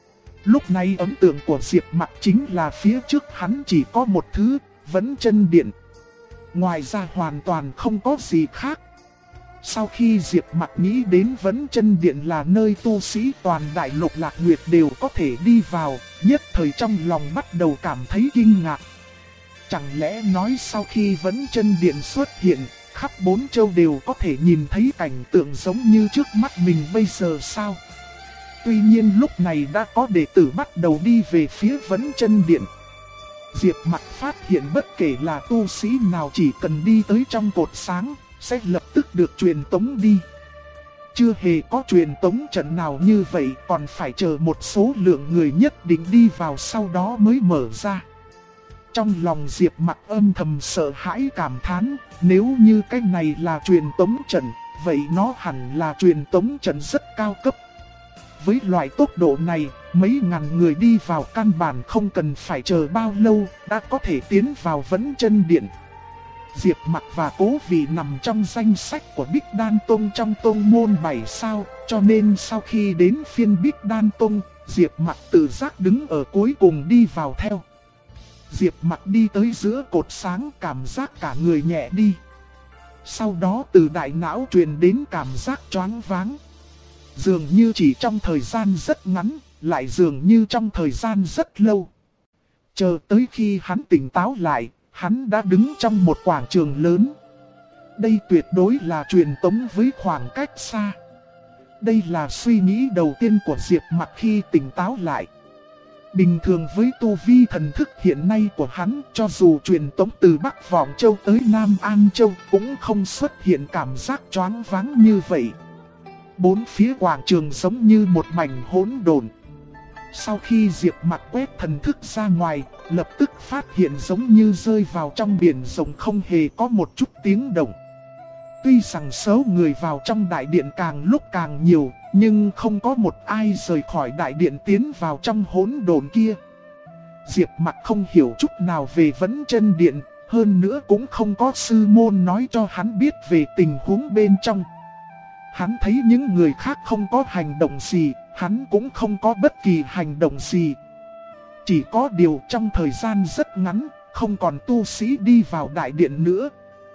Lúc này ấn tượng của Diệp Mặc chính là phía trước hắn chỉ có một thứ, Vẫn Chân Điện. Ngoài ra hoàn toàn không có gì khác. Sau khi Diệp Mặc nghĩ đến Vẫn Chân Điện là nơi tu sĩ toàn đại lục Lạc Nguyệt đều có thể đi vào, nhất thời trong lòng bắt đầu cảm thấy kinh ngạc. Chẳng lẽ nói sau khi Vẫn Chân Điện xuất hiện, khắp 4 châu đều có thể nhìn thấy cảnh tượng giống như trước mắt mình bây giờ sao? Tuy nhiên lúc này đã có đệ tử bắt đầu đi về phía Vẫn Chân Điện. Diệp Mặc phát hiện bất kể là tu sĩ nào chỉ cần đi tới trong cột sáng, sẽ lập tức được truyền tống đi. Chưa hề có truyền tống trận nào như vậy, còn phải chờ một số lượng người nhất định đi vào sau đó mới mở ra. Trong lòng Diệp Mặc âm thầm sợ hãi cảm thán, nếu như cái này là truyền tống trận, vậy nó hẳn là truyền tống trận rất cao cấp. Với loại tốc độ này, mấy ngàn người đi vào căn bản không cần phải chờ bao lâu, đã có thể tiến vào Vẫn Chân Điện. Diệp Mặc và Cố Vì nằm trong danh sách của Bích Đan Tông trong tông môn 7 sao, cho nên sau khi đến phiên Bích Đan Tông, Diệp Mặc tự giác đứng ở cuối cùng đi vào theo. Diệp Mặc đi tới giữa cột sáng, cảm giác cả người nhẹ đi. Sau đó từ đại não truyền đến cảm giác choáng váng. Dường như chỉ trong thời gian rất ngắn, lại dường như trong thời gian rất lâu. Chờ tới khi hắn tỉnh táo lại, hắn đã đứng trong một quảng trường lớn. Đây tuyệt đối là truyền tống với khoảng cách xa. Đây là suy nghĩ đầu tiên của Diệp Mặc khi tỉnh táo lại. Bình thường với tu vi thần thức hiện nay của hắn, cho dù truyền tống từ Bắc Vọng Châu tới Nam An Châu cũng không xuất hiện cảm giác choáng váng như vậy. Bốn phía quảng trường giống như một mảnh hỗn độn. Sau khi Diệp Mặc quét thần thức ra ngoài, lập tức phát hiện giống như rơi vào trong biển rộng không hề có một chút tiếng động. Tuy rằng số người vào trong đại điện càng lúc càng nhiều, nhưng không có một ai rời khỏi đại điện tiến vào trong hỗn độn kia. Diệp Mặc không hiểu chút nào về Vẫn Chân Điện, hơn nữa cũng không có sư môn nói cho hắn biết về tình huống bên trong. Hắn thấy những người khác không có hành động gì, hắn cũng không có bất kỳ hành động gì. Chỉ có điều trong thời gian rất ngắn, không còn tu sĩ đi vào đại điện nữa.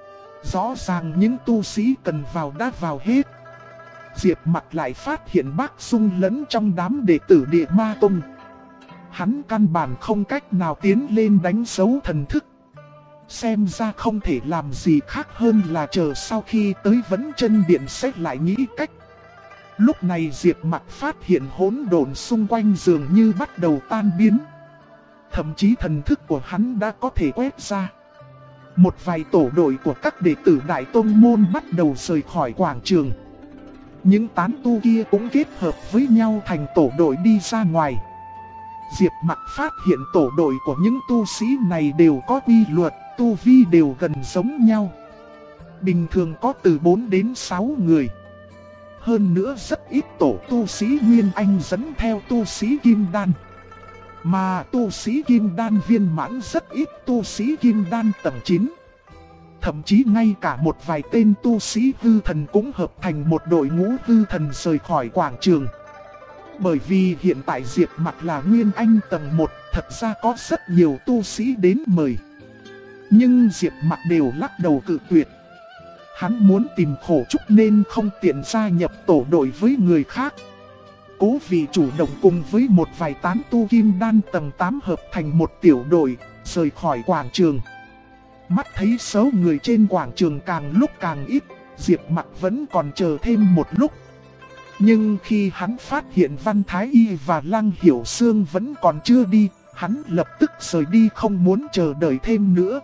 Rõ ràng những tu sĩ cần vào đã vào hết. Diệp Mặc lại phát hiện Bác Dung lẫn trong đám đệ tử Địa Ma Tông. Hắn căn bản không cách nào tiến lên đánh dấu thần thức. Xem ra không thể làm gì khác hơn là chờ sau khi tới Vấn Chân Điện sẽ lại nghĩ cách. Lúc này Diệp Mặc phát hiện hỗn độn xung quanh dường như bắt đầu tan biến. Thậm chí thần thức của hắn đã có thể quét ra. Một vài tổ đội của các đệ tử Đại Tông Môn bắt đầu rời khỏi quảng trường. Những tán tu kia cũng kết hợp với nhau thành tổ đội đi ra ngoài. Diệp Mặc phát hiện tổ đội của những tu sĩ này đều có quy luật, tu vi đều gần giống nhau. Bình thường có từ 4 đến 6 người. Hơn nữa rất ít tổ tu sĩ Nguyên Anh dẫn theo tu sĩ Kim Đan. Mà tu sĩ Kim Đan viên mãn rất ít tu sĩ Kim Đan tầng 9. Thậm chí ngay cả một vài tên tu sĩ hư thần cũng hợp thành một đội ngũ hư thần rời khỏi quảng trường. Bởi vì hiện tại Diệp Mặc là Nguyên Anh tầng 1, thật ra có rất nhiều tu sĩ đến mời. Nhưng Diệp Mặc đều lắc đầu cự tuyệt. Hắn muốn tìm Khổ Trúc nên không tiện gia nhập tổ đội với người khác. Cố Vị chủ động cùng với một vài tán tu Kim Đan tầng 8 hợp thành một tiểu đội, rời khỏi quảng trường. Mắt thấy số người trên quảng trường càng lúc càng ít, Diệp Mặc vẫn còn chờ thêm một lúc. Nhưng khi hắn phát hiện Văn Thái Y và Lăng Hiểu Sương vẫn còn chưa đi, hắn lập tức rời đi không muốn chờ đợi thêm nữa.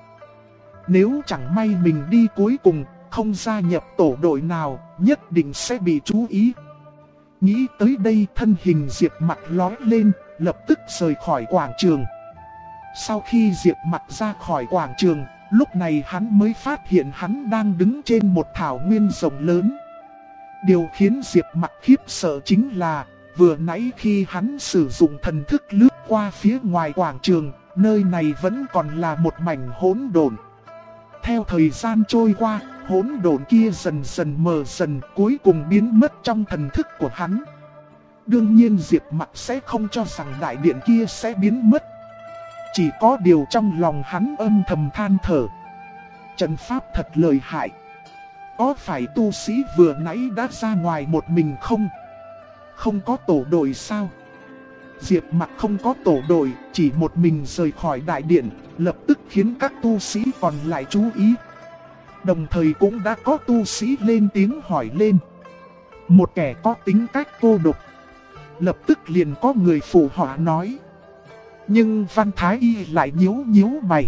Nếu chẳng may mình đi cuối cùng, không gia nhập tổ đội nào, nhất định sẽ bị chú ý. Nghĩ tới đây thân hình Diệp Mặc lói lên, lập tức rời khỏi quảng trường. Sau khi Diệp Mặc ra khỏi quảng trường, lúc này hắn mới phát hiện hắn đang đứng trên một thảo nguyên rộng lớn. Điều khiến Diệp Mặc khiếp sợ chính là, vừa nãy khi hắn sử dụng thần thức lướt qua phía ngoài quảng trường, nơi này vẫn còn là một mảnh hỗn độn. Theo thời gian trôi qua, hỗn độn kia dần dần mờ dần, cuối cùng biến mất trong thần thức của hắn. Đương nhiên Diệp Mặc sẽ không cho rằng đại điện kia sẽ biến mất. Chỉ có điều trong lòng hắn âm thầm than thở. Trận pháp thật lợi hại. Có phải tu sĩ vừa nãy đã ra ngoài một mình không? Không có tổ đội sao? Diệp Mặc không có tổ đội, chỉ một mình rời khỏi đại điện, lập tức khiến các tu sĩ còn lại chú ý. Đồng thời cũng đã có tu sĩ lên tiếng hỏi lên. Một kẻ có tính cách cô độc. Lập tức liền có người phụ họa nói. Nhưng Văn Thái Y lại nhíu mày.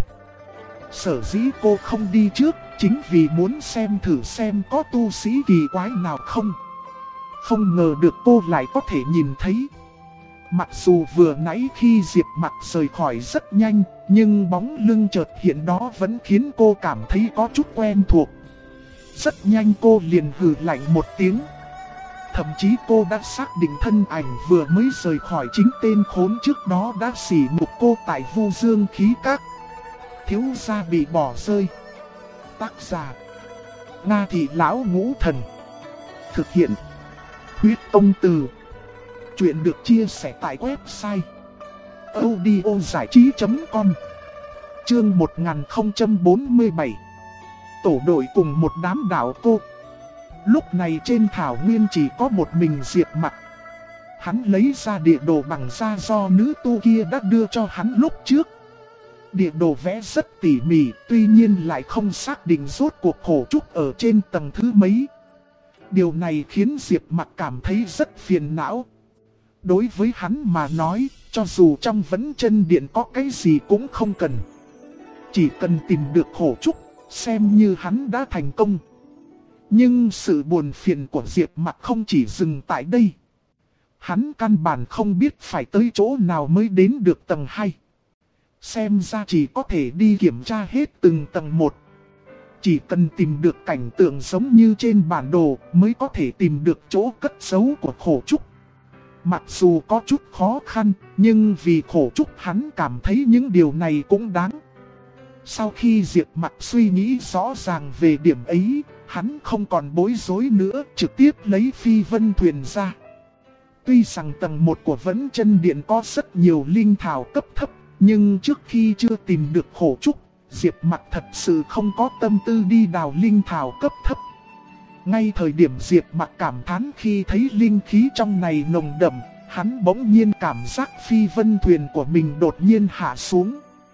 Sở dĩ cô không đi trước, chính vì muốn thử xem có tu sĩ kỳ quái nào không. Không ngờ được cô lại có thể nhìn thấy. Mặc dù vừa nãy khi Diệp Mặc rời khỏi rất nhanh, nhưng bóng lưng chợt hiện đó vẫn khiến cô cảm thấy có chút quen thuộc. Rất nhanh cô liền hừ lạnh một tiếng. Thậm chí cô đã xác định thân ảnh vừa mới rời khỏi chính tên khốn trước đó đã sỉ nhục cô tại Vu Dương Khí Các. Thiếu gia bị bỏ rơi. Tác giả: Nga Thị Lão Ngũ Thần. Thực hiện: Huyết Tông Từ. Chuyện được chia sẻ tại website audiozảichí.com. Chương 1047. Tổ đội cùng một đám đạo cô. Lúc này trên thảo nguyên chỉ có một mình Diệp Mặc. Hắn lấy ra địa đồ bằng da do nữ tu kia đã đưa cho hắn lúc trước. Địa đồ vẽ rất tỉ mỉ, tuy nhiên lại không xác định rốt cuộc Khổ Trúc ở trên tầng thứ mấy. Điều này khiến Diệp Mặc cảm thấy rất phiền não. Đối với hắn mà nói, cho dù trong Vấn Chân Điện có cái gì cũng không cần. Chỉ cần tìm được Khổ Trúc, xem như hắn đã thành công. Nhưng sự buồn phiền của Diệp Mặc không chỉ dừng tại đây. Hắn căn bản không biết phải tới chỗ nào mới đến được tầng 2. Xem ra chỉ có thể đi kiểm tra hết từng tầng một. Chỉ cần tìm được cảnh tượng giống như trên bản đồ mới có thể tìm được chỗ cất giấu của Khổ Trúc. Mặc dù có chút khó khăn, nhưng vì Khổ Trúc hắn cảm thấy những điều này cũng đáng. Sau khi Diệp Mặc suy nghĩ rõ ràng về điểm ấy, hắn không còn bối rối nữa, trực tiếp lấy phi vân thuyền ra. Tuy rằng tầng 1 của Vấn Chân Điện có rất nhiều linh thảo cấp thấp, nhưng trước khi chưa tìm được Khổ Trúc, Diệp Mặc thật sự không có tâm tư đi đào linh thảo cấp thấp. Ngay thời điểm Diệp Mặc cảm thán khi thấy linh khí trong này nồng đậm, hắn bỗng nhiên cảm giác phi vân thuyền của mình đột nhiên hạ xuống.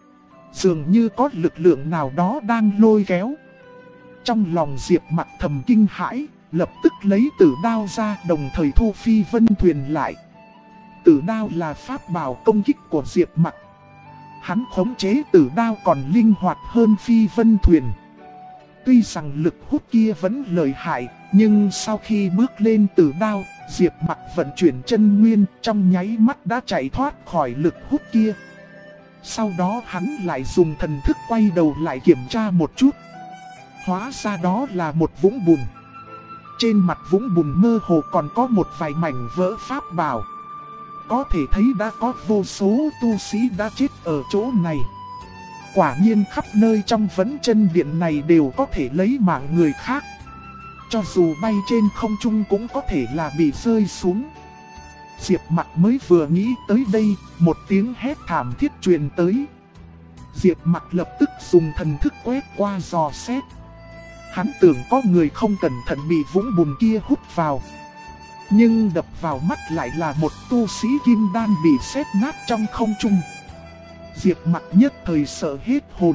Dường như có lực lượng nào đó đang lôi kéo. Trong lòng Diệp Mặc thầm kinh hãi, lập tức lấy tử đao ra, đồng thời thu Phi Vân Thuyền lại. Tử đao là pháp bảo công kích của Diệp Mặc. Hắn khống chế tử đao còn linh hoạt hơn Phi Vân Thuyền. Tuy rằng lực hút kia vẫn lợi hại, nhưng sau khi bước lên tử đao, Diệp Mặc vận chuyển chân nguyên, trong nháy mắt đã chạy thoát khỏi lực hút kia. Sau đó hắn lại dùng thần thức quay đầu lại kiểm tra một chút. Hóa ra đó là một vũng bùn. Trên mặt vũng bùn mơ hồ còn có một vài mảnh vỡ pháp bảo. Có thể thấy đã có vô số tu sĩ đã chết ở chỗ này. Quả nhiên khắp nơi trong Vấn Chân Điện này đều có thể lấy mạng người khác. Cho dù bay trên không trung cũng có thể là bị rơi xuống. Diệp Mặc mới vừa nghĩ tới đây, một tiếng hét thảm thiết truyền tới. Diệp Mặc lập tức dùng thần thức quét qua dò xét. Hắn tưởng có người không cẩn thận bị vũng bùn kia hút vào. Nhưng đập vào mắt lại là một tu sĩ kim đan bị sét nát trong không trung. Diệp Mặc nhất thời sợ hết hồn.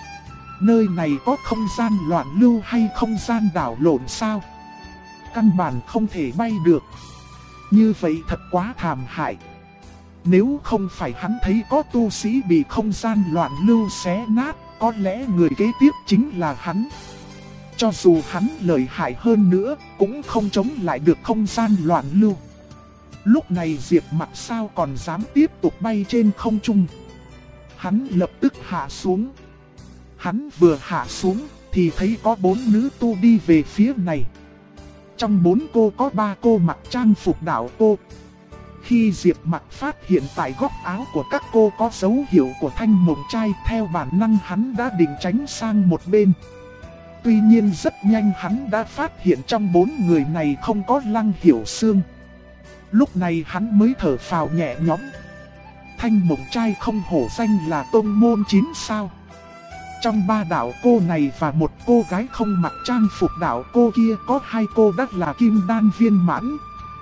Nơi này có không gian loạn lưu hay không gian đảo lộn sao? Căn bản không thể bay được. Như vậy thật quá thảm hại. Nếu không phải hắn thấy có tu sĩ bị không gian loạn lưu xé nát, có lẽ người kế tiếp chính là hắn. Cho dù hắn lợi hại hơn nữa, cũng không chống lại được không gian loạn lưu. Lúc này Diệp Mặc sao còn dám tiếp tục bay trên không trung. Hắn lập tức hạ xuống. Hắn vừa hạ xuống thì thấy có 4 nữ tu đi về phía này. Trong 4 cô có 3 cô mặc trang phục đạo cô. Khi Diệp Mặc phát hiện tại góc áo của các cô có dấu hiệu của Thanh Mộng Trai, theo bản năng hắn đã định tránh sang một bên. Tuy nhiên rất nhanh hắn đã phát hiện trong 4 người này không có Lăng Hiểu Sương. Lúc này hắn mới thở phào nhẹ nhõm. Thanh Mộng Trai không hổ danh là tôn môn 9 sao. Trong 3 đạo cô này và một cô gái không mặc trang phục đạo cô kia, có 2 cô đã là kim đan viên mãn.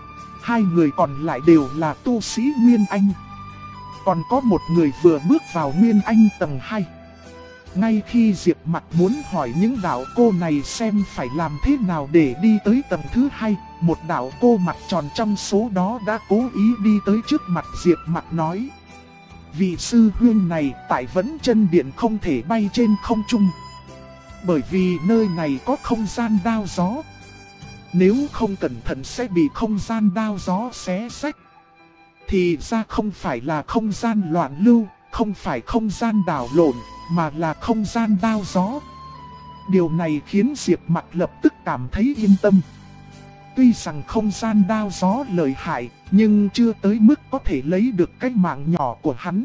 2 người còn lại đều là tu sĩ Nguyên Anh. Còn có một người vừa bước vào Nguyên Anh tầng 2. Ngay khi Diệp Mặc muốn hỏi những đạo cô này xem phải làm thế nào để đi tới tầng thứ 2, một đạo cô mặt tròn trong số đó đã cố ý đi tới trước mặt Diệp Mặc nói: vị sư huynh này tại Vấn Chân Điện không thể bay trên không trung. Bởi vì nơi này có không gian đao gió. Nếu không cẩn thận sẽ bị không gian đao gió xé xách. Thì ra không phải là không gian loạn lưu, không phải không gian đảo lộn, mà là không gian đao gió. Điều này khiến Diệp Mặc lập tức cảm thấy yên tâm. Tuy rằng không gian đao gió lợi hại, nhưng chưa tới mức có thể lấy được cái mạng nhỏ của hắn.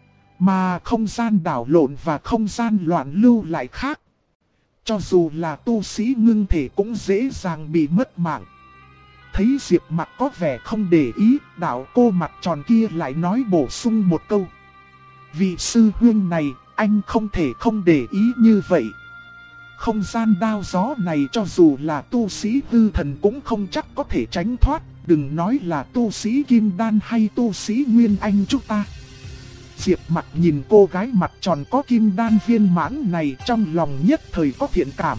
Mà không gian đảo lộn và không gian loạn lưu lại khác. Cho dù là tu sĩ ngưng thể cũng dễ dàng bị mất mạng. Thấy Diệp Mặc có vẻ không để ý, đạo cô mặt tròn kia lại nói bổ sung một câu: vị sư huynh này, anh không thể không để ý như vậy. Không gian đao gió này cho dù là tu sĩ hư thần cũng không chắc có thể tránh thoát, đừng nói là tu sĩ kim đan hay tu sĩ Nguyên Anh chúng ta. Diệp Mặc nhìn cô gái mặt tròn có kim đan viên mãn này, trong lòng nhất thời có thiện cảm.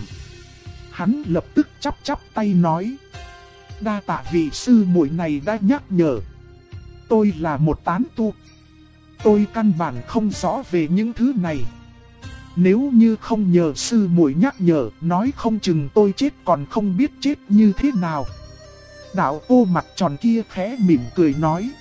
Hắn lập tức chắp tay nói: đa tạ vị sư muội này đã nhắc nhở. Tôi là một tán tu. Tôi căn bản không rõ về những thứ này. Nếu như không nhờ sư muội nhắc nhở, nói không chừng tôi chết còn không biết chết như thế nào. Đạo cô mặt tròn kia khẽ mỉm cười nói: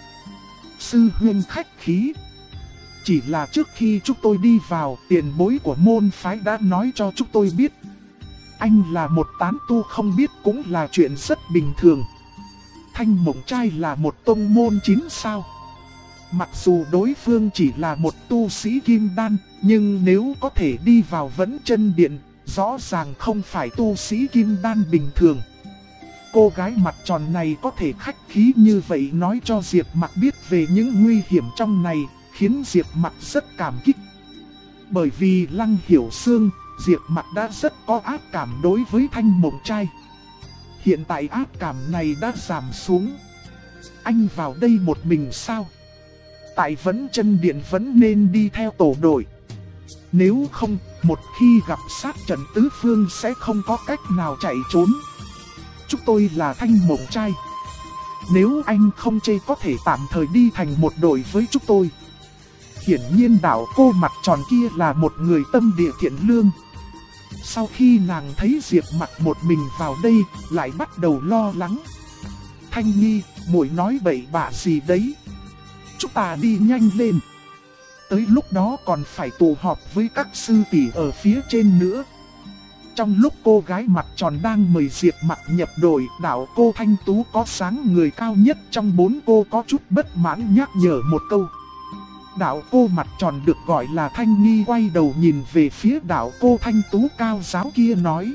sư huynh khách khí. Chỉ là trước khi chúng tôi đi vào, tiền bối của môn phái đã nói cho chúng tôi biết. Anh là một tán tu không biết cũng là chuyện rất bình thường. Thanh Mộng Trai là một tông môn 9 sao. Mặc dù đối phương chỉ là một tu sĩ kim đan, nhưng nếu có thể đi vào Vấn Chân Điện, rõ ràng không phải tu sĩ kim đan bình thường. Cô gái mặt tròn này có thể khách khí như vậy nói cho Diệp Mặc biết về những nguy hiểm trong này, khiến Diệp Mặc rất cảm kích. Bởi vì Lăng Hiểu Sương, Diệp Mặc đã rất có ác cảm đối với Thanh Mộng Trai. Hiện tại ác cảm này đã giảm xuống. Anh vào đây một mình sao? Tại Vấn Chân Điện vẫn nên đi theo tổ đội. Nếu không, một khi gặp sát trận tứ phương sẽ không có cách nào chạy trốn. Chúng tôi là Thanh Mộng Trai. Nếu anh không chê có thể tạm thời đi thành một đội với chúng tôi. Hiển nhiên đạo cô mặt tròn kia là một người tâm địa thiện lương. Sau khi nàng thấy Diệp Mặc một mình vào đây, lại bắt đầu lo lắng. Thanh Nhi, muội nói bậy bạ gì đấy? Chúng ta đi nhanh lên. Tới lúc đó còn phải tụ họp với các sư tỷ ở phía trên nữa. Trong lúc cô gái mặt tròn đang mời Diệp Mặc nhập đội, đạo cô Thanh Tú có dáng người cao nhất trong bốn cô có chút bất mãn nhắc nhở một câu. Đạo cô mặt tròn được gọi là Thanh Nhi quay đầu nhìn về phía đạo cô Thanh Tú cao giáo kia nói.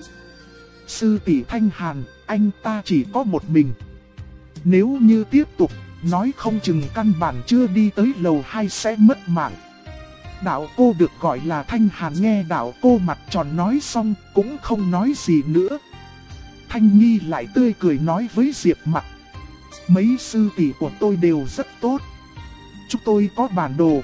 Sư tỷ Thanh Hàn, anh ta chỉ có một mình. Nếu như tiếp tục, nói không chừng căn bản chưa đi tới lầu 2 sẽ mất mạng. Đạo cô được gọi là Thanh Hàn nghe đạo cô mặt tròn nói xong cũng không nói gì nữa. Thanh Nhi lại tươi cười nói với Diệp Mặc. Mấy sư tỷ của tôi đều rất tốt. Chúng tôi có bản đồ.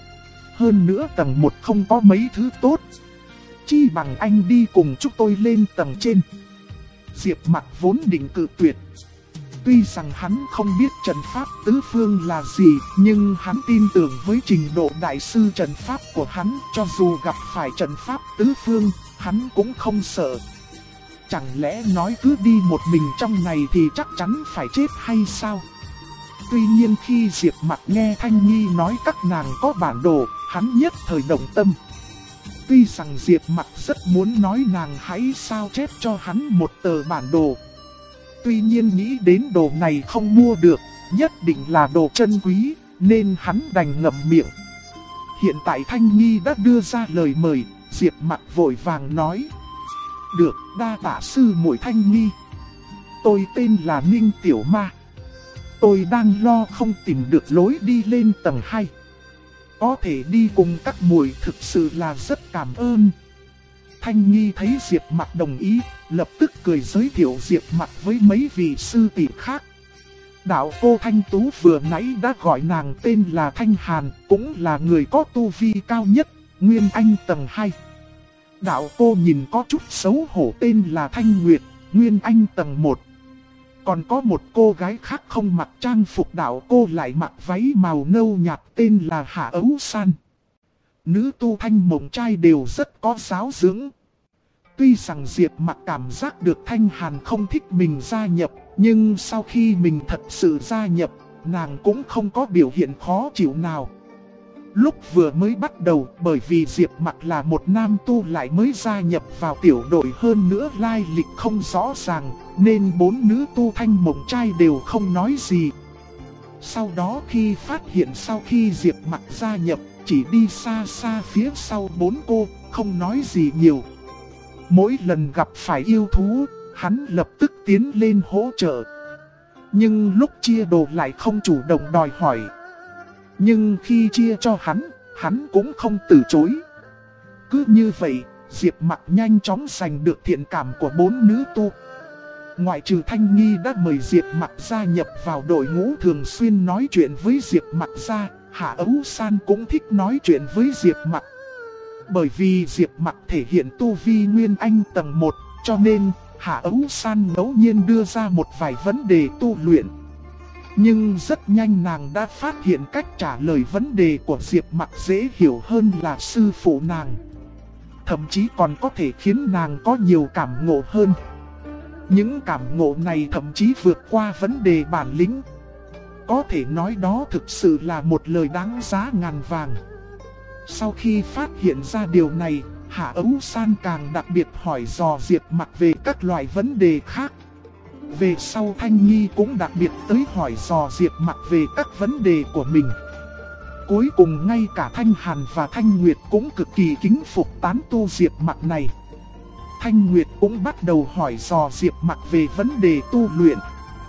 Hơn nữa tầng 1 không có mấy thứ tốt. Chi bằng anh đi cùng chúng tôi lên tầng trên. Diệp Mặc vốn định cự tuyệt. Tuy rằng hắn không biết trận pháp tứ phương là gì, nhưng hắn tin tưởng với trình độ đại sư trận pháp của hắn, cho dù gặp phải trận pháp tứ phương, hắn cũng không sợ. Chẳng lẽ nói cứ đi một mình trong này thì chắc chắn phải chết hay sao? Tuy nhiên khi Diệp Mặc nghe Thanh Nhi nói các nàng có bản đồ, hắn nhất thời động tâm. Tuy rằng Diệp Mặc rất muốn nói nàng hãy sao chép cho hắn một tờ bản đồ. Tuy nhiên nghĩ đến đồ này không mua được, nhất định là đồ chân quý, nên hắn đành ngậm miệng. Hiện tại Thanh Nhi đã đưa ra lời mời, Diệp Mặc vội vàng nói. Được, đa tạ sư muội Thanh Nhi. Tôi tên là Ninh Tiểu Ma. Tôi đang lo không tìm được lối đi lên tầng 2. Có thể đi cùng các muội thực sự là rất cảm ơn. Thanh Nhi thấy Diệp Mặc đồng ý, lập tức cười giới thiệu Diệp Mặc với mấy vị sư tỷ khác. Đạo cô Thanh Tú vừa nãy đã gọi nàng tên là Thanh Hàn, cũng là người có tu vi cao nhất, Nguyên Anh tầng 2. Đạo cô nhìn có chút xấu hổ tên là Thanh Nguyệt, Nguyên Anh tầng 1. Còn có một cô gái khác không mặc trang phục đạo cô lại mặc váy màu nâu nhạt tên là Hạ Ấu San. Nữ tu Thanh Mộng Trai đều rất có giáo dưỡng. Tuy rằng Diệp Mặc cảm giác được Thanh Hàn không thích mình gia nhập, nhưng sau khi mình thật sự gia nhập, nàng cũng không có biểu hiện khó chịu nào. Lúc vừa mới bắt đầu, bởi vì Diệp Mặc là một nam tu lại mới gia nhập vào tiểu đội, hơn nữa lai lịch không rõ ràng, nên bốn nữ tu Thanh Mộng Trai đều không nói gì. Sau đó khi phát hiện sau khi Diệp Mặc gia nhập, chỉ đi xa xa phía sau bốn cô, không nói gì nhiều. Mỗi lần gặp phải yêu thú, hắn lập tức tiến lên hỗ trợ. Nhưng lúc chia đồ lại không chủ động đòi hỏi. Nhưng khi chia cho hắn cũng không từ chối. Cứ như vậy, Diệp Mặc nhanh chóng giành được thiện cảm của bốn nữ tu. Ngoại trừ Thanh Nhi đã mời Diệp Mặc gia nhập vào đội ngũ thường xuyên nói chuyện với Diệp Mặc ra, Hạ Ấu San cũng thích nói chuyện với Diệp Mặc. Bởi vì Diệp Mặc thể hiện tu vi Nguyên Anh tầng 1, cho nên Hạ Ấu San ngẫu nhiên đưa ra một vài vấn đề tu luyện. Nhưng rất nhanh nàng đã phát hiện cách trả lời vấn đề của Diệp Mặc dễ hiểu hơn là sư phụ nàng. Thậm chí còn có thể khiến nàng có nhiều cảm ngộ hơn. Những cảm ngộ này thậm chí vượt qua vấn đề bản lĩnh. Có thể nói đó thực sự là một lời đáng giá ngàn vàng. Sau khi phát hiện ra điều này, Hạ Ấu San càng đặc biệt hỏi dò Diệp Mặc về các loại vấn đề khác. Về sau Thanh Nhi cũng đặc biệt tới hỏi dò Diệp Mặc về các vấn đề của mình. Cuối cùng ngay cả Thanh Hàn và Thanh Nguyệt cũng cực kỳ kính phục tán tu Diệp Mặc này. Thanh Nguyệt cũng bắt đầu hỏi dò Diệp Mặc về vấn đề tu luyện.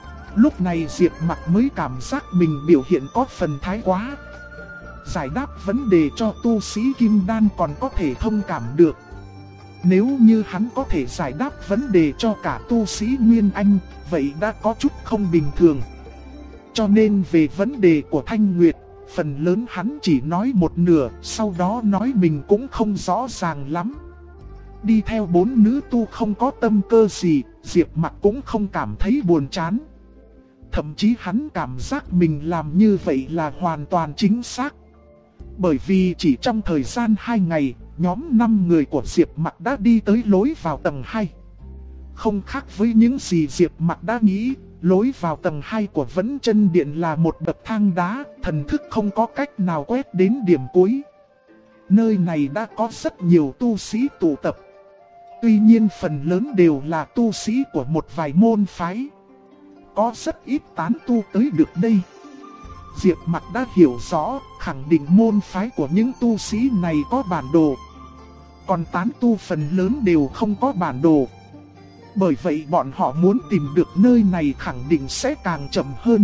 Lúc này Diệp Mặc mới cảm giác mình biểu hiện có phần thái quá. Giải đáp vấn đề cho tu sĩ Kim Đan còn có thể thông cảm được. Nếu như hắn có thể giải đáp vấn đề cho cả tu sĩ Nguyên Anh, vậy đã có chút không bình thường. Cho nên về vấn đề của Thanh Nguyệt, phần lớn hắn chỉ nói một nửa, sau đó nói mình cũng không rõ ràng lắm. Đi theo 4 nữ tu không có tâm cơ gì, Diệp Mặc cũng không cảm thấy buồn chán. Thậm chí hắn cảm giác mình làm như vậy là hoàn toàn chính xác. Bởi vì chỉ trong thời gian 2 ngày, nhóm 5 người của Diệp Mặc đã đi tới lối vào tầng 2. Không khác với những gì Diệp Mặc đã nghĩ, lối vào tầng 2 của Vẫn Chân Điện là một bậc thang đá, thần thức không có cách nào quét đến điểm cuối. Nơi này đã có rất nhiều tu sĩ tụ tập. Tuy nhiên phần lớn đều là tu sĩ của một vài môn phái. Có rất ít tán tu tới được đây. Diệp Mặc đã hiểu rõ, khẳng định môn phái của những tu sĩ này có bản đồ. Còn tán tu phần lớn đều không có bản đồ. Bởi vậy bọn họ muốn tìm được nơi này khẳng định sẽ càng chậm hơn.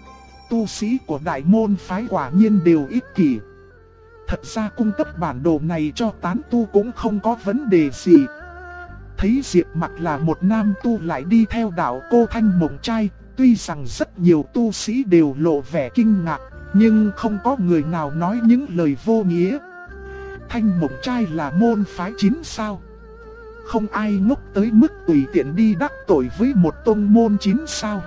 Tu sĩ của đại môn phái quả nhiên đều ích kỷ. Thật ra cung cấp bản đồ này cho tán tu cũng không có vấn đề gì. Thấy Diệp Mặc là một nam tu lại đi theo đạo cô Thanh Mộng Trai, tuy rằng rất nhiều tu sĩ đều lộ vẻ kinh ngạc, nhưng không có người nào nói những lời vô nghĩa. Thanh Mộng Trai là môn phái 9 sao. Không ai ngốc tới mức tùy tiện đi đắc tội với một tông môn 9 sao.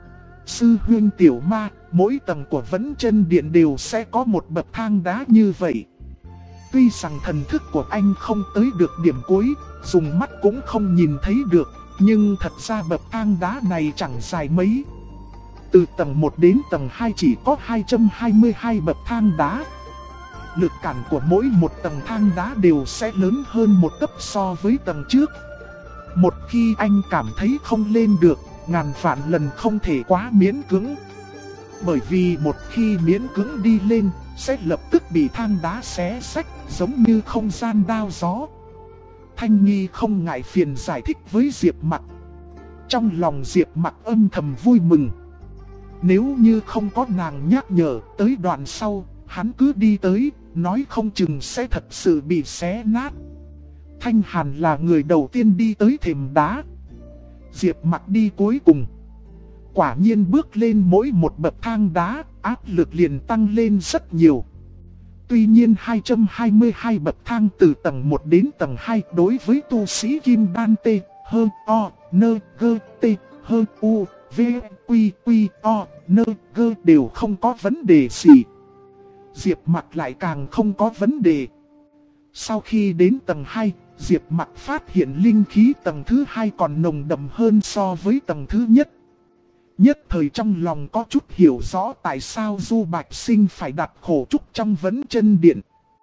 Sư huynh Tiểu Ma, mỗi tầng của Vẫn Chân Điện đều sẽ có một bậc thang đá như vậy. Tuy rằng thần thức của anh không tới được điểm cuối, dùng mắt cũng không nhìn thấy được, nhưng thật ra bậc thang đá này chẳng dài mấy. Từ tầng 1 đến tầng 2 chỉ có 222 bậc thang đá. Lực cản của mỗi một tầng thang đá đều sẽ lớn hơn một cấp so với tầng trước. Một khi anh cảm thấy không lên được, ngàn vạn lần không thể quá miễn cưỡng. Bởi vì một khi miễn cưỡng đi lên, sẽ lập tức bị thang đá xé xách, giống như không gian đao gió. Thanh Nghi không ngại phiền giải thích với Diệp Mặc. Trong lòng Diệp Mặc âm thầm vui mừng. Nếu như không có nàng nhắc nhở, tới đoạn sau, hắn cứ đi tới, nói không chừng sẽ thật sự bị xé nát. Thanh Hàn là người đầu tiên đi tới thềm đá. Diệp Mặc đi cuối cùng. Quả nhiên bước lên mỗi một bậc thang đá, áp lực liền tăng lên rất nhiều. Tuy nhiên 222 bậc thang từ tầng 1 đến tầng 2 đối với tu sĩ kim đan T, hơn O, nơ, gơ, T, hơn U, V, Quy, Quy, O, nơ, gơ đều không có vấn đề gì. Diệp Mặc lại càng không có vấn đề. Sau khi đến tầng 2, Diệp Mặc phát hiện linh khí tầng thứ 2 còn nồng đậm hơn so với tầng thứ nhất. Nhất thời trong lòng có chút hiểu rõ tại sao Du Bạch Sinh phải đặt khổ trúc trong Vẫn Chân Điện.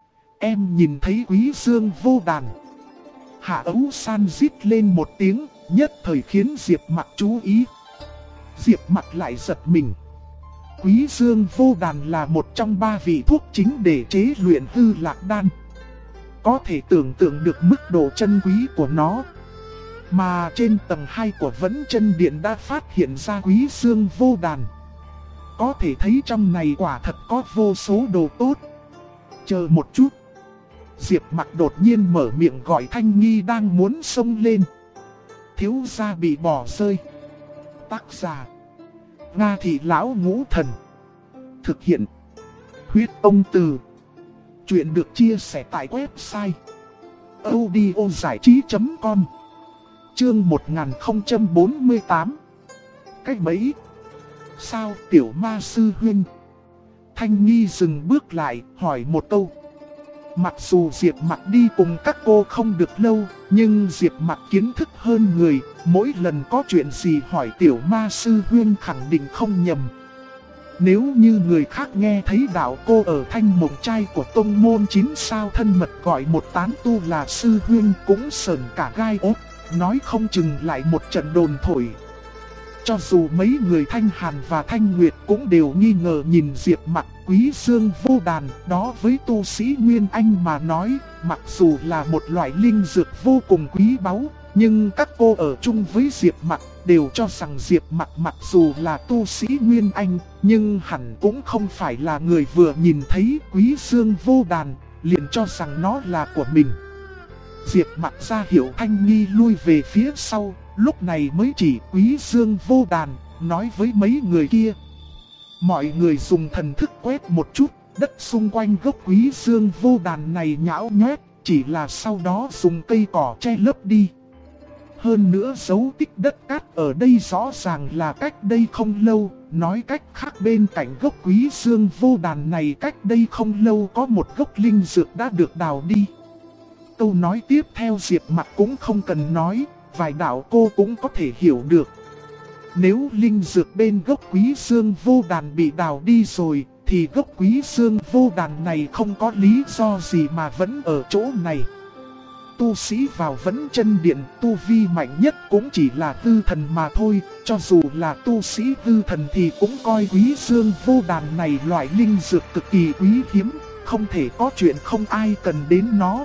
Em nhìn thấy Quý Dương vô đàn. Hạ Ấu San rít lên một tiếng, nhất thời khiến Diệp Mặc chú ý. Diệp Mặc lại giật mình. Quý Dương vô đàn là một trong 3 vị thuốc chính để chế luyện hư lạc đan. Có thể tưởng tượng được mức độ chân quý của nó. Mà trên tầng 2 của Vẫn Chân Điện đã phát hiện ra Quý Dương vô đàn. Có thể thấy trong này quả thật có vô số đồ tốt. Chờ một chút. Diệp Mặc đột nhiên mở miệng gọi Thanh Nghi đang muốn xông lên. Thiếu gia bị bỏ rơi. Tác giả: Nga Thị Lão Ngũ Thần. Thực hiện: Huyết Ông Từ. Chuyện được chia sẻ tại website audiozảichí.com. Chương 1048. Cách bẫy. Sao Tiểu Ma sư huynh? Thanh Nghi dừng bước lại, hỏi một câu. Mặc dù Diệp Mặc đi cùng các cô không được lâu, nhưng Diệp Mặc kiến thức hơn người, mỗi lần có chuyện gì hỏi Tiểu Ma sư huynh khẳng định không nhầm. Nếu như người khác nghe thấy đạo cô ở Thanh Mộng Trai của tông môn 9 sao thân mật gọi một tán tu là sư huynh cũng sởn cả gai ốc, nói không chừng lại một trận đồn thổi. Cho dù mấy người Thanh Hàn và Thanh Nguyệt cũng đều nghi ngờ nhìn Diệp Mặc. Quý Dương vô đàn đó với tu sĩ Nguyên Anh mà nói, mặc dù là một loại linh dược vô cùng quý báu, nhưng các cô ở chung với Diệp Mặc đều cho rằng Diệp Mặc mặc dù là tu sĩ Nguyên Anh, nhưng hẳn cũng không phải là người vừa nhìn thấy Quý Dương vô đàn, liền cho rằng nó là của mình. Diệp Mặc ra hiệu Thanh Nghi lui về phía sau, lúc này mới chỉ Quý Dương vô đàn, nói với mấy người kia. Mọi người dùng thần thức quét một chút, đất xung quanh gốc quý dương vô đàn này nhão nhét, chỉ là sau đó dùng cây cỏ che lấp đi. Hơn nữa dấu tích đất cát ở đây rõ ràng là cách đây không lâu, nói cách khác bên cạnh gốc quý dương vô đàn này cách đây không lâu có một gốc linh dược đã được đào đi. Câu nói tiếp theo Diệp Mặc cũng không cần nói, vài đạo cô cũng có thể hiểu được. Nếu linh dược bên gốc quý dương vô đàn bị đào đi rồi, thì gốc quý dương vô đàn này không có lý do gì mà vẫn ở chỗ này. Tu sĩ vào Vẫn Chân Điện, tu vi mạnh nhất cũng chỉ là hư thần mà thôi, cho dù là tu sĩ hư thần thì cũng coi quý dương vô đàn này loại linh dược cực kỳ quý hiếm, không thể có chuyện không ai cần đến nó.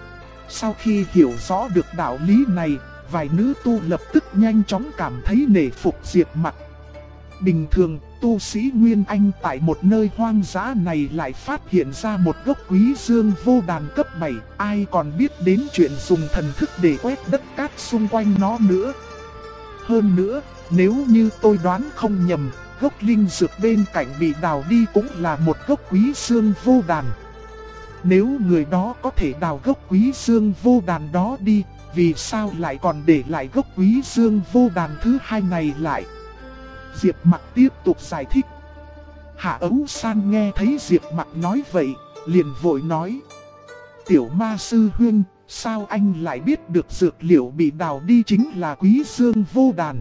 Sau khi hiểu rõ được đạo lý này, vài nữ tu lập tức nhanh chóng cảm thấy nể phục Diệp Mặc. Bình thường, tu sĩ Nguyên Anh tại một nơi hoang dã này lại phát hiện ra một gốc quý dương vô đàn cấp 7, ai còn biết đến chuyện dùng thần thức để quét đất cát xung quanh nó nữa. Hơn nữa, nếu như tôi đoán không nhầm, gốc linh dược bên cạnh bị đào đi cũng là một gốc quý dương vô đàn. Nếu người đó có thể đào gốc quý dương vô đàn đó đi, vì sao lại còn để lại gốc quý dương vô đàn thứ hai này lại? Diệp Mặc tiếp tục giải thích. Hạ Ấu San nghe thấy Diệp Mặc nói vậy, liền vội nói: Tiểu ma sư huynh, sao anh lại biết được dược liệu bị đào đi chính là quý dương vô đàn?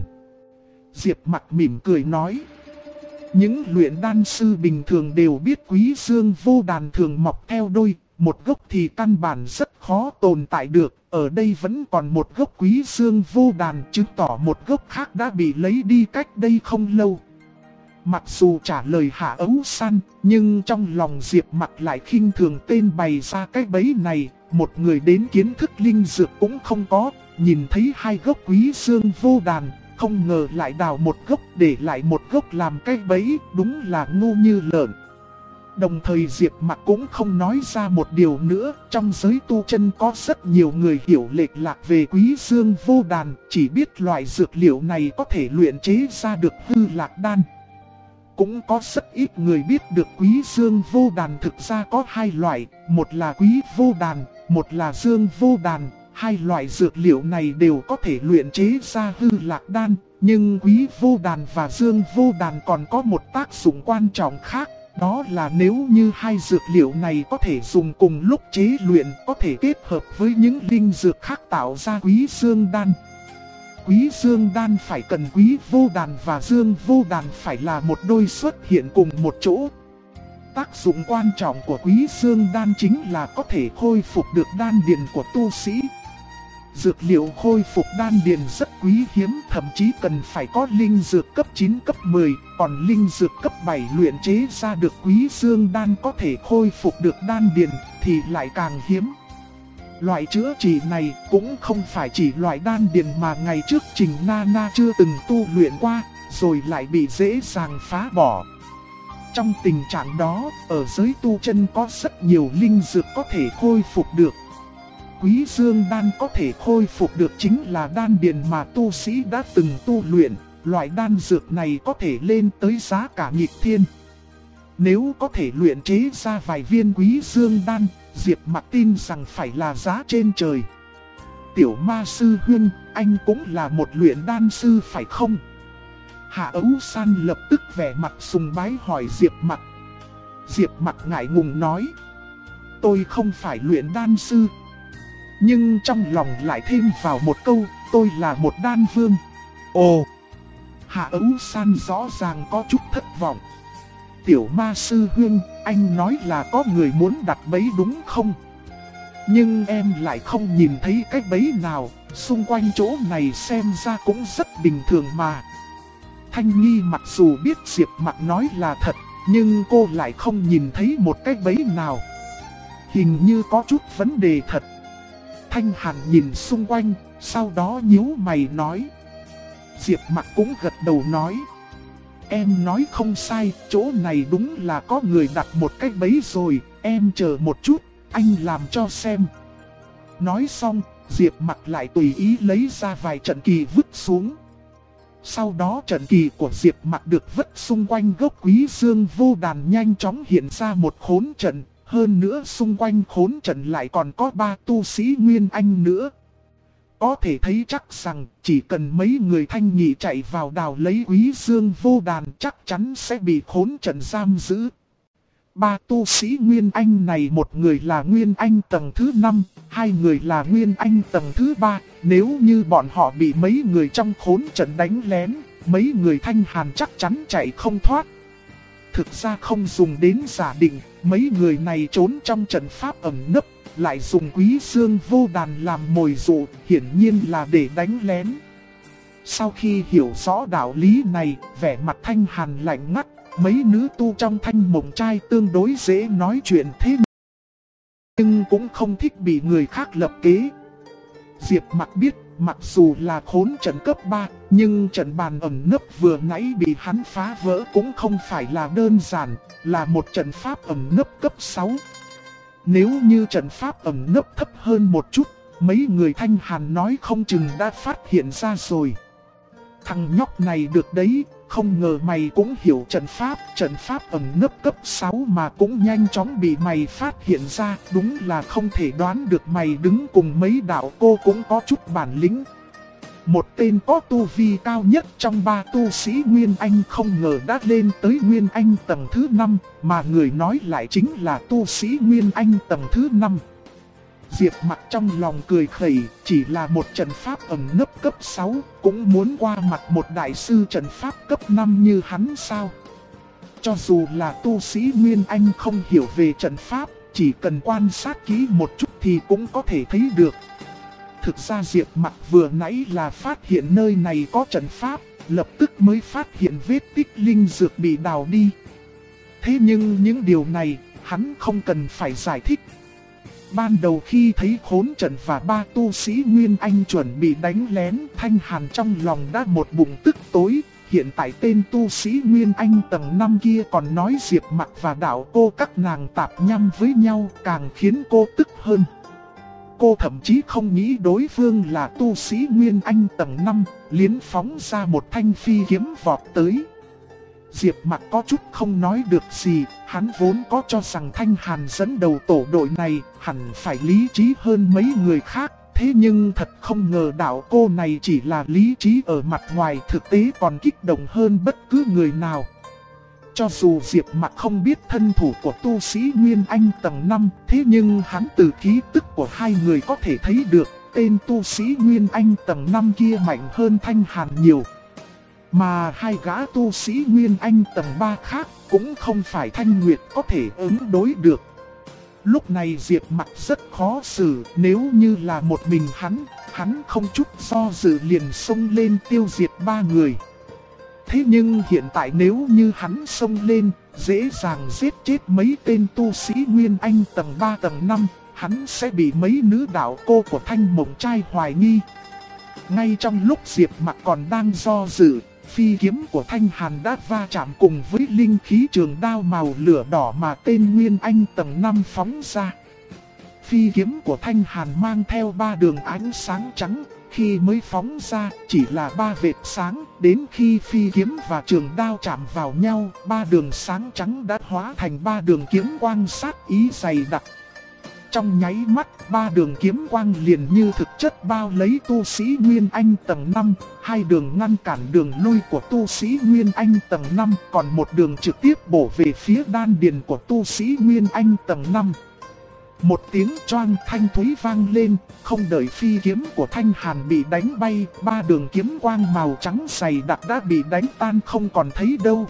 Diệp Mặc mỉm cười nói: Những luyện đan sư bình thường đều biết quý dương vô đàn thường mọc theo đôi, một gốc thì căn bản rất khó tồn tại được. Ở đây vẫn còn một gốc quý dương vô đàn, chứng tỏ một gốc khác đã bị lấy đi cách đây không lâu. Mặc dù trả lời Hạ Ấu San, nhưng trong lòng Diệp Mặc lại khinh thường tên bày ra cái bẫy này. Một người đến kiến thức linh dược cũng không có, nhìn thấy hai gốc quý dương vô đàn, không ngờ lại đào một gốc để lại một gốc làm cái bẫy, đúng là ngu như lợn. Đồng thời Diệp Mặc cũng không nói ra một điều nữa, trong giới tu chân có rất nhiều người hiểu lệch lạc về quý dương vô đàn, chỉ biết loại dược liệu này có thể luyện chế ra được hư lạc đan. Cũng có rất ít người biết được quý dương vô đàn thực ra có hai loại, một là quý vô đàn, một là dương vô đàn. Hai loại dược liệu này đều có thể luyện chế ra hư lạc đan, nhưng quý vô đàn và dương vô đàn còn có một tác dụng quan trọng khác. Đó là nếu như hai dược liệu này có thể dùng cùng lúc chế luyện, có thể kết hợp với những linh dược khác tạo ra quý dương đan. Quý dương đan phải cần quý vô đàn và dương vô đàn phải là một đôi xuất hiện cùng một chỗ. Tác dụng quan trọng của quý dương đan chính là có thể khôi phục được đan điền của tu sĩ. Dược liệu khôi phục đan điền rất quý hiếm, thậm chí cần phải có linh dược cấp 9 cấp 10, còn linh dược cấp 7 luyện chế ra được quý dương đan có thể khôi phục được đan điền thì lại càng hiếm. Loại chữa trị này cũng không phải chỉ loại đan điền mà ngày trước Trình Nana chưa từng tu luyện qua, rồi lại bị dễ dàng phá bỏ. Trong tình trạng đó, ở giới tu chân có rất nhiều linh dược có thể khôi phục được. Quý dương đan có thể khôi phục được chính là đan điền mà tu sĩ đã từng tu luyện, loại đan dược này có thể lên tới giá cả nghịch thiên. Nếu có thể luyện chế ra vài viên quý dương đan, Diệp Mặc tin rằng phải là giá trên trời. Tiểu ma sư huynh, anh cũng là một luyện đan sư phải không? Hạ Ấu San lập tức vẻ mặt sùng bái hỏi Diệp Mặc. Diệp Mặc ngại ngùng nói: Tôi không phải luyện đan sư. Nhưng trong lòng lại thêm vào một câu: tôi là một đan vương. Ồ! Hạ Ấu San rõ ràng có chút thất vọng. Tiểu ma sư huynh, anh nói là có người muốn đặt bẫy đúng không? Nhưng em lại không nhìn thấy cái bẫy nào, xung quanh chỗ này xem ra cũng rất bình thường mà. Thanh Nhi mặc dù biết Diệp Mặc nói là thật, nhưng cô lại không nhìn thấy một cái bẫy nào. Hình như có chút vấn đề thật. Thanh Hàn nhìn xung quanh, sau đó nhíu mày nói. Diệp Mặc cũng gật đầu nói: Em nói không sai, chỗ này đúng là có người đặt một cái bẫy rồi, em chờ một chút, anh làm cho xem. Nói xong, Diệp Mặc lại tùy ý lấy ra vài trận kỳ vứt xuống. Sau đó trận kỳ của Diệp Mặc được vất xung quanh gốc Quý Dương Vô Đàn nhanh chóng hiện ra một khốn trận. Hơn nữa xung quanh khốn trận lại còn có 3 tu sĩ Nguyên Anh nữa. Có thể thấy chắc rằng chỉ cần mấy người thanh nhị chạy vào đào lấy Quý Dương Vô Đàn chắc chắn sẽ bị khốn trận giam giữ. 3 tu sĩ Nguyên Anh này, một người là Nguyên Anh tầng thứ 5, 2 người là Nguyên Anh tầng thứ 3. Nếu như bọn họ bị mấy người trong khốn trận đánh lén, mấy người Thanh Hàn chắc chắn chạy không thoát. Thực ra không dùng đến giả định, mấy người này trốn trong trận pháp ẩn nấp, lại dùng Quý Dương Vô Đàn làm mồi dụ, hiển nhiên là để đánh lén. Sau khi hiểu rõ đạo lý này, vẻ mặt Thanh Hàn lạnh ngắt. Mấy nữ tu trong Thanh Mộng Trai tương đối dễ nói chuyện thế nhưng cũng không thích bị người khác lập kế. Diệp Mặc biết, mặc dù là khốn trận cấp 3, nhưng trận bàn ẩn nấp vừa nãy bị hắn phá vỡ cũng không phải là đơn giản, là một trận pháp ẩn nấp cấp 6. Nếu như trận pháp ẩn nấp thấp hơn một chút, mấy người Thanh Hàn nói không chừng đã phát hiện ra rồi. Thằng nhóc này được đấy, không ngờ mày cũng hiểu trận pháp ẩn nấp cấp 6 mà cũng nhanh chóng bị mày phát hiện ra, đúng là không thể đoán được mày đứng cùng mấy đạo cô cũng có chút bản lĩnh. Một tên có tu vi cao nhất trong 3 tu sĩ Nguyên Anh không ngờ đã lên tới Nguyên Anh tầng thứ 5, mà người nói lại chính là tu sĩ Nguyên Anh tầng thứ 5. Diệp Mặc trong lòng cười khẩy, chỉ là một trận pháp ẩn nấp cấp 6, cũng muốn qua mặt một đại sư trận pháp cấp 5 như hắn sao? Cho dù là tu sĩ Nguyên Anh không hiểu về trận pháp, chỉ cần quan sát kỹ một chút thì cũng có thể thấy được. Thực ra Diệp Mặc vừa nãy là phát hiện nơi này có trận pháp, lập tức mới phát hiện vết tích linh dược bị đào đi. Thế nhưng những điều này, hắn không cần phải giải thích. Ban đầu khi thấy khốn trận và 3 tu sĩ Nguyên Anh chuẩn bị đánh lén, Thanh Hàn trong lòng đã một bụng tức tối. Hiện tại tên tu sĩ Nguyên Anh tầng 5 kia còn nói Diệp Mặc và đạo cô các nàng tạp nhăm với nhau, càng khiến cô tức hơn. Cô thậm chí không nghĩ đối phương là tu sĩ Nguyên Anh tầng 5, liến phóng ra một thanh phi kiếm vọt tới. Diệp Mặc có chút không nói được gì, hắn vốn có cho rằng Thanh Hàn dẫn đầu tổ đội này hẳn phải lý trí hơn mấy người khác. Thế nhưng thật không ngờ đạo cô này chỉ là lý trí ở mặt ngoài, thực tế còn kích động hơn bất cứ người nào. Cho dù Diệp Mặc không biết thân thủ của tu sĩ Nguyên Anh tầng 5, thế nhưng hắn từ khí tức của hai người có thể thấy được tên tu sĩ Nguyên Anh tầng 5 kia mạnh hơn Thanh Hàn nhiều. Mà hai gã tu sĩ Nguyên Anh tầng 3 khác cũng không phải Thanh Nguyệt có thể ứng đối được. Lúc này Diệp Mặc rất khó xử, nếu như là một mình hắn không chút do dự liền xông lên tiêu diệt 3 người. Thế nhưng hiện tại nếu như hắn xông lên, dễ dàng giết chết mấy tên tu sĩ Nguyên Anh tầng 3 tầng 5, hắn sẽ bị mấy nữ đạo cô của Thanh Mộng Trai hoài nghi. Ngay trong lúc Diệp Mặc còn đang do dự, phi kiếm của Thanh Hàn đã va chạm cùng với linh khí trường đao màu lửa đỏ mà tên Nguyên Anh tầng 5 phóng ra. Phi kiếm của Thanh Hàn mang theo 3 đường ánh sáng trắng, khi mới phóng ra chỉ là 3 vệt sáng, đến khi phi kiếm và trường đao chạm vào nhau, 3 đường sáng trắng đã hóa thành 3 đường kiếm quang sát ý dày đặc. Trong nháy mắt, 3 đường kiếm quang liền như thực chất bao lấy tu sĩ Nguyên Anh tầng 5, 2 đường ngăn cản đường lui của tu sĩ Nguyên Anh tầng 5, còn một đường trực tiếp bổ về phía đan điền của tu sĩ Nguyên Anh tầng 5. Một tiếng choang thanh thúy vang lên, không đợi phi kiếm của Thanh Hàn bị đánh bay, 3 đường kiếm quang màu trắng dày đặc đã bị đánh tan không còn thấy đâu.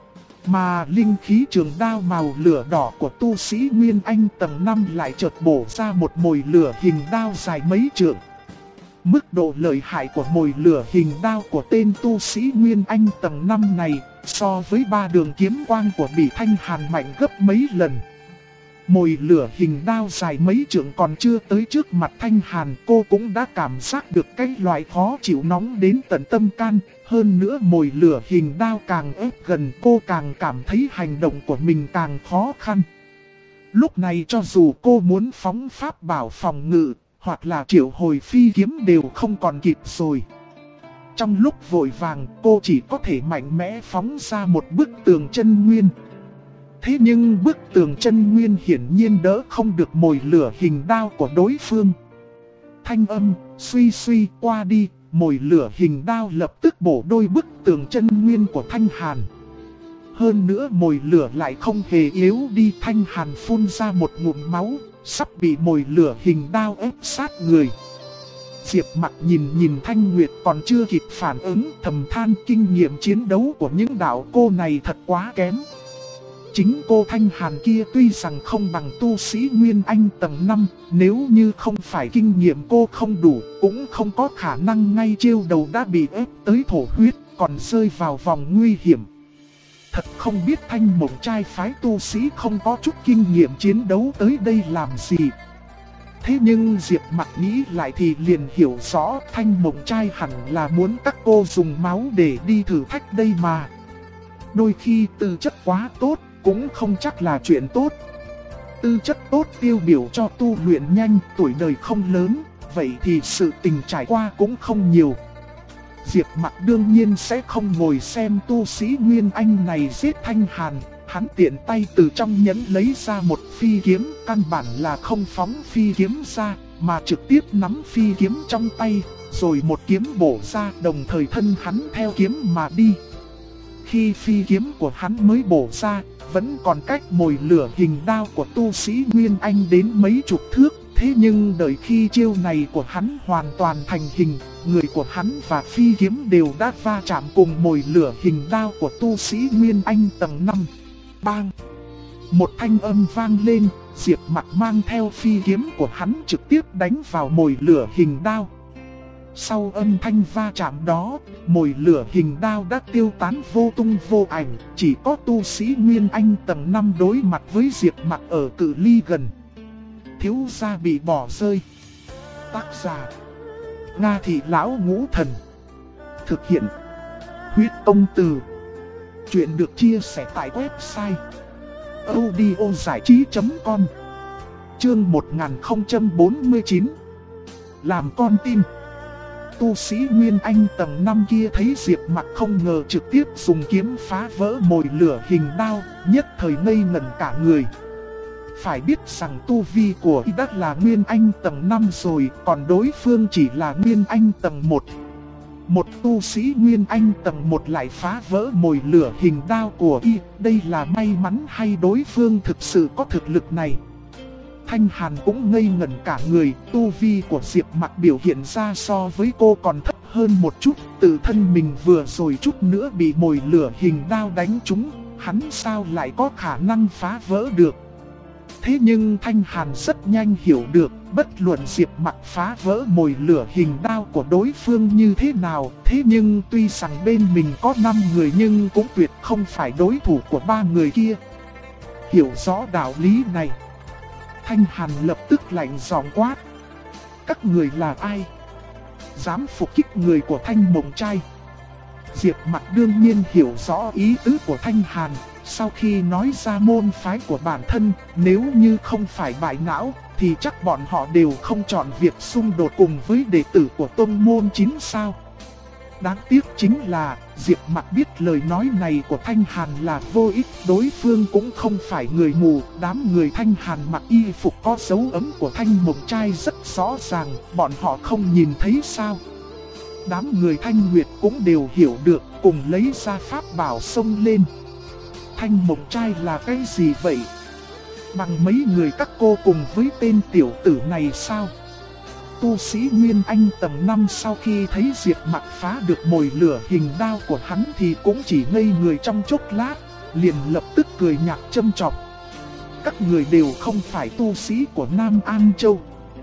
Mà linh khí trường đao màu lửa đỏ của tu sĩ Nguyên Anh tầng 5 lại chợt bổ ra một mồi lửa hình đao dài mấy trượng. Mức độ lợi hại của mồi lửa hình đao của tên tu sĩ Nguyên Anh tầng 5 này so với 3 đường kiếm quang của Bỉ Thanh Hàn mạnh gấp mấy lần. Mồi lửa hình đao dài mấy trượng còn chưa tới trước mặt Thanh Hàn, cô cũng đã cảm giác được cái loại khó chịu nóng đến tận tâm can. Hơn nữa mồi lửa hình đao càng ép gần, cô càng cảm thấy hành động của mình càng khó khăn. Lúc này cho dù cô muốn phóng pháp bảo phòng ngự, hoặc là triệu hồi phi kiếm đều không còn kịp rồi. Trong lúc vội vàng, cô chỉ có thể mạnh mẽ phóng ra một bức tường chân nguyên. Thế nhưng bức tường chân nguyên hiển nhiên đỡ không được mồi lửa hình đao của đối phương. Thanh âm suy suy qua đi, mồi lửa hình đao lập tức bổ đôi bức tường chân nguyên của Thanh Hàn. Hơn nữa mồi lửa lại không hề yếu đi, Thanh Hàn phun ra một ngụm máu, sắp bị mồi lửa hình đao ép sát người. Diệp Mặc nhìn Thanh Nguyệt còn chưa kịp phản ứng, thầm than kinh nghiệm chiến đấu của những đạo cô này thật quá kém. Chính cô Thanh Hàn kia tuy rằng không bằng tu sĩ Nguyên Anh tầng 5, nếu như không phải kinh nghiệm cô không đủ, cũng không có khả năng ngay chiêu đầu đã bị ép tới thổ huyết, còn rơi vào vòng nguy hiểm. Thật không biết Thanh Mộng Trai phái tu sĩ không có chút kinh nghiệm chiến đấu tới đây làm gì. Thế nhưng Diệp Mặc nghĩ lại thì liền hiểu rõ Thanh Mộng Trai hẳn là muốn các cô dùng máu để đi thử thách đây mà. Đôi khi tư chất quá tốt cũng không chắc là chuyện tốt. Tư chất tốt tiêu biểu cho tu luyện nhanh, tuổi đời không lớn, vậy thì sự tình trải qua cũng không nhiều. Diệp Mặc đương nhiên sẽ không ngồi xem tu sĩ Nguyên Anh này giết Thanh Hàn. Hắn tiện tay từ trong nhẫn lấy ra một phi kiếm, căn bản là không phóng phi kiếm ra, mà trực tiếp nắm phi kiếm trong tay, rồi một kiếm bổ ra, đồng thời thân hắn theo kiếm mà đi. Khi phi kiếm của hắn mới bổ ra, vẫn còn cách mồi lửa hình đao của tu sĩ Nguyên Anh đến mấy chục thước. Thế nhưng đợi khi chiêu này của hắn hoàn toàn thành hình, người của hắn và phi kiếm đều đã va chạm cùng mồi lửa hình đao của tu sĩ Nguyên Anh tầng 5. Bang! Một thanh âm vang lên, Diệp Mặc mang theo phi kiếm của hắn trực tiếp đánh vào mồi lửa hình đao. Sau âm thanh va chạm đó, mồi lửa hình đao đã tiêu tán vô tung vô ảnh, chỉ có tu sĩ Nguyên Anh tầng 5 đối mặt với Diệp Mặc ở cự ly gần. Thiếu gia bị bỏ rơi. Tác giả: Nga Thị Lão Ngũ Thần. Thực hiện: Huyết Công Từ. Chuyện được chia sẻ tại website audiozảichí.com. Chương 1049. Làm con tin. Tu sĩ Nguyên Anh tầng 5 kia thấy Diệp Mặc không ngờ trực tiếp dùng kiếm phá vỡ mồi lửa hình đao, nhất thời ngây ngẩn cả người. Phải biết rằng tu vi của y đã là Nguyên Anh tầng 5 rồi, còn đối phương chỉ là Nguyên Anh tầng 1. Một tu sĩ Nguyên Anh tầng 1 lại phá vỡ mồi lửa hình đao của y, đây là may mắn hay đối phương thực sự có thực lực này? Thanh Hàn cũng ngây ngẩn cả người, tu vi của Diệp Mặc biểu hiện ra so với cô còn thấp hơn một chút, tự thân mình vừa rồi chút nữa bị mồi lửa hình đao đánh trúng, hắn sao lại có khả năng phá vỡ được? Thế nhưng Thanh Hàn rất nhanh hiểu được, bất luận Diệp Mặc phá vỡ mồi lửa hình đao của đối phương như thế nào, thế nhưng tuy rằng bên mình có 5 người nhưng cũng tuyệt không phải đối thủ của 3 người kia. Hiểu rõ đạo lý này, Thanh Hàn lập tức lạnh giọng quát: các người là ai? Dám phục kích người của Thanh Mộng Trai? Diệp Mặc đương nhiên hiểu rõ ý tứ của Thanh Hàn. Sau khi nói ra môn phái của bản thân, nếu như không phải bại não, thì chắc bọn họ đều không chọn việc xung đột cùng với đệ tử của tông môn 9 sao. Đáng tiếc chính là, Diệp Mặc biết lời nói này của Thanh Hàn là vô ích, đối phương cũng không phải người mù, đám người Thanh Hàn mặc y phục có dấu ấn của Thanh Mộng Trai rất rõ ràng, bọn họ không nhìn thấy sao. Đám người Thanh Nguyệt cũng đều hiểu được, cùng lấy ra pháp bảo xông lên. Thanh Mộng Trai là cái gì vậy? Bằng mấy người các cô cùng với tên tiểu tử này sao? Tu sĩ Nguyên Anh tầng 5 sau khi thấy Diệp Mặc phá được mồi lửa hình đao của hắn thì cũng chỉ ngây người trong chốc lát, liền lập tức cười nhạt châm chọc. Các người đều không phải tu sĩ của Nam An Châu.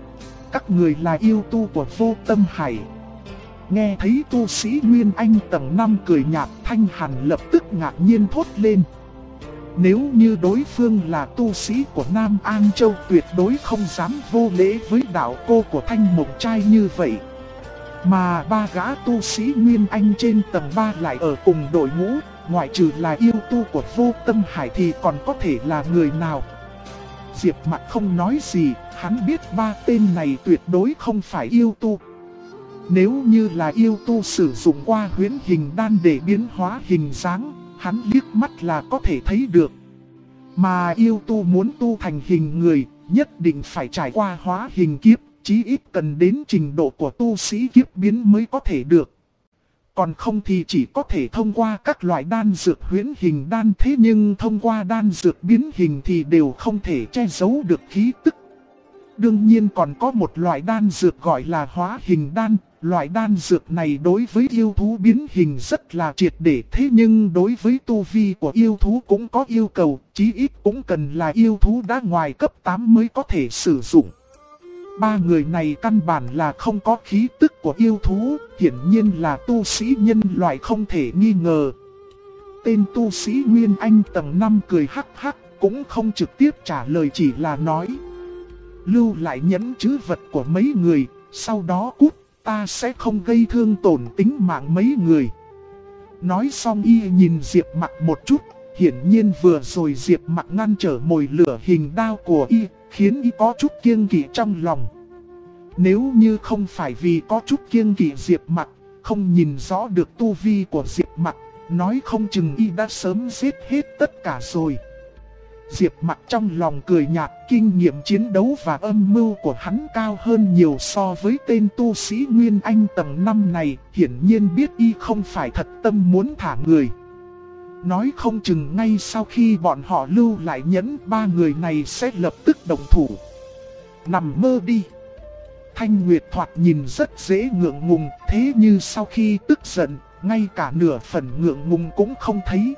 Các người là yêu tu của Vô Tâm Hải. Nghe thấy tu sĩ Nguyên Anh tầng 5 cười nhạt, Thanh Hàn lập tức ngạc nhiên thốt lên. Nếu như đối phương là tu sĩ của Nam An Châu tuyệt đối không dám vô lễ với đạo cô của Thanh Mộng Trai như vậy. Mà 3 gã tu sĩ Nguyên Anh trên tầng 3 lại ở cùng đội ngũ, ngoại trừ là yêu tu của Vô Tâm Hải thì còn có thể là người nào? Diệp Mặc không nói gì, hắn biết 3 tên này tuyệt đối không phải yêu tu. Nếu như là yêu tu sử dụng qua huyễn hình đan để biến hóa hình dáng, hắn liếc mắt là có thể thấy được. Mà yêu tu muốn tu thành hình người, nhất định phải trải qua hóa hình kiếp, chí ít cần đến trình độ của tu sĩ kiếp biến mới có thể được. Còn không thì chỉ có thể thông qua các loại đan dược huyễn hình đan, thế nhưng thông qua đan dược biến hình thì đều không thể che giấu được khí tức. Đương nhiên còn có một loại đan dược gọi là hóa hình đan. Loại đan dược này đối với yêu thú biến hình rất là triệt để, thế nhưng đối với tu vi của yêu thú cũng có yêu cầu, chí ít cũng cần là yêu thú đã ngoài cấp 8 mới có thể sử dụng. Ba người này căn bản là không có khí tức của yêu thú, hiển nhiên là tu sĩ nhân loại không thể nghi ngờ. Tên tu sĩ Nguyên Anh tầng 5 cười hắc hắc, cũng không trực tiếp trả lời, chỉ là nói: lưu lại nhẫn trữ vật của mấy người, sau đó cút, ta sẽ không gây thương tổn tính mạng mấy người. Nói xong y nhìn Diệp Mặc một chút, hiển nhiên vừa rồi Diệp Mặc ngăn trở mồi lửa hình đao của y, khiến y có chút kiêng kỵ trong lòng. Nếu như không phải vì có chút kiêng kỵ Diệp Mặc, không nhìn rõ được tu vi của Diệp Mặc, nói không chừng y đã sớm giết hết tất cả rồi. Diệp Mặc trong lòng cười nhạt, kinh nghiệm chiến đấu và âm mưu của hắn cao hơn nhiều so với tên tu sĩ Nguyên Anh tầng 5 này, hiển nhiên biết y không phải thật tâm muốn thả người. Nói không chừng ngay sau khi bọn họ lưu lại nhẫn, ba người này sẽ lập tức động thủ. Nằm mơ đi. Thanh Nguyệt thoạt nhìn rất dễ ngượng ngùng, thế như sau khi tức giận, ngay cả nửa phần ngượng ngùng cũng không thấy.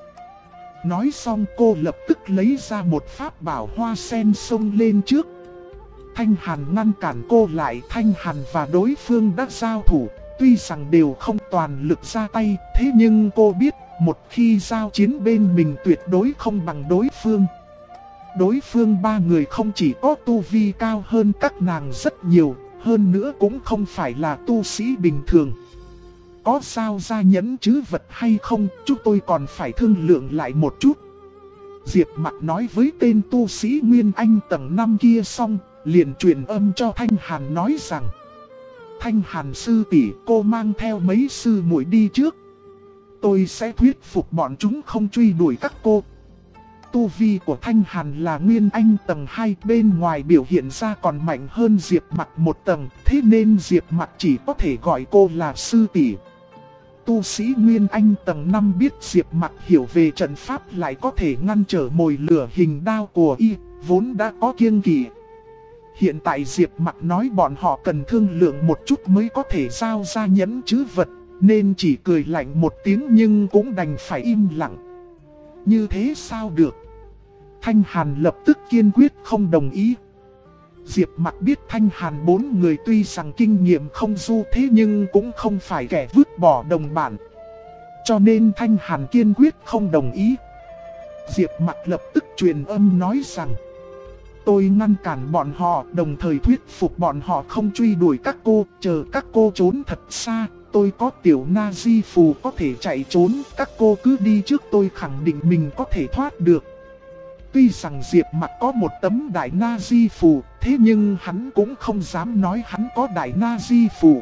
Nói xong cô lập tức lấy ra một pháp bảo hoa sen xông lên trước. Thanh Hàn ngăn cản cô lại. Thanh Hàn và đối phương đã giao thủ, tuy rằng đều không toàn lực ra tay, thế nhưng cô biết một khi giao chiến bên mình tuyệt đối không bằng đối phương. Đối phương ba người không chỉ có tu vi cao hơn các nàng rất nhiều, hơn nữa cũng không phải là tu sĩ bình thường. Có sao ra nhẫn trữ vật hay không, chúng tôi còn phải thương lượng lại một chút. Diệp Mặc nói với tên tu sĩ Nguyên Anh tầng 5 kia xong, liền truyền âm cho Thanh Hàn nói rằng: Thanh Hàn sư tỷ, cô mang theo mấy sư muội đi trước. Tôi sẽ thuyết phục bọn chúng không truy đuổi các cô. Tu vi của Thanh Hàn là Nguyên Anh tầng 2, bên ngoài biểu hiện ra còn mạnh hơn Diệp Mặc một tầng, thế nên Diệp Mặc chỉ có thể gọi cô là sư tỷ. Tu sĩ Nguyên Anh tầng 5 biết Diệp Mặc hiểu về trận pháp, lại có thể ngăn trở mồi lửa hình đao của y, vốn đã có kiêng kỵ. Hiện tại Diệp Mặc nói bọn họ cần thương lượng một chút mới có thể giao ra nhẫn trữ vật, nên chỉ cười lạnh một tiếng nhưng cũng đành phải im lặng. Như thế sao được? Thanh Hàn lập tức kiên quyết không đồng ý. Diệp Mặc biết Thanh Hàn bốn người tuy rằng kinh nghiệm không du, thế nhưng cũng không phải kẻ vứt bỏ đồng bạn. Cho nên Thanh Hàn kiên quyết không đồng ý. Diệp Mặc lập tức truyền âm nói rằng: tôi ngăn cản bọn họ, đồng thời thuyết phục bọn họ không truy đuổi các cô, chờ các cô trốn thật xa. Tôi có tiểu na di phù có thể chạy trốn, các cô cứ đi trước, tôi khẳng định mình có thể thoát được. Tuy rằng Diệp Mặc có một tấm đại na di phù, thế nhưng hắn cũng không dám nói hắn có đại na di phù.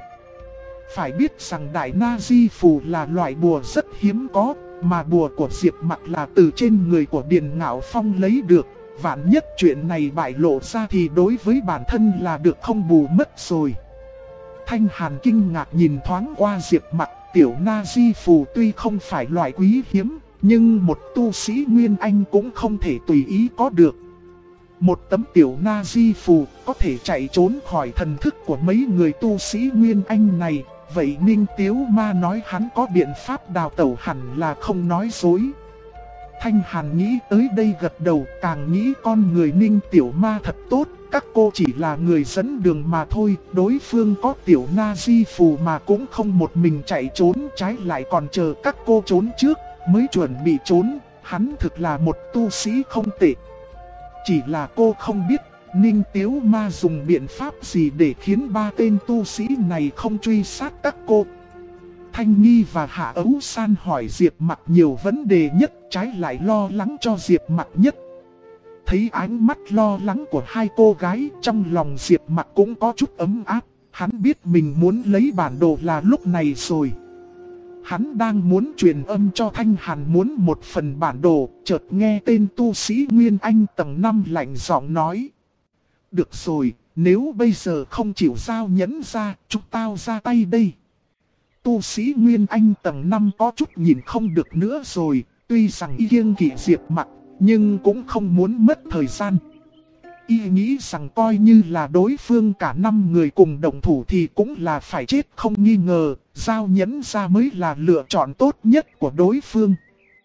Phải biết rằng đại na di phù là loại bùa rất hiếm có, mà bùa của Diệp Mặc là từ trên người của Điền Ngạo Phong lấy được. Vạn nhất chuyện này bại lộ ra thì đối với bản thân là được không bù mất rồi. Thanh Hàn kinh ngạc nhìn thoáng qua Diệp Mặc, tiểu na di phù tuy không phải loại quý hiếm, nhưng một tu sĩ Nguyên Anh cũng không thể tùy ý có được. Một tấm tiểu na di phù có thể chạy trốn khỏi thần thức của mấy người tu sĩ Nguyên Anh này, vậy Ninh Tiếu Ma nói hắn có biện pháp đào tẩu hẳn là không nói dối. Thanh Hàn nghĩ tới đây gật đầu, càng nghĩ con người Ninh Tiểu Ma thật tốt, các cô chỉ là người dẫn đường mà thôi, đối phương có tiểu na di phù mà cũng không một mình chạy trốn, trái lại còn chờ các cô trốn trước mới chuẩn bị trốn, hắn thực là một tu sĩ không tệ. Chỉ là cô không biết Ninh Tiếu Ma dùng biện pháp gì để khiến ba tên tu sĩ này không truy sát các cô. Thanh Nghi và Hạ Ấu San hỏi Diệp Mặc nhiều vấn đề nhất, trái lại lo lắng cho Diệp Mặc nhất. Thấy ánh mắt lo lắng của hai cô gái, trong lòng Diệp Mặc cũng có chút ấm áp. Hắn biết mình muốn lấy bản đồ là lúc này rồi. Hắn đang muốn truyền âm cho Thanh Hàn muốn một phần bản đồ, chợt nghe tên tu sĩ Nguyên Anh tầng 5 lạnh giọng nói. Được rồi, nếu bây giờ không chịu giao nhẫn ra, chúng tao ra tay đây. Tu sĩ Nguyên Anh tầng 5 có chút nhìn không được nữa rồi, tuy rằng y kiêng kỵ Diệp Mặc, nhưng cũng không muốn mất thời gian. Y nghĩ rằng coi như là đối phương cả 5 người cùng đồng thủ thì cũng là phải chết không nghi ngờ, giao nhẫn ra mới là lựa chọn tốt nhất của đối phương.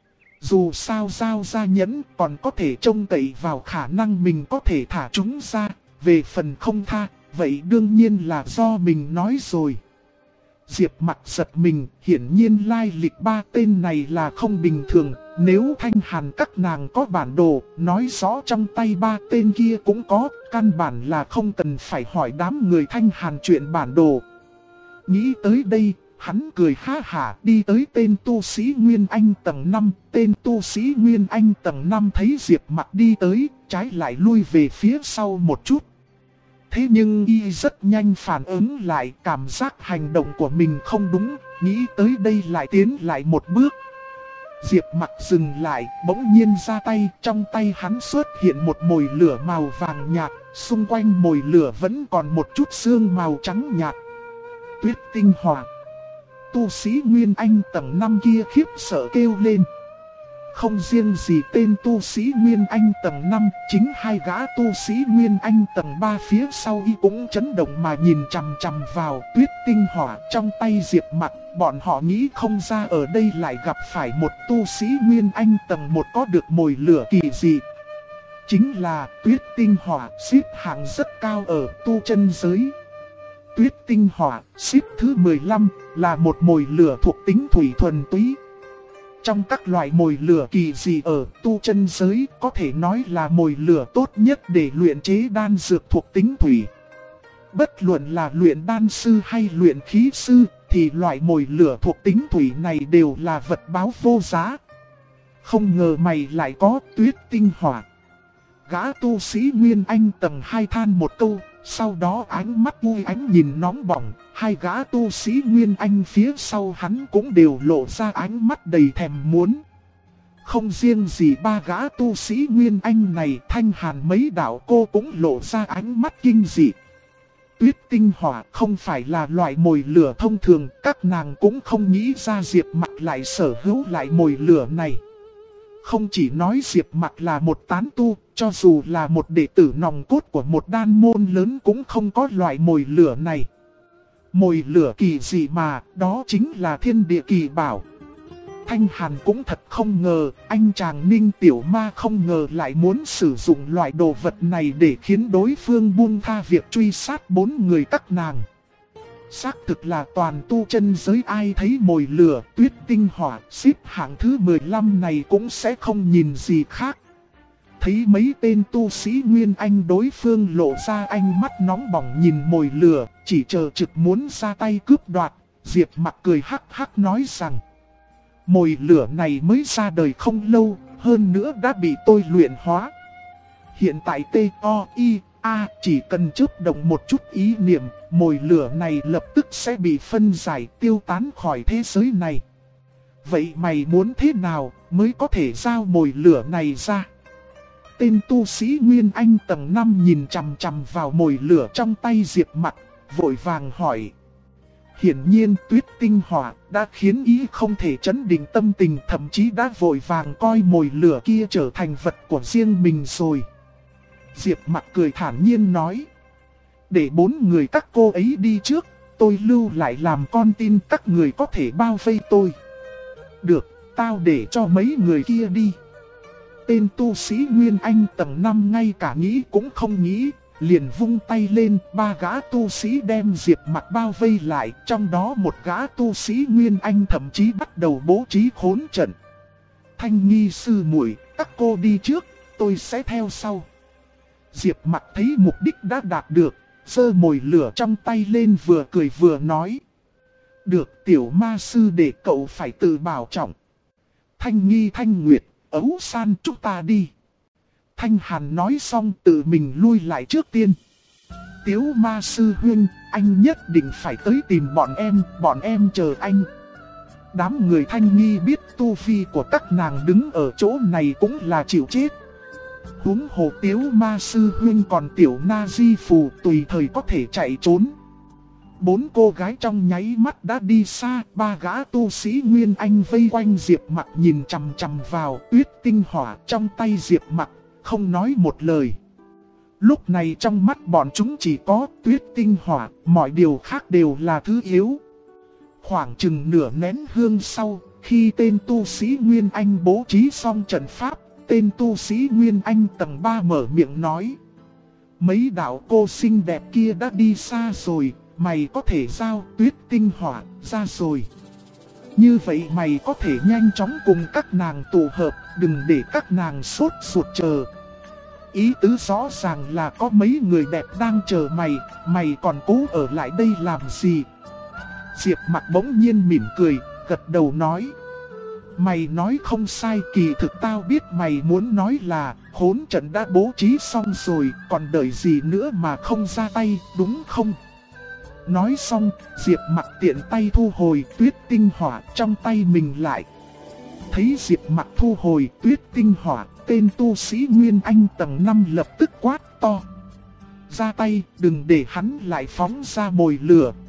Dù sao giao ra nhẫn còn có thể trông cậy vào khả năng mình có thể thả chúng ra, về phần không tha, vậy đương nhiên là do mình nói rồi. Diệp Mặc giật mình, hiển nhiên lai lịch ba tên này là không bình thường. Nếu Thanh Hàn các nàng có bản đồ, nói rõ trong tay ba tên kia cũng có, căn bản là không cần phải hỏi đám người Thanh Hàn chuyện bản đồ. Nghĩ tới đây, hắn cười ha hả đi tới tên tu sĩ Nguyên Anh tầng 5. Tên tu sĩ Nguyên Anh tầng 5 thấy Diệp Mặc đi tới, trái lại lui về phía sau một chút. Thế nhưng y rất nhanh phản ứng lại, cảm giác hành động của mình không đúng, nghĩ tới đây lại tiến lại một bước. Diệp Mặc dừng lại, bỗng nhiên ra tay, trong tay hắn xuất hiện một mồi lửa màu vàng nhạt, xung quanh mồi lửa vẫn còn một chút sương màu trắng nhạt. Tuyết tinh hỏa. Tu sĩ Nguyên Anh tầng 5 kia khiếp sợ kêu lên. Không riêng gì tên tu sĩ Nguyên Anh tầng 5, chính hai gã tu sĩ Nguyên Anh tầng 3 phía sau y cũng chấn động mà nhìn chằm chằm vào tuyết tinh hỏa trong tay Diệp Mặc. Bọn họ nghĩ không ra ở đây lại gặp phải một tu sĩ Nguyên Anh tầng 1 có được mồi lửa kỳ dị. Chính là tuyết tinh hỏa xếp hạng rất cao ở tu chân giới. Tuyết tinh hỏa xếp thứ 15 là một mồi lửa thuộc tính thủy thuần túy. Trong các loại mồi lửa kỳ dị ở tu chân giới có thể nói là mồi lửa tốt nhất để luyện chế đan dược thuộc tính thủy. Bất luận là luyện đan sư hay luyện khí sư thì loại mồi lửa thuộc tính thủy này đều là vật báo vô giá. Không ngờ mày lại có tuyết tinh hỏa. Gã tu sĩ Nguyên Anh tầng 2 than một câu, sau đó ánh mắt vui ánh nhìn nóng bỏng. Hai gã tu sĩ Nguyên Anh phía sau hắn cũng đều lộ ra ánh mắt đầy thèm muốn. Không riêng gì ba gã tu sĩ Nguyên Anh này, Thanh Hàn mấy đạo cô cũng lộ ra ánh mắt kinh dị. Tuyết tinh hỏa không phải là loại mồi lửa thông thường, các nàng cũng không nghĩ ra Diệp Mặc lại sở hữu lại mồi lửa này. Không chỉ nói Diệp Mặc là một tán tu, cho dù là một đệ tử nòng cốt của một đan môn lớn cũng không có loại mồi lửa này. Mồi lửa kỳ dị mà, đó chính là thiên địa kỳ bảo. Thanh Hàn cũng thật không ngờ, anh chàng Ninh Tiểu Ma không ngờ lại muốn sử dụng loại đồ vật này để khiến đối phương buông tha việc truy sát 4 người các nàng. Xác thực là toàn tu chân giới ai thấy mồi lửa tuyết tinh hỏa xếp hạng thứ 15 này cũng sẽ không nhìn gì khác. Thấy mấy tên tu sĩ Nguyên Anh đối phương lộ ra ánh mắt nóng bỏng nhìn mồi lửa, chỉ chờ trực muốn ra tay cướp đoạt, Diệp Mặc cười hắc hắc nói rằng mồi lửa này mới ra đời không lâu, hơn nữa đã bị tôi luyện hóa. Hiện tại T.O.I.A. chỉ cần chớp động một chút ý niệm, mồi lửa này lập tức sẽ bị phân giải tiêu tán khỏi thế giới này. Vậy mày muốn thế nào mới có thể giao mồi lửa này ra? Tên tu sĩ Nguyên Anh tầng 5 nhìn chằm chằm vào mồi lửa trong tay Diệp Mặc, vội vàng hỏi. Hiển nhiên tuyết tinh hỏa đã khiến ý không thể chấn định tâm tình, thậm chí đã vội vàng coi mồi lửa kia trở thành vật của riêng mình rồi. Diệp Mặc cười thản nhiên nói. Để 4 người các cô ấy đi trước, tôi lưu lại làm con tin các người có thể bao vây tôi. Được, tao để cho mấy người kia đi. Tên tu sĩ Nguyên Anh tầng 5 ngay cả nghĩ cũng không nghĩ, liền vung tay lên, 3 gã tu sĩ đem Diệp Mặc bao vây lại, trong đó một gã tu sĩ Nguyên Anh thậm chí bắt đầu bố trí khốn trận. Thanh Nghi sư muội, các cô đi trước, tôi sẽ theo sau. Diệp Mặc thấy mục đích đã đạt được, giơ mồi lửa trong tay lên vừa cười vừa nói. Được, tiểu ma sư để cậu phải tự bảo trọng. Thanh Nghi Thanh Nguyệt, Ấu San chúng ta đi. Thanh Hàn nói xong tự mình lui lại trước tiên. Tiếu Ma Sư Huynh, anh nhất định phải tới tìm bọn em chờ anh. Đám người Thanh Nghi biết tu vi của các nàng đứng ở chỗ này cũng là chịu chết. Huống hồ Tiếu Ma Sư Huynh còn tiểu Na Di Phù tùy thời có thể chạy trốn. 4 cô gái trong nháy mắt đã đi xa, 3 gã tu sĩ Nguyên Anh vây quanh Diệp Mặc nhìn chằm chằm vào Tuyết Tinh Hỏa trong tay Diệp Mặc, không nói một lời. Lúc này trong mắt bọn chúng chỉ có Tuyết Tinh Hỏa, mọi điều khác đều là thứ yếu. Khoảng chừng nửa nén hương sau, khi tên tu sĩ Nguyên Anh bố trí xong trận pháp, tên tu sĩ Nguyên Anh tầng 3 mở miệng nói: mấy đạo cô xinh đẹp kia đã đi xa rồi, mày có thể giao Tuyết Tinh Hỏa ra rồi. Như vậy mày có thể nhanh chóng cùng các nàng tụ hợp, đừng để các nàng sốt ruột chờ. Ý tứ rõ ràng là có mấy người đẹp đang chờ mày còn cố ở lại đây làm gì? Diệp Mặc bỗng nhiên mỉm cười, gật đầu nói: mày nói không sai, kỳ thực tao biết mày muốn nói là hỗn trận đã bố trí xong rồi, còn đợi gì nữa mà không ra tay, đúng không? Nói xong, Diệp Mặc tiện tay thu hồi Tuyết Tinh Hỏa trong tay mình lại. Thấy Diệp Mặc thu hồi Tuyết Tinh Hỏa, tên tu sĩ Nguyên Anh tầng 5 lập tức quát to: ra tay, đừng để hắn lại phóng ra mồi lửa.